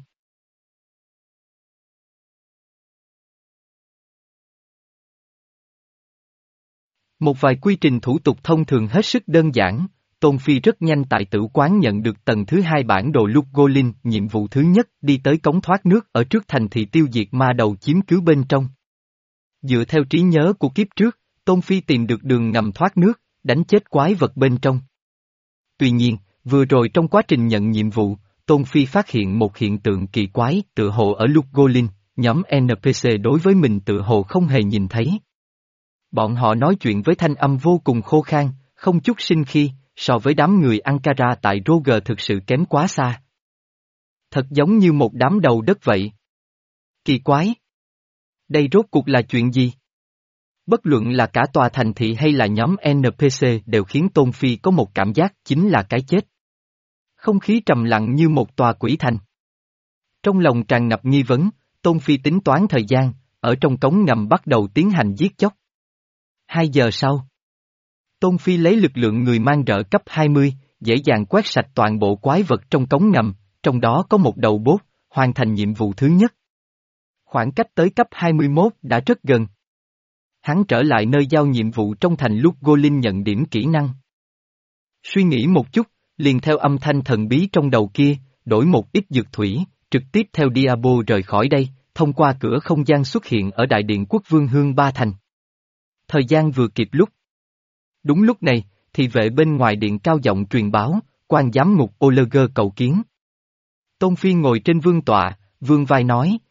Một vài quy trình thủ tục thông thường hết sức đơn giản, Tôn Phi rất nhanh tại tử quán nhận được tầng thứ hai bản đồ Lugolin, nhiệm vụ thứ nhất đi tới cống thoát nước ở trước thành thị tiêu diệt ma đầu chiếm cứ bên trong. Dựa theo trí nhớ của kiếp trước, Tôn Phi tìm được đường ngầm thoát nước, đánh chết quái vật bên trong. Tuy nhiên, vừa rồi trong quá trình nhận nhiệm vụ, Tôn Phi phát hiện một hiện tượng kỳ quái, tự hồ ở Lugolin, nhóm en pê xê đối với mình tự hồ không hề nhìn thấy. Bọn họ nói chuyện với thanh âm vô cùng khô khan, không chút sinh khí, so với đám người Ankara tại Roger thực sự kém quá xa. Thật giống như một đám đầu đất vậy. Kỳ quái! Đây rốt cuộc là chuyện gì? Bất luận là cả tòa thành thị hay là nhóm en pê xê đều khiến Tôn Phi có một cảm giác chính là cái chết. Không khí trầm lặng như một tòa quỷ thành. Trong lòng tràn ngập nghi vấn, Tôn Phi tính toán thời gian, ở trong cống ngầm bắt đầu tiến hành giết chóc. Hai giờ sau, Tôn Phi lấy lực lượng người mang rợ cấp hai mươi, dễ dàng quét sạch toàn bộ quái vật trong cống ngầm, trong đó có một đầu bốt, hoàn thành nhiệm vụ thứ nhất. Khoảng cách tới cấp hai mươi mốt đã rất gần. Hắn trở lại nơi giao nhiệm vụ trong thành Lugolin nhận điểm kỹ năng. Suy nghĩ một chút, liền theo âm thanh thần bí trong đầu kia, đổi một ít dược thủy, trực tiếp theo Diablo rời khỏi đây, thông qua cửa không gian xuất hiện ở Đại điện Quốc Vương Hương Ba Thành. Thời gian vừa kịp lúc. Đúng lúc này, thì vệ bên ngoài điện cao giọng truyền báo, quan giám ngục Oleger cầu kiến. Tôn Phi ngồi trên vương tọa, vương vai nói,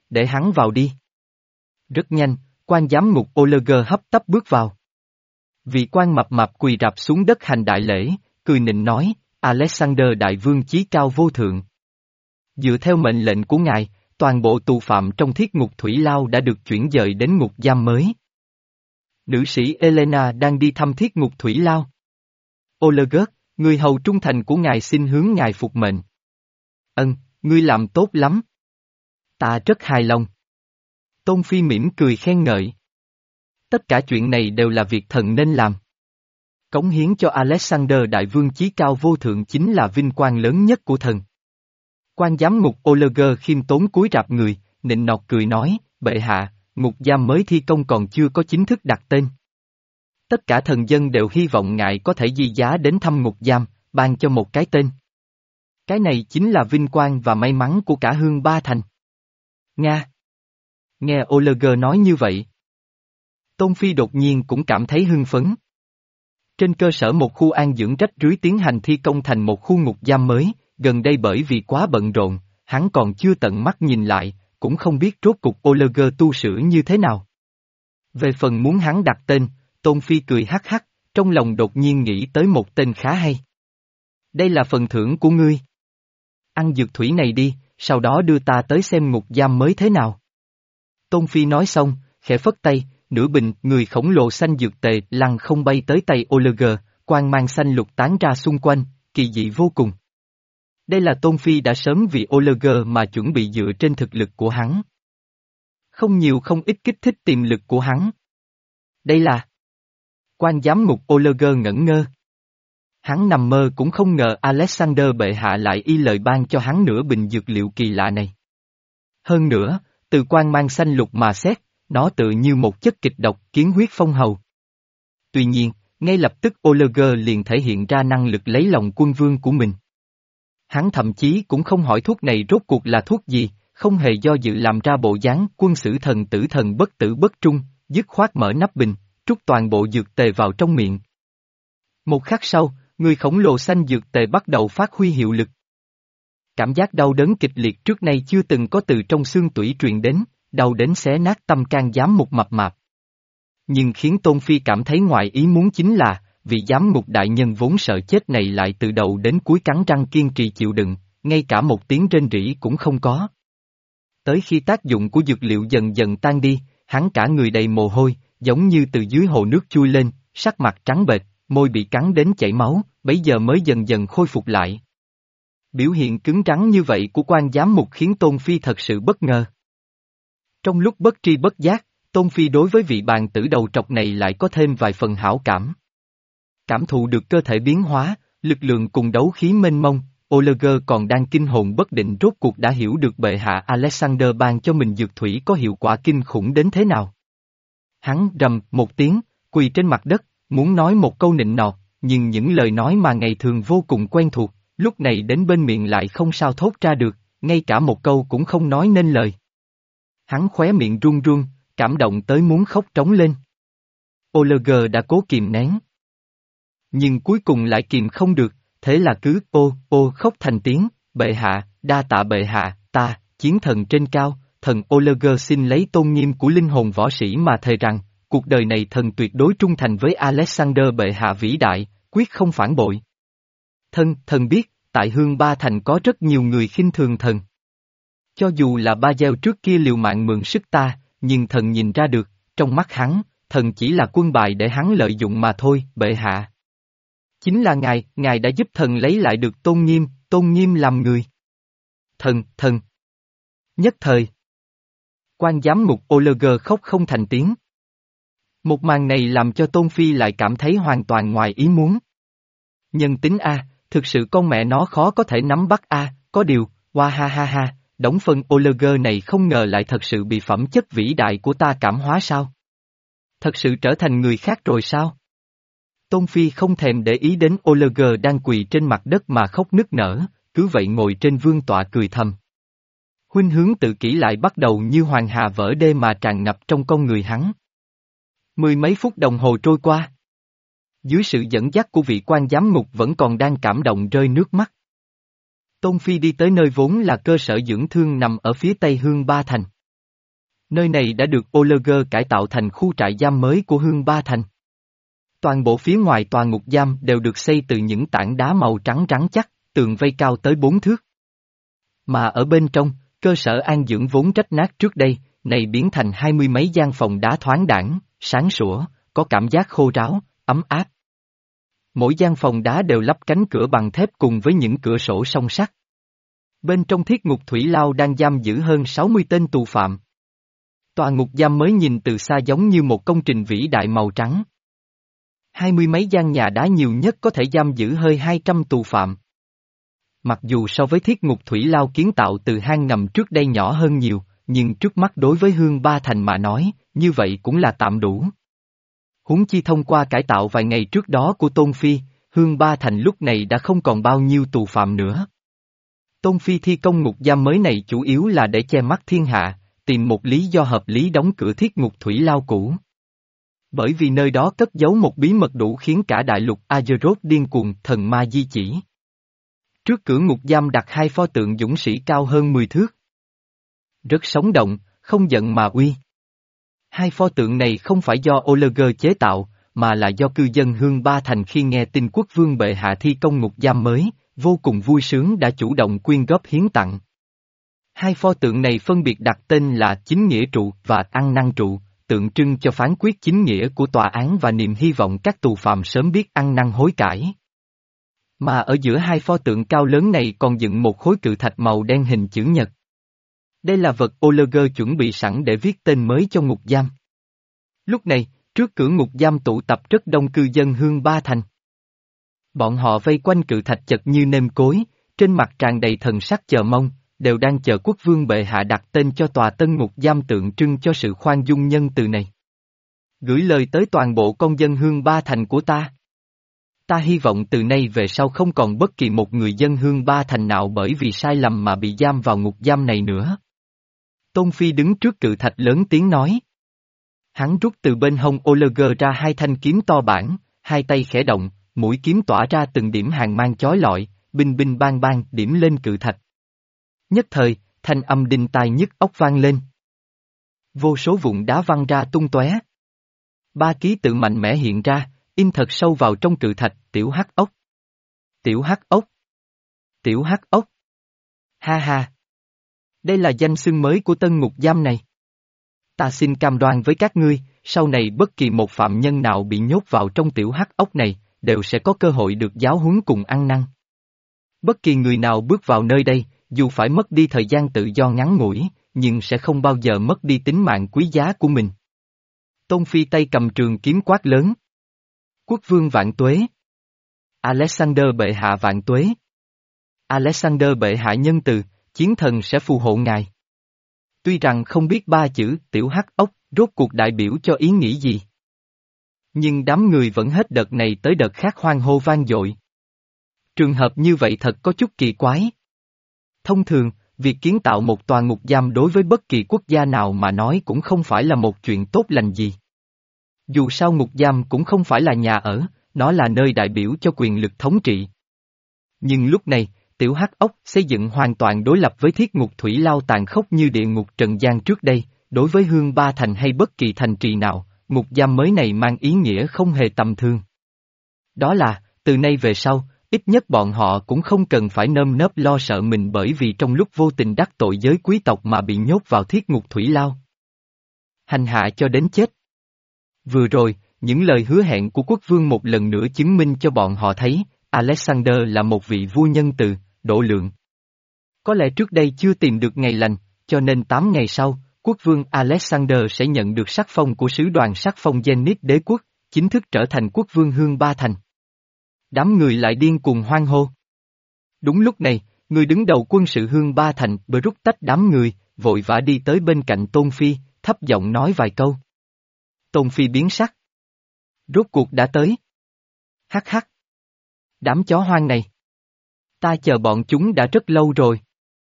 để hắn vào đi. Rất nhanh, quan giám ngục Oleger hấp tấp bước vào. Vị quan mập mạp quỳ rạp xuống đất hành đại lễ, cười nịnh nói, Alexander đại vương chí cao vô thượng. Dựa theo mệnh lệnh của ngài, toàn bộ tù phạm trong thiết ngục Thủy Lao đã được chuyển dời đến ngục giam mới. Nữ sĩ Elena đang đi thăm thiết ngục Thủy Lao. Oleger, người hầu trung thành của ngài xin hướng ngài phục mệnh. Ân, ngươi làm tốt lắm. Ta rất hài lòng. Tôn Phi mỉm cười khen ngợi. Tất cả chuyện này đều là việc thần nên làm. Cống hiến cho Alexander đại vương chí cao vô thượng chính là vinh quang lớn nhất của thần. Quan giám ngục Oleger khiêm tốn cúi rạp người, nịnh nọt cười nói, bệ hạ, ngục giam mới thi công còn chưa có chính thức đặt tên. Tất cả thần dân đều hy vọng ngài có thể di giá đến thăm ngục giam, ban cho một cái tên. Cái này chính là vinh quang và may mắn của cả Hương Ba Thành. Nga. Nghe Oleger nói như vậy, Tôn Phi đột nhiên cũng cảm thấy hưng phấn. Trên cơ sở một khu an dưỡng rách rưới tiến hành thi công thành một khu ngục giam mới, gần đây bởi vì quá bận rộn, hắn còn chưa tận mắt nhìn lại, cũng không biết rốt cục Oleger tu sửa như thế nào. Về phần muốn hắn đặt tên, Tôn Phi cười hắc hắc, trong lòng đột nhiên nghĩ tới một tên khá hay. Đây là phần thưởng của ngươi. Ăn dược thủy này đi, sau đó đưa ta tới xem ngục giam mới thế nào. Tôn Phi nói xong, khẽ phất tay, nửa bình người khổng lồ xanh dược tề lăn không bay tới tay Oleger, quang mang xanh lục tán ra xung quanh, kỳ dị vô cùng. Đây là Tôn Phi đã sớm vì Oleger mà chuẩn bị dựa trên thực lực của hắn. Không nhiều không ít kích thích tiềm lực của hắn. Đây là... Quan giám ngục Oleger ngẩn ngơ. Hắn nằm mơ cũng không ngờ Alexander bệ hạ lại y lời ban cho hắn nửa bình dược liệu kỳ lạ này. Hơn nữa, từ quang mang xanh lục mà xét, nó tự như một chất kịch độc kiến huyết phong hầu. Tuy nhiên, ngay lập tức Oleger liền thể hiện ra năng lực lấy lòng quân vương của mình. Hắn thậm chí cũng không hỏi thuốc này rốt cuộc là thuốc gì, không hề do dự làm ra bộ dáng quân sử thần tử thần bất tử bất trung, dứt khoát mở nắp bình, trút toàn bộ dược tề vào trong miệng. Một khắc sau, người khổng lồ xanh dược tề bắt đầu phát huy hiệu lực. Cảm giác đau đớn kịch liệt trước nay chưa từng có từ trong xương tủy truyền đến, đau đến xé nát tâm can giám mục mập mạp. Nhưng khiến Tôn Phi cảm thấy ngoài ý muốn chính là, vị giám ngục đại nhân vốn sợ chết này lại từ đầu đến cuối cắn răng kiên trì chịu đựng, ngay cả một tiếng rên rỉ cũng không có. Tới khi tác dụng của dược liệu dần dần tan đi, hắn cả người đầy mồ hôi, giống như từ dưới hồ nước chui lên, sắc mặt trắng bệch, môi bị cắn đến chảy máu, bấy giờ mới dần dần khôi phục lại. Biểu hiện cứng rắn như vậy của quan giám mục khiến Tôn Phi thật sự bất ngờ. Trong lúc bất tri bất giác, Tôn Phi đối với vị bàn tử đầu trọc này lại có thêm vài phần hảo cảm. Cảm thụ được cơ thể biến hóa, lực lượng cùng đấu khí mênh mông, Oleger còn đang kinh hồn bất định rốt cuộc đã hiểu được bệ hạ Alexander ban cho mình dược thủy có hiệu quả kinh khủng đến thế nào. Hắn rầm một tiếng, quỳ trên mặt đất, muốn nói một câu nịnh nọt, nhưng những lời nói mà ngày thường vô cùng quen thuộc, lúc này đến bên miệng lại không sao thốt ra được, ngay cả một câu cũng không nói nên lời. Hắn khóe miệng run run, cảm động tới muốn khóc trống lên. Oleger đã cố kìm nén. Nhưng cuối cùng lại kìm không được, thế là cứ ô, ô khóc thành tiếng, bệ hạ, đa tạ bệ hạ, ta, chiến thần trên cao, thần Oleger xin lấy tôn nghiêm của linh hồn võ sĩ mà thề rằng, cuộc đời này thần tuyệt đối trung thành với Alexander bệ hạ vĩ đại, quyết không phản bội. Thân, thần biết, tại Hương Ba Thành có rất nhiều người khinh thường thần. Cho dù là Ba Gieo trước kia liều mạng mượn sức ta, nhưng thần nhìn ra được, trong mắt hắn, thần chỉ là quân bài để hắn lợi dụng mà thôi, bệ hạ. Chính là ngài, ngài đã giúp thần lấy lại được tôn nghiêm, tôn nghiêm làm người. Thần, thần. Nhất thời. Quan giám ngục Oleger khóc không thành tiếng. Một màn này làm cho Tôn Phi lại cảm thấy hoàn toàn ngoài ý muốn. Nhân tính A, thực sự con mẹ nó khó có thể nắm bắt A, có điều, hoa ha ha ha, đống phân Oleger này không ngờ lại thật sự bị phẩm chất vĩ đại của ta cảm hóa sao? Thật sự trở thành người khác rồi sao? Tôn Phi không thèm để ý đến Oleger đang quỳ trên mặt đất mà khóc nức nở, cứ vậy ngồi trên vương tọa cười thầm. Huynh hướng tự kỷ lại bắt đầu như hoàng hà vỡ đê mà tràn ngập trong con người hắn. Mười mấy phút đồng hồ trôi qua. Dưới sự dẫn dắt của vị quan giám ngục vẫn còn đang cảm động rơi nước mắt. Tôn Phi đi tới nơi vốn là cơ sở dưỡng thương nằm ở phía tây Hương Ba Thành. Nơi này đã được Olerger cải tạo thành khu trại giam mới của Hương Ba Thành. Toàn bộ phía ngoài tòa ngục giam đều được xây từ những tảng đá màu trắng rắn chắc, tường vây cao tới bốn thước. Mà ở bên trong, cơ sở an dưỡng vốn rách nát trước đây, này biến thành hai mươi mấy gian phòng đá thoáng đãng, sáng sủa, có cảm giác khô ráo, ấm áp. Mỗi gian phòng đá đều lắp cánh cửa bằng thép cùng với những cửa sổ song sắt. Bên trong thiết ngục thủy lao đang giam giữ hơn sáu mươi tên tù phạm. Tòa ngục giam mới nhìn từ xa giống như một công trình vĩ đại màu trắng. Hai mươi mấy gian nhà đá nhiều nhất có thể giam giữ hơi hai trăm tù phạm. Mặc dù so với thiết ngục thủy lao kiến tạo từ hang ngầm trước đây nhỏ hơn nhiều, nhưng trước mắt đối với Hương Ba Thành mà nói, như vậy cũng là tạm đủ. Huống chi thông qua cải tạo vài ngày trước đó của Tôn Phi, Hương Ba Thành lúc này đã không còn bao nhiêu tù phạm nữa. Tôn Phi thi công ngục giam mới này chủ yếu là để che mắt thiên hạ, tìm một lý do hợp lý đóng cửa thiết ngục thủy lao cũ. Bởi vì nơi đó cất giấu một bí mật đủ khiến cả đại lục Azeroth điên cuồng, thần ma di chỉ. Trước cửa ngục giam đặt hai pho tượng dũng sĩ cao hơn mười thước. Rất sống động, không giận mà uy. Hai pho tượng này không phải do Olerger chế tạo, mà là do cư dân Hương Ba Thành khi nghe tin quốc vương bệ hạ thi công ngục giam mới, vô cùng vui sướng đã chủ động quyên góp hiến tặng. Hai pho tượng này phân biệt đặt tên là Chính Nghĩa Trụ và Ăn Năn Trụ, tượng trưng cho phán quyết chính nghĩa của tòa án và niềm hy vọng các tù phạm sớm biết ăn năn hối cải. Mà ở giữa hai pho tượng cao lớn này còn dựng một khối cự thạch màu đen hình chữ nhật. Đây là vật Olerger chuẩn bị sẵn để viết tên mới cho ngục giam. Lúc này, trước cửa ngục giam tụ tập rất đông cư dân Hương Ba Thành. Bọn họ vây quanh cự thạch chật như nêm cối, trên mặt tràn đầy thần sắc chờ mong, đều đang chờ quốc vương bệ hạ đặt tên cho tòa tân ngục giam tượng trưng cho sự khoan dung nhân từ này. Gửi lời tới toàn bộ công dân Hương Ba Thành của ta. Ta hy vọng từ nay về sau không còn bất kỳ một người dân Hương Ba Thành nào bởi vì sai lầm mà bị giam vào ngục giam này nữa. Tôn Phi đứng trước cự thạch lớn tiếng nói. Hắn rút từ bên hông Olerger ra hai thanh kiếm to bản, hai tay khẽ động, mũi kiếm tỏa ra từng điểm hàn mang chói lọi, binh binh bang bang điểm lên cự thạch. Nhất thời, thanh âm đinh tai nhức óc vang lên. Vô số vụn đá văng ra tung tóe. Ba ký tự mạnh mẽ hiện ra, in thật sâu vào trong cự thạch, tiểu hắc ốc. Tiểu hắc ốc. Tiểu hắc ốc. Ha ha. Đây là danh xưng mới của tân ngục giam này. Ta xin cam đoan với các ngươi, sau này bất kỳ một phạm nhân nào bị nhốt vào trong tiểu hắc ốc này, đều sẽ có cơ hội được giáo huấn cùng ăn năn. Bất kỳ người nào bước vào nơi đây, dù phải mất đi thời gian tự do ngắn ngủi, nhưng sẽ không bao giờ mất đi tính mạng quý giá của mình. Tôn Phi tay cầm trường kiếm quát lớn. Quốc vương vạn tuế. Alexander bệ hạ vạn tuế. Alexander bệ hạ nhân từ, chiến thần sẽ phù hộ ngài. Tuy rằng không biết ba chữ tiểu hắc ốc rốt cuộc đại biểu cho ý nghĩ gì. Nhưng đám người vẫn hết đợt này tới đợt khác hoan hô vang dội. Trường hợp như vậy thật có chút kỳ quái. Thông thường, việc kiến tạo một tòa ngục giam đối với bất kỳ quốc gia nào mà nói cũng không phải là một chuyện tốt lành gì. Dù sao ngục giam cũng không phải là nhà ở, nó là nơi đại biểu cho quyền lực thống trị. Nhưng lúc này, tiểu hắc ốc xây dựng hoàn toàn đối lập với thiết ngục thủy lao tàn khốc như địa ngục Trần gian trước đây, đối với Hương Ba Thành hay bất kỳ thành trì nào, ngục giam mới này mang ý nghĩa không hề tầm thường. Đó là, từ nay về sau, ít nhất bọn họ cũng không cần phải nơm nớp lo sợ mình bởi vì trong lúc vô tình đắc tội giới quý tộc mà bị nhốt vào thiết ngục thủy lao. Hành hạ cho đến chết. Vừa rồi, những lời hứa hẹn của quốc vương một lần nữa chứng minh cho bọn họ thấy, Alexander là một vị vua nhân từ, độ lượng. Có lẽ trước đây chưa tìm được ngày lành, cho nên tám ngày sau, quốc vương Alexander sẽ nhận được sắc phong của sứ đoàn sắc phong Zenith đế quốc, chính thức trở thành quốc vương Hương Ba Thành. Đám người lại điên cuồng hoan hô. Đúng lúc này, người đứng đầu quân sự Hương Ba Thành bờ rút tách đám người, vội vã đi tới bên cạnh Tôn Phi, thấp giọng nói vài câu. Tôn Phi biến sắc. Rốt cuộc đã tới. Hắc hắc. Đám chó hoang này. Ta chờ bọn chúng đã rất lâu rồi.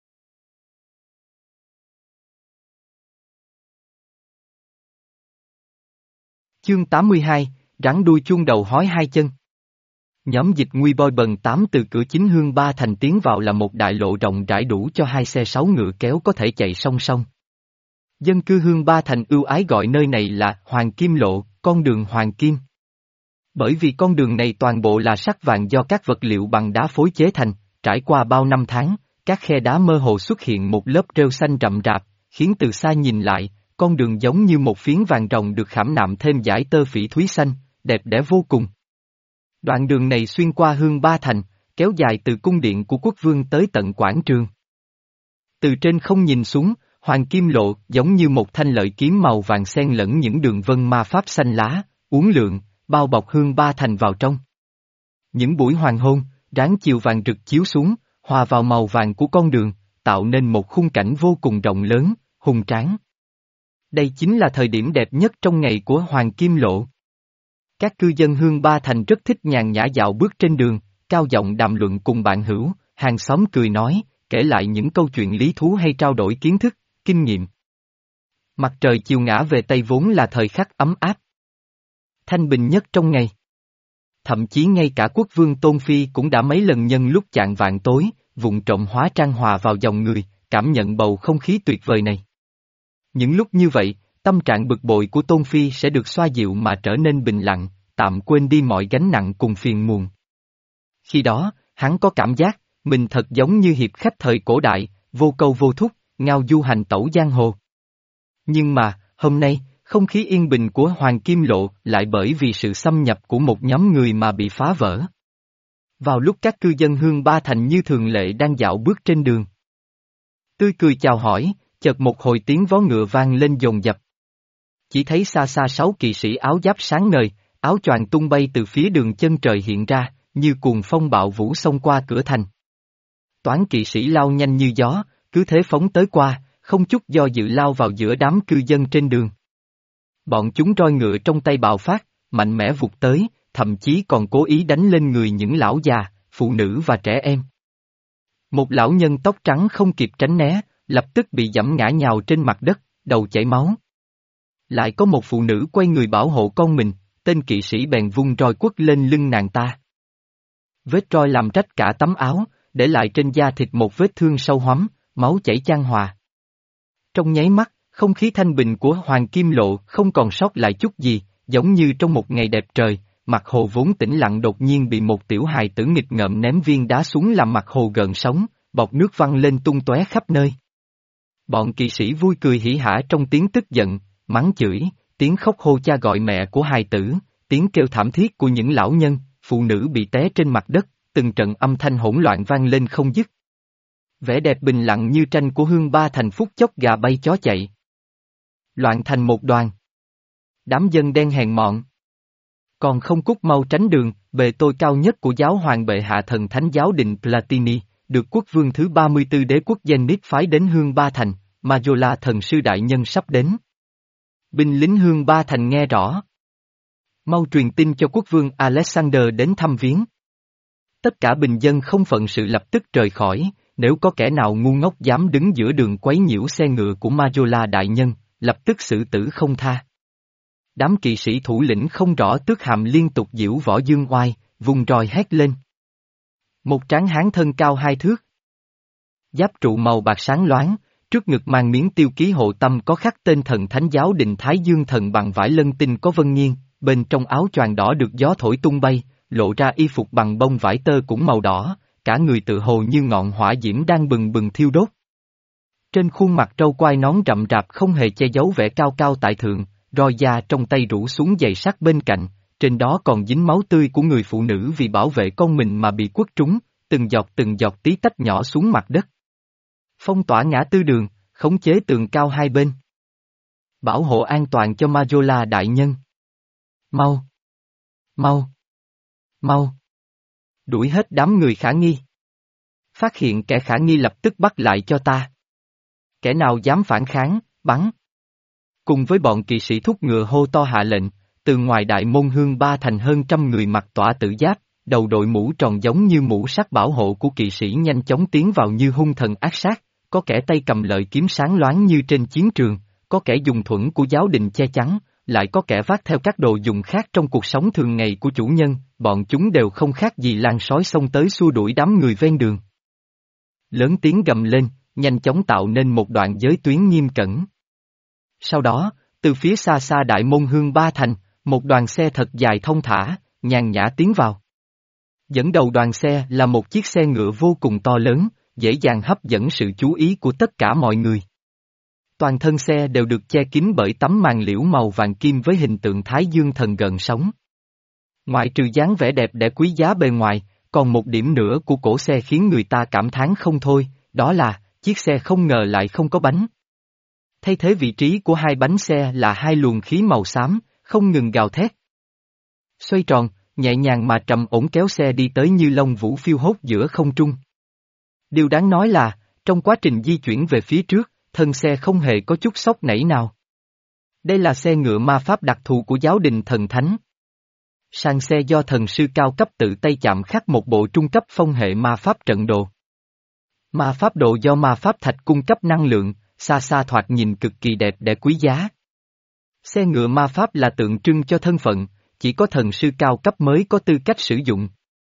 Chương tám mươi hai, rắn đuôi chuông đầu hói hai chân. Nhóm dịch nguy boi bần tám từ cửa chính Hương Ba Thành tiến vào là một đại lộ rộng rãi đủ cho hai xe sáu ngựa kéo có thể chạy song song. Dân cư Hương Ba Thành ưu ái gọi nơi này là Hoàng Kim Lộ, con đường Hoàng Kim. Bởi vì con đường này toàn bộ là sắt vàng do các vật liệu bằng đá phối chế thành, trải qua bao năm tháng, các khe đá mơ hồ xuất hiện một lớp rêu xanh rậm rạp, khiến từ xa nhìn lại, con đường giống như một phiến vàng ròng được khảm nạm thêm dải tơ phỉ thúy xanh, đẹp đẽ vô cùng. Đoạn đường này xuyên qua Hương Ba Thành, kéo dài từ cung điện của quốc vương tới tận quảng trường. Từ trên không nhìn xuống, Hoàng Kim Lộ giống như một thanh lợi kiếm màu vàng xen lẫn những đường vân ma pháp xanh lá, uốn lượn, bao bọc Hương Ba Thành vào trong. Những buổi hoàng hôn, ráng chiều vàng rực chiếu xuống, hòa vào màu vàng của con đường, tạo nên một khung cảnh vô cùng rộng lớn, hùng tráng. Đây chính là thời điểm đẹp nhất trong ngày của Hoàng Kim Lộ. Các cư dân Hương Ba Thành rất thích nhàn nhã dạo bước trên đường, cao giọng đàm luận cùng bạn hữu, hàng xóm cười nói, kể lại những câu chuyện lý thú hay trao đổi kiến thức, kinh nghiệm. Mặt trời chiều ngã về Tây vốn là thời khắc ấm áp, thanh bình nhất trong ngày. Thậm chí ngay cả quốc vương Tôn Phi cũng đã mấy lần nhân lúc chạng vạng tối, vụng trộm hóa trang hòa vào dòng người, cảm nhận bầu không khí tuyệt vời này. Những lúc như vậy, tâm trạng bực bội của Tôn Phi sẽ được xoa dịu mà trở nên bình lặng, tạm quên đi mọi gánh nặng cùng phiền muộn. Khi đó, hắn có cảm giác, mình thật giống như hiệp khách thời cổ đại, vô câu vô thúc, ngao du hành tẩu giang hồ. Nhưng mà, hôm nay, không khí yên bình của Hoàng Kim Lộ lại bởi vì sự xâm nhập của một nhóm người mà bị phá vỡ. Vào lúc các cư dân Hương Ba Thành như thường lệ đang dạo bước trên đường, tươi cười chào hỏi, chợt một hồi tiếng vó ngựa vang lên dồn dập. Chỉ thấy xa xa sáu kỵ sĩ áo giáp sáng ngời, áo choàng tung bay từ phía đường chân trời hiện ra, như cuồng phong bạo vũ xông qua cửa thành. Toán kỵ sĩ lao nhanh như gió, cứ thế phóng tới qua, không chút do dự lao vào giữa đám cư dân trên đường. Bọn chúng roi ngựa trong tay bạo phát, mạnh mẽ vụt tới, thậm chí còn cố ý đánh lên người những lão già, phụ nữ và trẻ em. Một lão nhân tóc trắng không kịp tránh né, lập tức bị giẫm ngã nhào trên mặt đất, đầu chảy máu. Lại có một phụ nữ quay người bảo hộ con mình, tên kỵ sĩ bèn vung roi quất lên lưng nàng ta. Vết roi làm rách cả tấm áo, để lại trên da thịt một vết thương sâu hoắm, máu chảy chan hòa. Trong nháy mắt, không khí thanh bình của Hoàng Kim Lộ không còn sót lại chút gì, giống như trong một ngày đẹp trời, mặt hồ vốn tĩnh lặng đột nhiên bị một tiểu hài tử nghịch ngợm ném viên đá xuống làm mặt hồ gợn sóng, bọt nước văng lên tung tóe khắp nơi. Bọn kỵ sĩ vui cười hỉ hả trong tiếng tức giận, mắng chửi, tiếng khóc hô cha gọi mẹ của hài tử, tiếng kêu thảm thiết của những lão nhân, phụ nữ bị té trên mặt đất, từng trận âm thanh hỗn loạn vang lên không dứt. Vẻ đẹp bình lặng như tranh của Hương Ba Thành phút chốc gà bay chó chạy. Loạn thành một đoàn. Đám dân đen hèn mọn. Còn không cút mau tránh đường, bề tôi cao nhất của giáo hoàng bệ hạ thần thánh giáo đình Platini, được quốc vương thứ ba mươi tư đế quốc Zenith phái đến Hương Ba Thành, Majola thần sư đại nhân sắp đến. Binh lính Hương Ba Thành nghe rõ. Mau truyền tin cho quốc vương Alexander đến thăm viếng. Tất cả bình dân không phận sự lập tức rời khỏi, nếu có kẻ nào ngu ngốc dám đứng giữa đường quấy nhiễu xe ngựa của Majola đại nhân, lập tức xử tử không tha. Đám kỵ sĩ thủ lĩnh không rõ tước hàm liên tục giễu võ dương oai, vùng roi hét lên. Một tráng hán thân cao hai thước. Giáp trụ màu bạc sáng loáng, trước ngực mang miếng tiêu ký hộ tâm có khắc tên thần thánh giáo đình Thái Dương thần bằng vải lân tinh có vân nghiêng, bên trong áo choàng đỏ được gió thổi tung bay, lộ ra y phục bằng bông vải tơ cũng màu đỏ, cả người tự hồ như ngọn hỏa diễm đang bừng bừng thiêu đốt. Trên khuôn mặt trâu quai nón rậm rạp không hề che giấu vẻ cao cao tại thượng, roi da trong tay rủ xuống giày sắt bên cạnh, trên đó còn dính máu tươi của người phụ nữ vì bảo vệ con mình mà bị quất trúng, từng giọt từng giọt tí tách nhỏ xuống mặt đất. Phong tỏa ngã tư đường, khống chế tường cao hai bên. Bảo hộ an toàn cho Majola đại nhân. Mau! Mau! Mau! Đuổi hết đám người khả nghi. Phát hiện kẻ khả nghi lập tức bắt lại cho ta. Kẻ nào dám phản kháng, bắn. Cùng với bọn kỵ sĩ thúc ngựa hô to hạ lệnh, từ ngoài đại môn Hương Ba Thành hơn trăm người mặc tỏa tử giáp, đầu đội mũ tròn giống như mũ sắt bảo hộ của kỵ sĩ nhanh chóng tiến vào như hung thần ác sát, có kẻ tay cầm lợi kiếm sáng loáng như trên chiến trường, có kẻ dùng thuẫn của giáo đình che chắn, lại có kẻ vác theo các đồ dùng khác trong cuộc sống thường ngày của chủ nhân, bọn chúng đều không khác gì lan sói xông tới xua đuổi đám người ven đường. Lớn tiếng gầm lên, nhanh chóng tạo nên một đoạn giới tuyến nghiêm cẩn. Sau đó, từ phía xa xa đại môn Hương Ba Thành, một đoàn xe thật dài thông thả, nhàn nhã tiến vào. Dẫn đầu đoàn xe là một chiếc xe ngựa vô cùng to lớn, dễ dàng hấp dẫn sự chú ý của tất cả mọi người. Toàn thân xe đều được che kín bởi tấm màn liễu màu vàng kim với hình tượng Thái Dương thần gần sóng. Ngoại trừ dáng vẻ đẹp đẽ quý giá bề ngoài, còn một điểm nữa của cổ xe khiến người ta cảm thán không thôi, đó là, chiếc xe không ngờ lại không có bánh. Thay thế vị trí của hai bánh xe là hai luồng khí màu xám, không ngừng gào thét. Xoay tròn, nhẹ nhàng mà trầm ổn kéo xe đi tới như lông vũ phiêu hốt giữa không trung. Điều đáng nói là, trong quá trình di chuyển về phía trước, thân xe không hề có chút sóc nảy nào. Đây là xe ngựa ma pháp đặc thù của giáo đình thần thánh. Sàn xe do thần sư cao cấp tự tay chạm khắc một bộ trung cấp phong hệ ma pháp trận đồ. Ma pháp đồ do ma pháp thạch cung cấp năng lượng, xa xa thoạt nhìn cực kỳ đẹp đẽ quý giá. Xe ngựa ma pháp là tượng trưng cho thân phận, chỉ có thần sư cao cấp mới có tư cách sử dụng.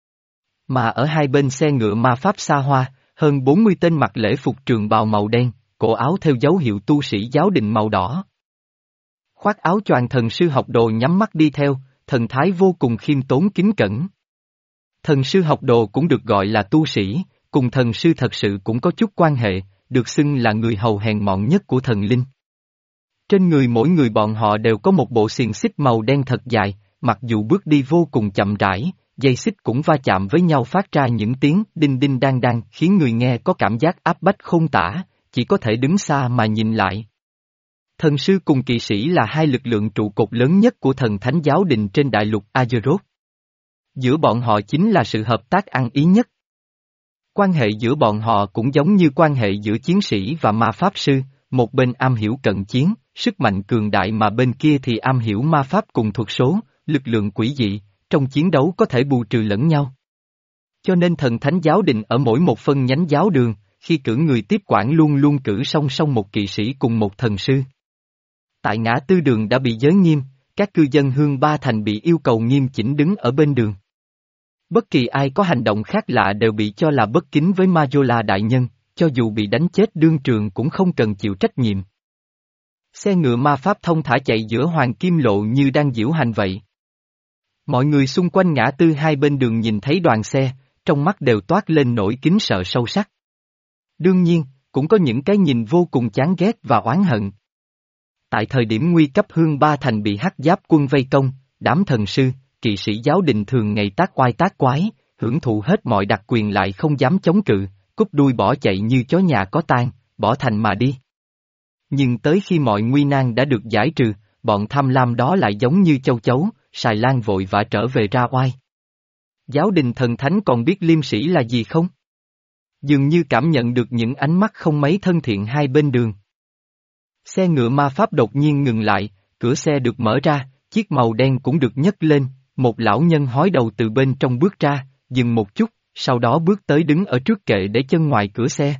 Mà ở hai bên xe ngựa ma pháp xa hoa, hơn bốn mươi tên mặc lễ phục trường bào màu đen, cổ áo theo dấu hiệu tu sĩ giáo đình màu đỏ. Khoác áo choàng thần sư học đồ nhắm mắt đi theo, thần thái vô cùng khiêm tốn kính cẩn. Thần sư học đồ cũng được gọi là tu sĩ, cùng thần sư thật sự cũng có chút quan hệ, được xưng là người hầu hèn mọn nhất của thần linh. Trên người mỗi người bọn họ đều có một bộ xiềng xích màu đen thật dài, mặc dù bước đi vô cùng chậm rãi, dây xích cũng va chạm với nhau phát ra những tiếng đinh đinh đang đang khiến người nghe có cảm giác áp bách không tả, chỉ có thể đứng xa mà nhìn lại. Thần sư cùng kỵ sĩ là hai lực lượng trụ cột lớn nhất của thần thánh giáo đình trên đại lục Azeroth. Giữa bọn họ chính là sự hợp tác ăn ý nhất. Quan hệ giữa bọn họ cũng giống như quan hệ giữa chiến sĩ và ma pháp sư, một bên am hiểu cận chiến, sức mạnh cường đại mà bên kia thì am hiểu ma pháp cùng thuật số, lực lượng quỷ dị, trong chiến đấu có thể bù trừ lẫn nhau. Cho nên thần thánh giáo đình ở mỗi một phân nhánh giáo đường, khi cử người tiếp quản luôn luôn cử song song một kỵ sĩ cùng một thần sư. Tại ngã tư đường đã bị giới nghiêm, các cư dân Hương Ba Thành bị yêu cầu nghiêm chỉnh đứng ở bên đường. Bất kỳ ai có hành động khác lạ đều bị cho là bất kính với Majola đại nhân, cho dù bị đánh chết đương trường cũng không cần chịu trách nhiệm. Xe ngựa ma pháp thông thả chạy giữa hoàng kim lộ như đang diễu hành vậy. Mọi người xung quanh ngã tư hai bên đường nhìn thấy đoàn xe, trong mắt đều toát lên nỗi kính sợ sâu sắc. Đương nhiên, cũng có những cái nhìn vô cùng chán ghét và oán hận. Tại thời điểm nguy cấp Hương Ba Thành bị hắc giáp quân vây công, đám thần sư, kỵ sĩ giáo đình thường ngày tác oai tác quái, hưởng thụ hết mọi đặc quyền lại không dám chống cự, cúp đuôi bỏ chạy như chó nhà có tang, bỏ thành mà đi. Nhưng tới khi mọi nguy nan đã được giải trừ, bọn tham lam đó lại giống như châu chấu, xài lan vội vã trở về ra oai. Giáo đình thần thánh còn biết liêm sĩ là gì không? Dường như cảm nhận được những ánh mắt không mấy thân thiện hai bên đường. Xe ngựa ma pháp đột nhiên ngừng lại, cửa xe được mở ra, chiếc màu đen cũng được nhấc lên, một lão nhân hói đầu từ bên trong bước ra, dừng một chút, sau đó bước tới đứng ở trước kệ để chân ngoài cửa xe.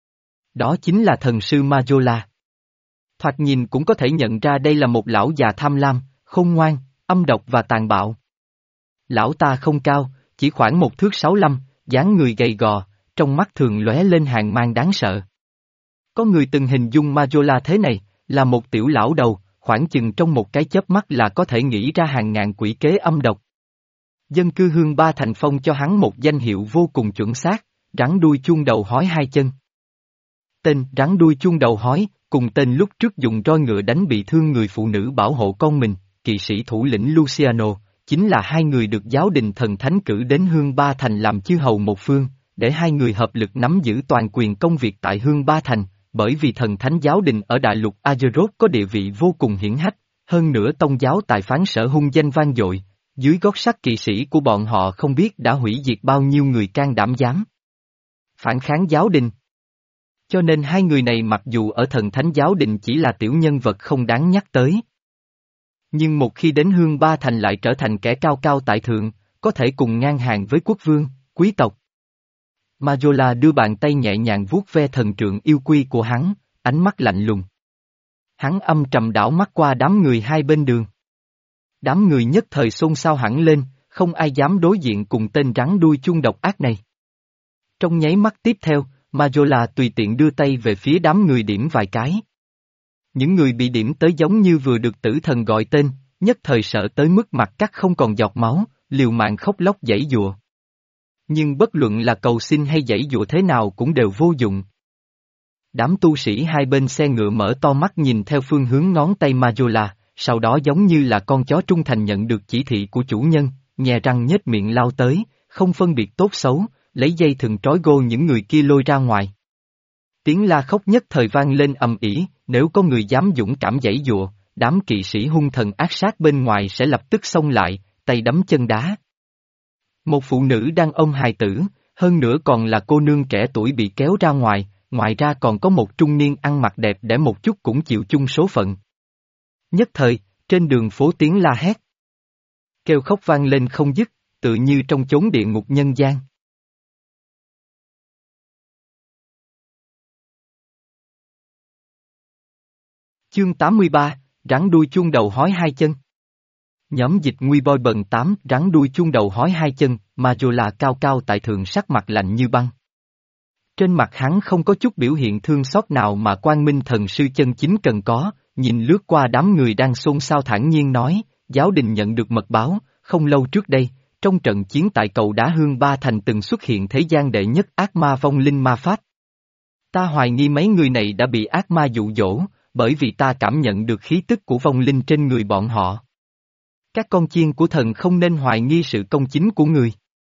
Đó chính là thần sư Majola. Thoạt nhìn cũng có thể nhận ra đây là một lão già tham lam, khôn ngoan, âm độc và tàn bạo. Lão ta không cao, chỉ khoảng một thước sáu lăm, dáng người gầy gò, trong mắt thường lóe lên hàn mang đáng sợ. Có người từng hình dung Majola thế này, là một tiểu lão đầu, khoảng chừng trong một cái chớp mắt là có thể nghĩ ra hàng ngàn quỷ kế âm độc. Dân cư Hương Ba Thành phong cho hắn một danh hiệu vô cùng chuẩn xác, rắn đuôi chuông đầu hói hai chân. Tên rắn đuôi chuông đầu hói, cùng tên lúc trước dùng roi ngựa đánh bị thương người phụ nữ bảo hộ con mình, kỵ sĩ thủ lĩnh Luciano, chính là hai người được giáo đình thần thánh cử đến Hương Ba Thành làm chư hầu một phương, để hai người hợp lực nắm giữ toàn quyền công việc tại Hương Ba Thành, bởi vì thần thánh giáo đình ở đại lục Azeroth có địa vị vô cùng hiển hách, hơn nữa tông giáo tài phán sở hung danh vang dội, dưới gót sắt kỵ sĩ của bọn họ không biết đã hủy diệt bao nhiêu người can đảm dám phản kháng giáo đình. Cho nên hai người này mặc dù ở thần thánh giáo đình chỉ là tiểu nhân vật không đáng nhắc tới. Nhưng một khi đến Hương Ba Thành lại trở thành kẻ cao cao tại thượng, có thể cùng ngang hàng với quốc vương, quý tộc. Majola đưa bàn tay nhẹ nhàng vuốt ve thần trượng yêu quy của hắn, ánh mắt lạnh lùng. Hắn âm trầm đảo mắt qua đám người hai bên đường. Đám người nhất thời xôn xao hẳn lên, không ai dám đối diện cùng tên rắn đuôi chuông độc ác này. Trong nháy mắt tiếp theo, Majola tùy tiện đưa tay về phía đám người điểm vài cái. Những người bị điểm tới giống như vừa được tử thần gọi tên, nhất thời sợ tới mức mặt cắt không còn giọt máu, liều mạng khóc lóc giãy giụa. Nhưng bất luận là cầu xin hay giãy giụa thế nào cũng đều vô dụng. Đám tu sĩ hai bên xe ngựa mở to mắt nhìn theo phương hướng ngón tay Majola, sau đó giống như là con chó trung thành nhận được chỉ thị của chủ nhân, nhè răng nhếch miệng lao tới, không phân biệt tốt xấu, lấy dây thừng trói gô những người kia lôi ra ngoài. Tiếng la khóc nhất thời vang lên ầm ĩ, nếu có người dám dũng cảm giãy giụa, đám kỵ sĩ hung thần ác sát bên ngoài sẽ lập tức xông lại, tay đấm chân đá. Một phụ nữ đang ôm hài tử, hơn nữa còn là cô nương trẻ tuổi bị kéo ra ngoài, ngoài ra còn có một trung niên ăn mặc đẹp để một chút cũng chịu chung số phận. Nhất thời, trên đường phố tiếng la hét. Kêu khóc vang lên không dứt, tự như trong chốn địa ngục nhân gian. Chương tám mươi ba, rắn đuôi chuông đầu hói hai chân. Nhóm dịch nguy boi bần tám, rắn đuôi chuông đầu hói hai chân, Majola cao cao tại thượng sắc mặt lạnh như băng. Trên mặt hắn không có chút biểu hiện thương xót nào mà Quang Minh thần sư chân chính cần có, nhìn lướt qua đám người đang xôn xao thản nhiên nói, giáo đình nhận được mật báo, không lâu trước đây, trong trận chiến tại cầu đá hương ba thành từng xuất hiện thế gian đệ nhất ác ma vong linh ma pháp. Ta hoài nghi mấy người này đã bị ác ma dụ dỗ, bởi vì ta cảm nhận được khí tức của vong linh trên người bọn họ. Các con chiên của thần không nên hoài nghi sự công chính của người.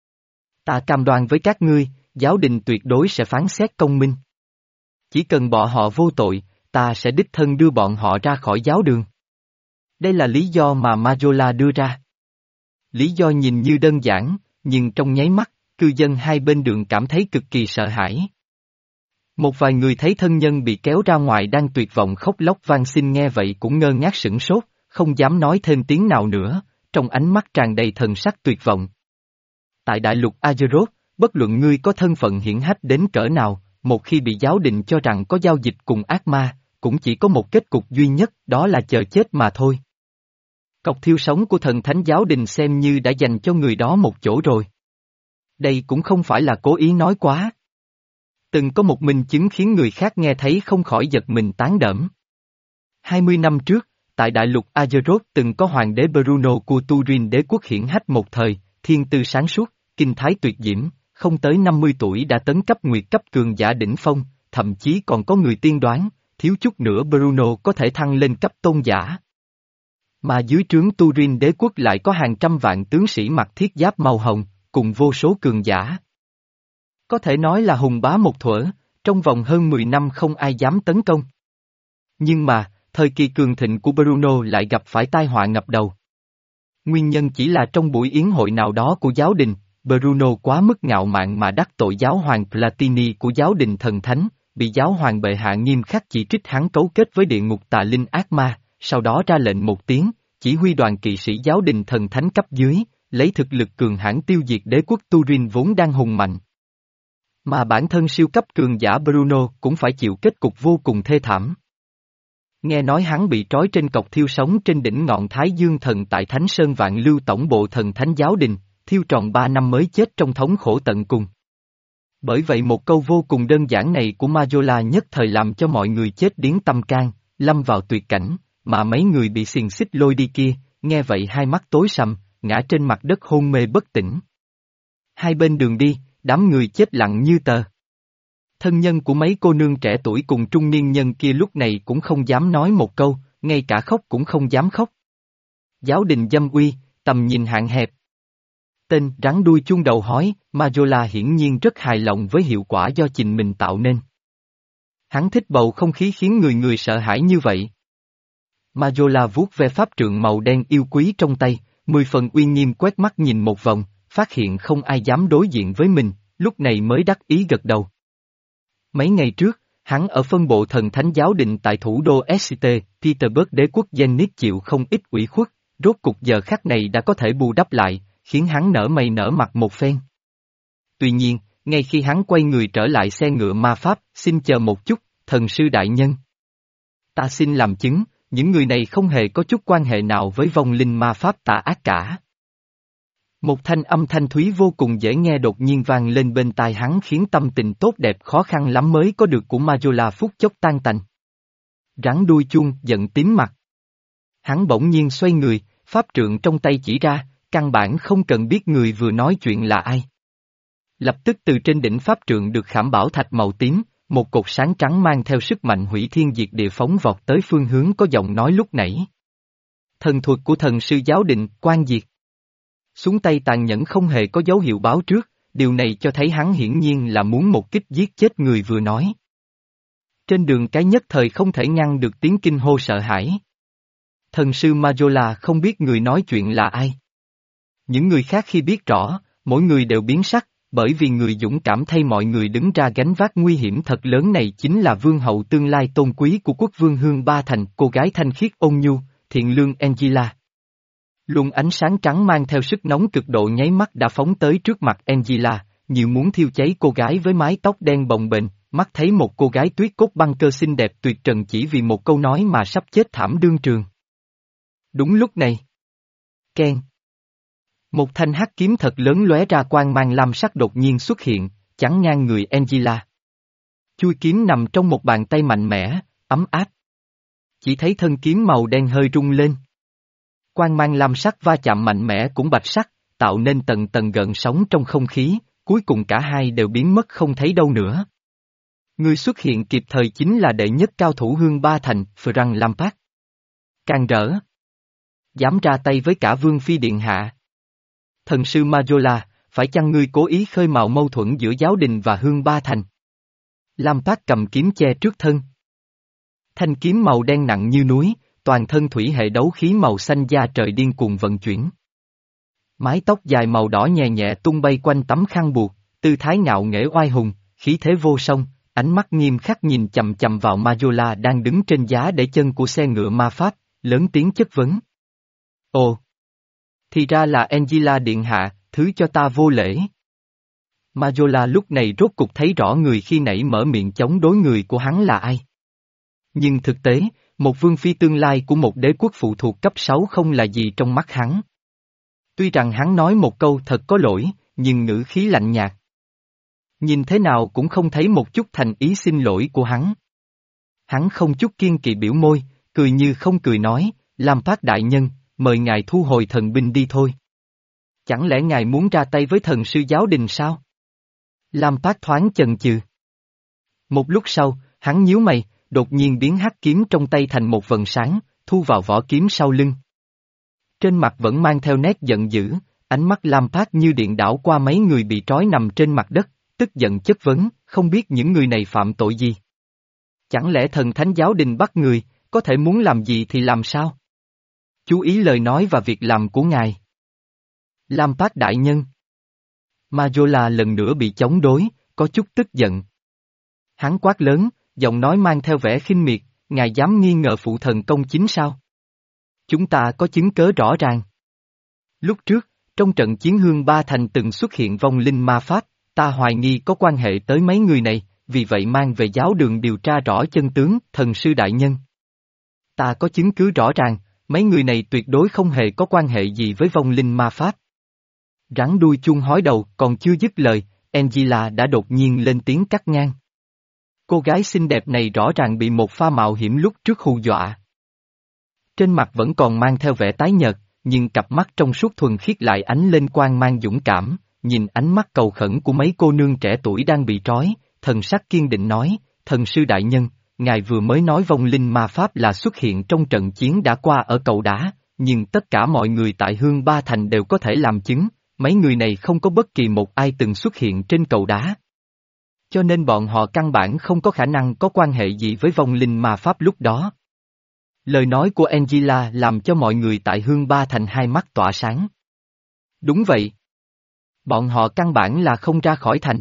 Ta cam đoan với các ngươi, giáo đình tuyệt đối sẽ phán xét công minh. Chỉ cần bọn họ vô tội, ta sẽ đích thân đưa bọn họ ra khỏi giáo đường. Đây là lý do mà Majola đưa ra. Lý do nhìn như đơn giản, nhưng trong nháy mắt, cư dân hai bên đường cảm thấy cực kỳ sợ hãi. Một vài người thấy thân nhân bị kéo ra ngoài đang tuyệt vọng khóc lóc van xin nghe vậy cũng ngơ ngác sửng sốt, không dám nói thêm tiếng nào nữa, trong ánh mắt tràn đầy thần sắc tuyệt vọng. Tại đại lục Azeroth, bất luận ngươi có thân phận hiển hách đến cỡ nào, một khi bị giáo định cho rằng có giao dịch cùng ác ma, cũng chỉ có một kết cục duy nhất, đó là chờ chết mà thôi. Cọc thiêu sống của thần thánh giáo đình xem như đã dành cho người đó một chỗ rồi. Đây cũng không phải là cố ý nói quá. Từng có một minh chứng khiến người khác nghe thấy không khỏi giật mình tán đẫm. hai mươi năm trước, tại đại lục Azeroth từng có hoàng đế Bruno của Turin đế quốc hiển hách một thời, thiên tư sáng suốt, kinh thái tuyệt diễm, không tới năm mươi tuổi đã tấn cấp nguyệt cấp cường giả đỉnh phong, thậm chí còn có người tiên đoán, thiếu chút nữa Bruno có thể thăng lên cấp tôn giả. Mà dưới trướng Turin đế quốc lại có hàng trăm vạn tướng sĩ mặc thiết giáp màu hồng, cùng vô số cường giả. Có thể nói là hùng bá một thuở, trong vòng hơn mười năm không ai dám tấn công. Nhưng mà, thời kỳ cường thịnh của Bruno lại gặp phải tai họa ngập đầu. Nguyên nhân chỉ là trong buổi yến hội nào đó của giáo đình, Bruno quá mức ngạo mạn mà đắc tội giáo hoàng Platini của giáo đình thần thánh, bị giáo hoàng bệ hạ nghiêm khắc chỉ trích hắn cấu kết với địa ngục tà linh ác ma, sau đó ra lệnh một tiếng, chỉ huy đoàn kỵ sĩ giáo đình thần thánh cấp dưới, lấy thực lực cường hãn tiêu diệt đế quốc Turin vốn đang hùng mạnh. Mà bản thân siêu cấp cường giả Bruno cũng phải chịu kết cục vô cùng thê thảm. Nghe nói hắn bị trói trên cọc thiêu sống trên đỉnh ngọn Thái Dương Thần tại Thánh Sơn Vạn Lưu tổng bộ thần thánh giáo đình, thiêu tròn ba năm mới chết trong thống khổ tận cùng. Bởi vậy một câu vô cùng đơn giản này của Majola nhất thời làm cho mọi người chết điếng tâm can, lâm vào tuyệt cảnh, mà mấy người bị xiềng xích lôi đi kia, nghe vậy hai mắt tối sầm, ngã trên mặt đất hôn mê bất tỉnh. Hai bên đường đi, đám người chết lặng như tờ. Thân nhân của mấy cô nương trẻ tuổi cùng trung niên nhân kia lúc này cũng không dám nói một câu, ngay cả khóc cũng không dám khóc. Giáo đình dâm uy, tầm nhìn hạn hẹp. Tên rắn đuôi chuông đầu hói, Majola hiển nhiên rất hài lòng với hiệu quả do chính mình tạo nên. Hắn thích bầu không khí khiến người người sợ hãi như vậy. Majola vuốt ve pháp trượng màu đen yêu quý trong tay, mười phần uy nghiêm quét mắt nhìn một vòng, phát hiện không ai dám đối diện với mình, lúc này mới đắc ý gật đầu. Mấy ngày trước, hắn ở phân bộ thần thánh giáo đình tại thủ đô ét tê, Petersburg đế quốc Zenith chịu không ít ủy khuất, rốt cục giờ khắc này đã có thể bù đắp lại, khiến hắn nở mày nở mặt một phen. Tuy nhiên, ngay khi hắn quay người trở lại xe ngựa ma pháp, xin chờ một chút, thần sư đại nhân. Ta xin làm chứng, những người này không hề có chút quan hệ nào với vong linh ma pháp tà ác cả. Một thanh âm thanh thúy vô cùng dễ nghe đột nhiên vang lên bên tai hắn khiến tâm tình tốt đẹp khó khăn lắm mới có được của Majola phút chốc tan tành. Rắn đuôi chuông giận tím mặt. Hắn bỗng nhiên xoay người, pháp trượng trong tay chỉ ra, căn bản không cần biết người vừa nói chuyện là ai. Lập tức từ trên đỉnh pháp trượng được khảm bảo thạch màu tím, một cột sáng trắng mang theo sức mạnh hủy thiên diệt địa phóng vọt tới phương hướng có giọng nói lúc nãy. Thần thuật của thần sư giáo định, quan diệt. Xuống tay tàn nhẫn không hề có dấu hiệu báo trước, điều này cho thấy hắn hiển nhiên là muốn một kích giết chết người vừa nói. Trên đường cái nhất thời không thể ngăn được tiếng kinh hô sợ hãi. Thần sư Majola không biết người nói chuyện là ai. Những người khác khi biết rõ, mỗi người đều biến sắc, bởi vì người dũng cảm thay mọi người đứng ra gánh vác nguy hiểm thật lớn này chính là vương hậu tương lai tôn quý của quốc vương Hương Ba Thành, cô gái thanh khiết ôn nhu, thiện lương Angela. Luồng ánh sáng trắng mang theo sức nóng cực độ nháy mắt đã phóng tới trước mặt Angela, như muốn thiêu cháy cô gái với mái tóc đen bồng bềnh, mắt thấy một cô gái tuyết cốt băng cơ xinh đẹp tuyệt trần chỉ vì một câu nói mà sắp chết thảm đương trường. Đúng lúc này. Keng. Một thanh hắc kiếm thật lớn lóe ra quang mang lam sắc đột nhiên xuất hiện, chắn ngang người Angela. Chui kiếm nằm trong một bàn tay mạnh mẽ, ấm áp. Chỉ thấy thân kiếm màu đen hơi rung lên. Quang mang lam sắc va chạm mạnh mẽ cũng bạch sắc, tạo nên tầng tầng gợn sóng trong không khí, cuối cùng cả hai đều biến mất không thấy đâu nữa. Người xuất hiện kịp thời chính là đệ nhất cao thủ Hương Ba Thành, Frank Lampard. Càng rỡ. Dám ra tay với cả Vương Phi Điện Hạ. Thần sư Majola, phải chăng ngươi cố ý khơi mào mâu thuẫn giữa giáo đình và Hương Ba Thành? Lampard cầm kiếm che trước thân. Thanh kiếm màu đen nặng như núi, toàn thân thủy hệ đấu khí màu xanh da trời điên cuồng vận chuyển. Mái tóc dài màu đỏ nhẹ nhẹ tung bay quanh tấm khăn buộc, tư thái ngạo nghễ oai hùng, khí thế vô song, ánh mắt nghiêm khắc nhìn chầm chầm vào Majola đang đứng trên giá để chân của xe ngựa ma pháp, lớn tiếng chất vấn. Ồ! Thì ra là Angela Điện Hạ, thứ cho ta vô lễ. Majola lúc này rốt cục thấy rõ người khi nãy mở miệng chống đối người của hắn là ai. Nhưng thực tế, một vương phi tương lai của một đế quốc phụ thuộc cấp sáu không là gì trong mắt hắn. Tuy rằng hắn nói một câu thật có lỗi, nhưng ngữ khí lạnh nhạt. Nhìn thế nào cũng không thấy một chút thành ý xin lỗi của hắn. Hắn không chút kiên kỵ biểu môi, cười như không cười nói, Lampard đại nhân, mời ngài thu hồi thần binh đi thôi. Chẳng lẽ ngài muốn ra tay với thần sư giáo đình sao? Lampard thoáng chần chừ. Một lúc sau, hắn nhíu mày, đột nhiên biến hắc kiếm trong tay thành một vần sáng, thu vào vỏ kiếm sau lưng. Trên mặt vẫn mang theo nét giận dữ, ánh mắt Lampard như điện đảo qua mấy người bị trói nằm trên mặt đất, tức giận chất vấn, không biết những người này phạm tội gì. Chẳng lẽ thần thánh giáo đình bắt người, có thể muốn làm gì thì làm sao? Chú ý lời nói và việc làm của ngài. Lampard đại nhân. Majola lần nữa bị chống đối, có chút tức giận. Hắn quát lớn, giọng nói mang theo vẻ khinh miệt, ngài dám nghi ngờ phụ thần công chính sao? Chúng ta có chứng cớ rõ ràng. Lúc trước, trong trận chiến Hương Ba Thành từng xuất hiện vong linh ma pháp, ta hoài nghi có quan hệ tới mấy người này, vì vậy mang về giáo đường điều tra rõ chân tướng, thần sư đại nhân. Ta có chứng cứ rõ ràng, mấy người này tuyệt đối không hề có quan hệ gì với vong linh ma pháp. Rắn đuôi chuông hói đầu, còn chưa dứt lời, Angela đã đột nhiên lên tiếng cắt ngang. Cô gái xinh đẹp này rõ ràng bị một pha mạo hiểm lúc trước hù dọa. Trên mặt vẫn còn mang theo vẻ tái nhợt, nhưng cặp mắt trong suốt thuần khiết lại ánh lên quang mang dũng cảm, nhìn ánh mắt cầu khẩn của mấy cô nương trẻ tuổi đang bị trói, thần sắc kiên định nói, thần sư đại nhân, ngài vừa mới nói vong linh ma pháp là xuất hiện trong trận chiến đã qua ở cầu đá, nhưng tất cả mọi người tại Hương Ba Thành đều có thể làm chứng, mấy người này không có bất kỳ một ai từng xuất hiện trên cầu đá. Cho nên bọn họ căn bản không có khả năng có quan hệ gì với vong linh ma pháp lúc đó. Lời nói của Angela làm cho mọi người tại Hương Ba Thành hai mắt tỏa sáng. Đúng vậy. Bọn họ căn bản là không ra khỏi thành.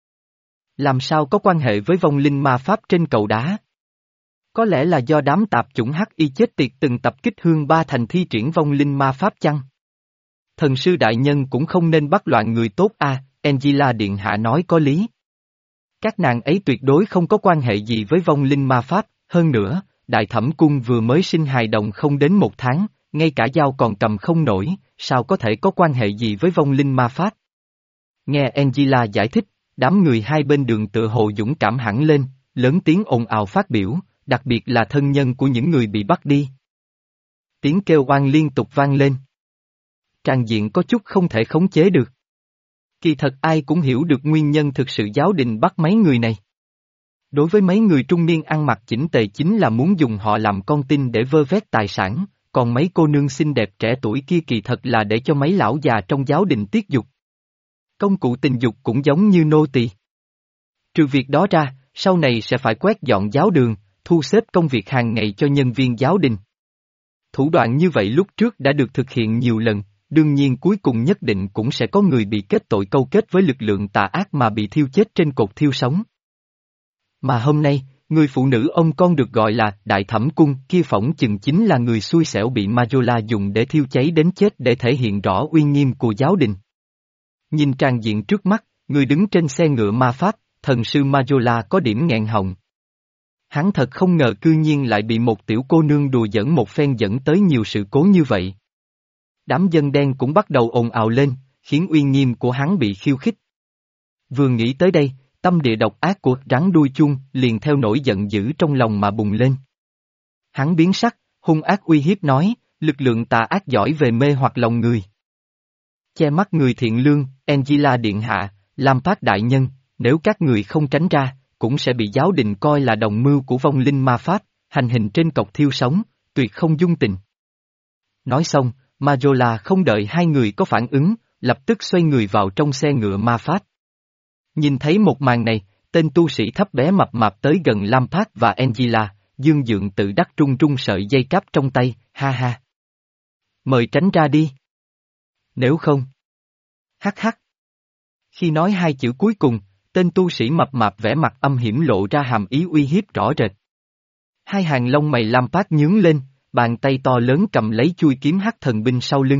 Làm sao có quan hệ với vong linh ma pháp trên cầu đá? Có lẽ là do đám tạp chủng hắc y chết tiệt từng tập kích Hương Ba Thành thi triển vong linh ma pháp chăng? Thần sư đại nhân cũng không nên bắt loạn người tốt a, Angela điện hạ nói có lý. Các nàng ấy tuyệt đối không có quan hệ gì với vong linh ma pháp, hơn nữa, đại thẩm cung vừa mới sinh hài đồng không đến một tháng, ngay cả dao còn cầm không nổi, sao có thể có quan hệ gì với vong linh ma pháp? Nghe Angela giải thích, đám người hai bên đường tựa hồ dũng cảm hẳn lên, lớn tiếng ồn ào phát biểu, Đặc biệt là thân nhân của những người bị bắt đi. Tiếng kêu oan liên tục vang lên. Tràng diện có chút không thể khống chế được. Kỳ thật ai cũng hiểu được nguyên nhân thực sự giáo đình bắt mấy người này. Đối với mấy người trung niên ăn mặc chỉnh tề chính là muốn dùng họ làm con tin để vơ vét tài sản, còn mấy cô nương xinh đẹp trẻ tuổi kia kỳ thật là để cho mấy lão già trong giáo đình tiết dục. Công cụ tình dục cũng giống như nô tỳ. Trừ việc đó ra, sau này sẽ phải quét dọn giáo đường, thu xếp công việc hàng ngày cho nhân viên giáo đình. Thủ đoạn như vậy lúc trước đã được thực hiện nhiều lần, đương nhiên cuối cùng nhất định cũng sẽ có người bị kết tội câu kết với lực lượng tà ác mà bị thiêu chết trên cột thiêu sống. Mà hôm nay, người phụ nữ ông con được gọi là Đại Thẩm Cung kia phỏng chừng chính là người xui xẻo bị Majola dùng để thiêu cháy đến chết để thể hiện rõ uy nghiêm của giáo đình. Nhìn tràng diện trước mắt, người đứng trên xe ngựa ma pháp, thần sư Majola có điểm nghẹn họng. Hắn thật không ngờ cư nhiên lại bị một tiểu cô nương đùa giỡn một phen dẫn tới nhiều sự cố như vậy. Đám dân đen cũng bắt đầu ồn ào lên, khiến uy nghiêm của hắn bị khiêu khích. Vừa nghĩ tới đây, tâm địa độc ác của rắn đuôi chuông liền theo nỗi giận dữ trong lòng mà bùng lên. Hắn biến sắc, hung ác uy hiếp nói, lực lượng tà ác giỏi về mê hoặc lòng người. Che mắt người thiện lương, Angela điện hạ, Lampard đại nhân, nếu các người không tránh ra, cũng sẽ bị giáo đình coi là đồng mưu của vong linh ma pháp, hành hình trên cọc thiêu sống, tuyệt không dung tình. Nói xong, Majola không đợi hai người có phản ứng, lập tức xoay người vào trong xe ngựa ma pháp. Nhìn thấy một màn này, tên tu sĩ thấp bé mập mạp tới gần Lampard và Angela, dương dượng tự đắc trung trung sợi dây cáp trong tay, ha ha. Mời tránh ra đi. Nếu không. Hắc hắc. Khi nói hai chữ cuối cùng, tên tu sĩ mập mạp vẻ mặt âm hiểm lộ ra hàm ý uy hiếp rõ rệt. Hai hàng lông mày Lampard nhướng lên, bàn tay to lớn cầm lấy chuôi kiếm hắc thần binh sau lưng.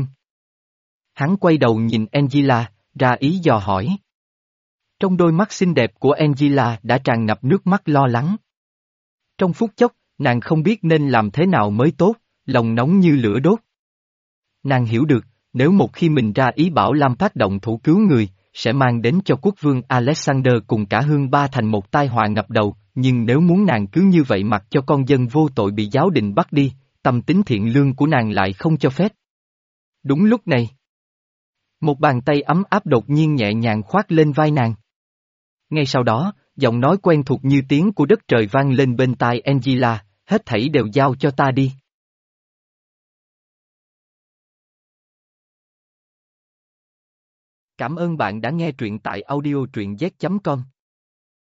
Hắn quay đầu nhìn Angela, ra ý dò hỏi. Trong đôi mắt xinh đẹp của Angela đã tràn ngập nước mắt lo lắng. Trong phút chốc, nàng không biết nên làm thế nào mới tốt, lòng nóng như lửa đốt. Nàng hiểu được, nếu một khi mình ra ý bảo Lampard động thủ cứu người, sẽ mang đến cho quốc vương Alexander cùng cả Hương Ba thành một tai họa ngập đầu, nhưng nếu muốn nàng cứ như vậy mặc cho con dân vô tội bị giáo đình bắt đi, tâm tính thiện lương của nàng lại không cho phép. Đúng lúc này, một bàn tay ấm áp đột nhiên nhẹ nhàng khoác lên vai nàng. Ngay sau đó, giọng nói quen thuộc như tiếng của đất trời vang lên bên tai Angela, hết thảy đều giao cho ta đi. Cảm ơn bạn đã nghe truyện tại audio truyện z chấm com.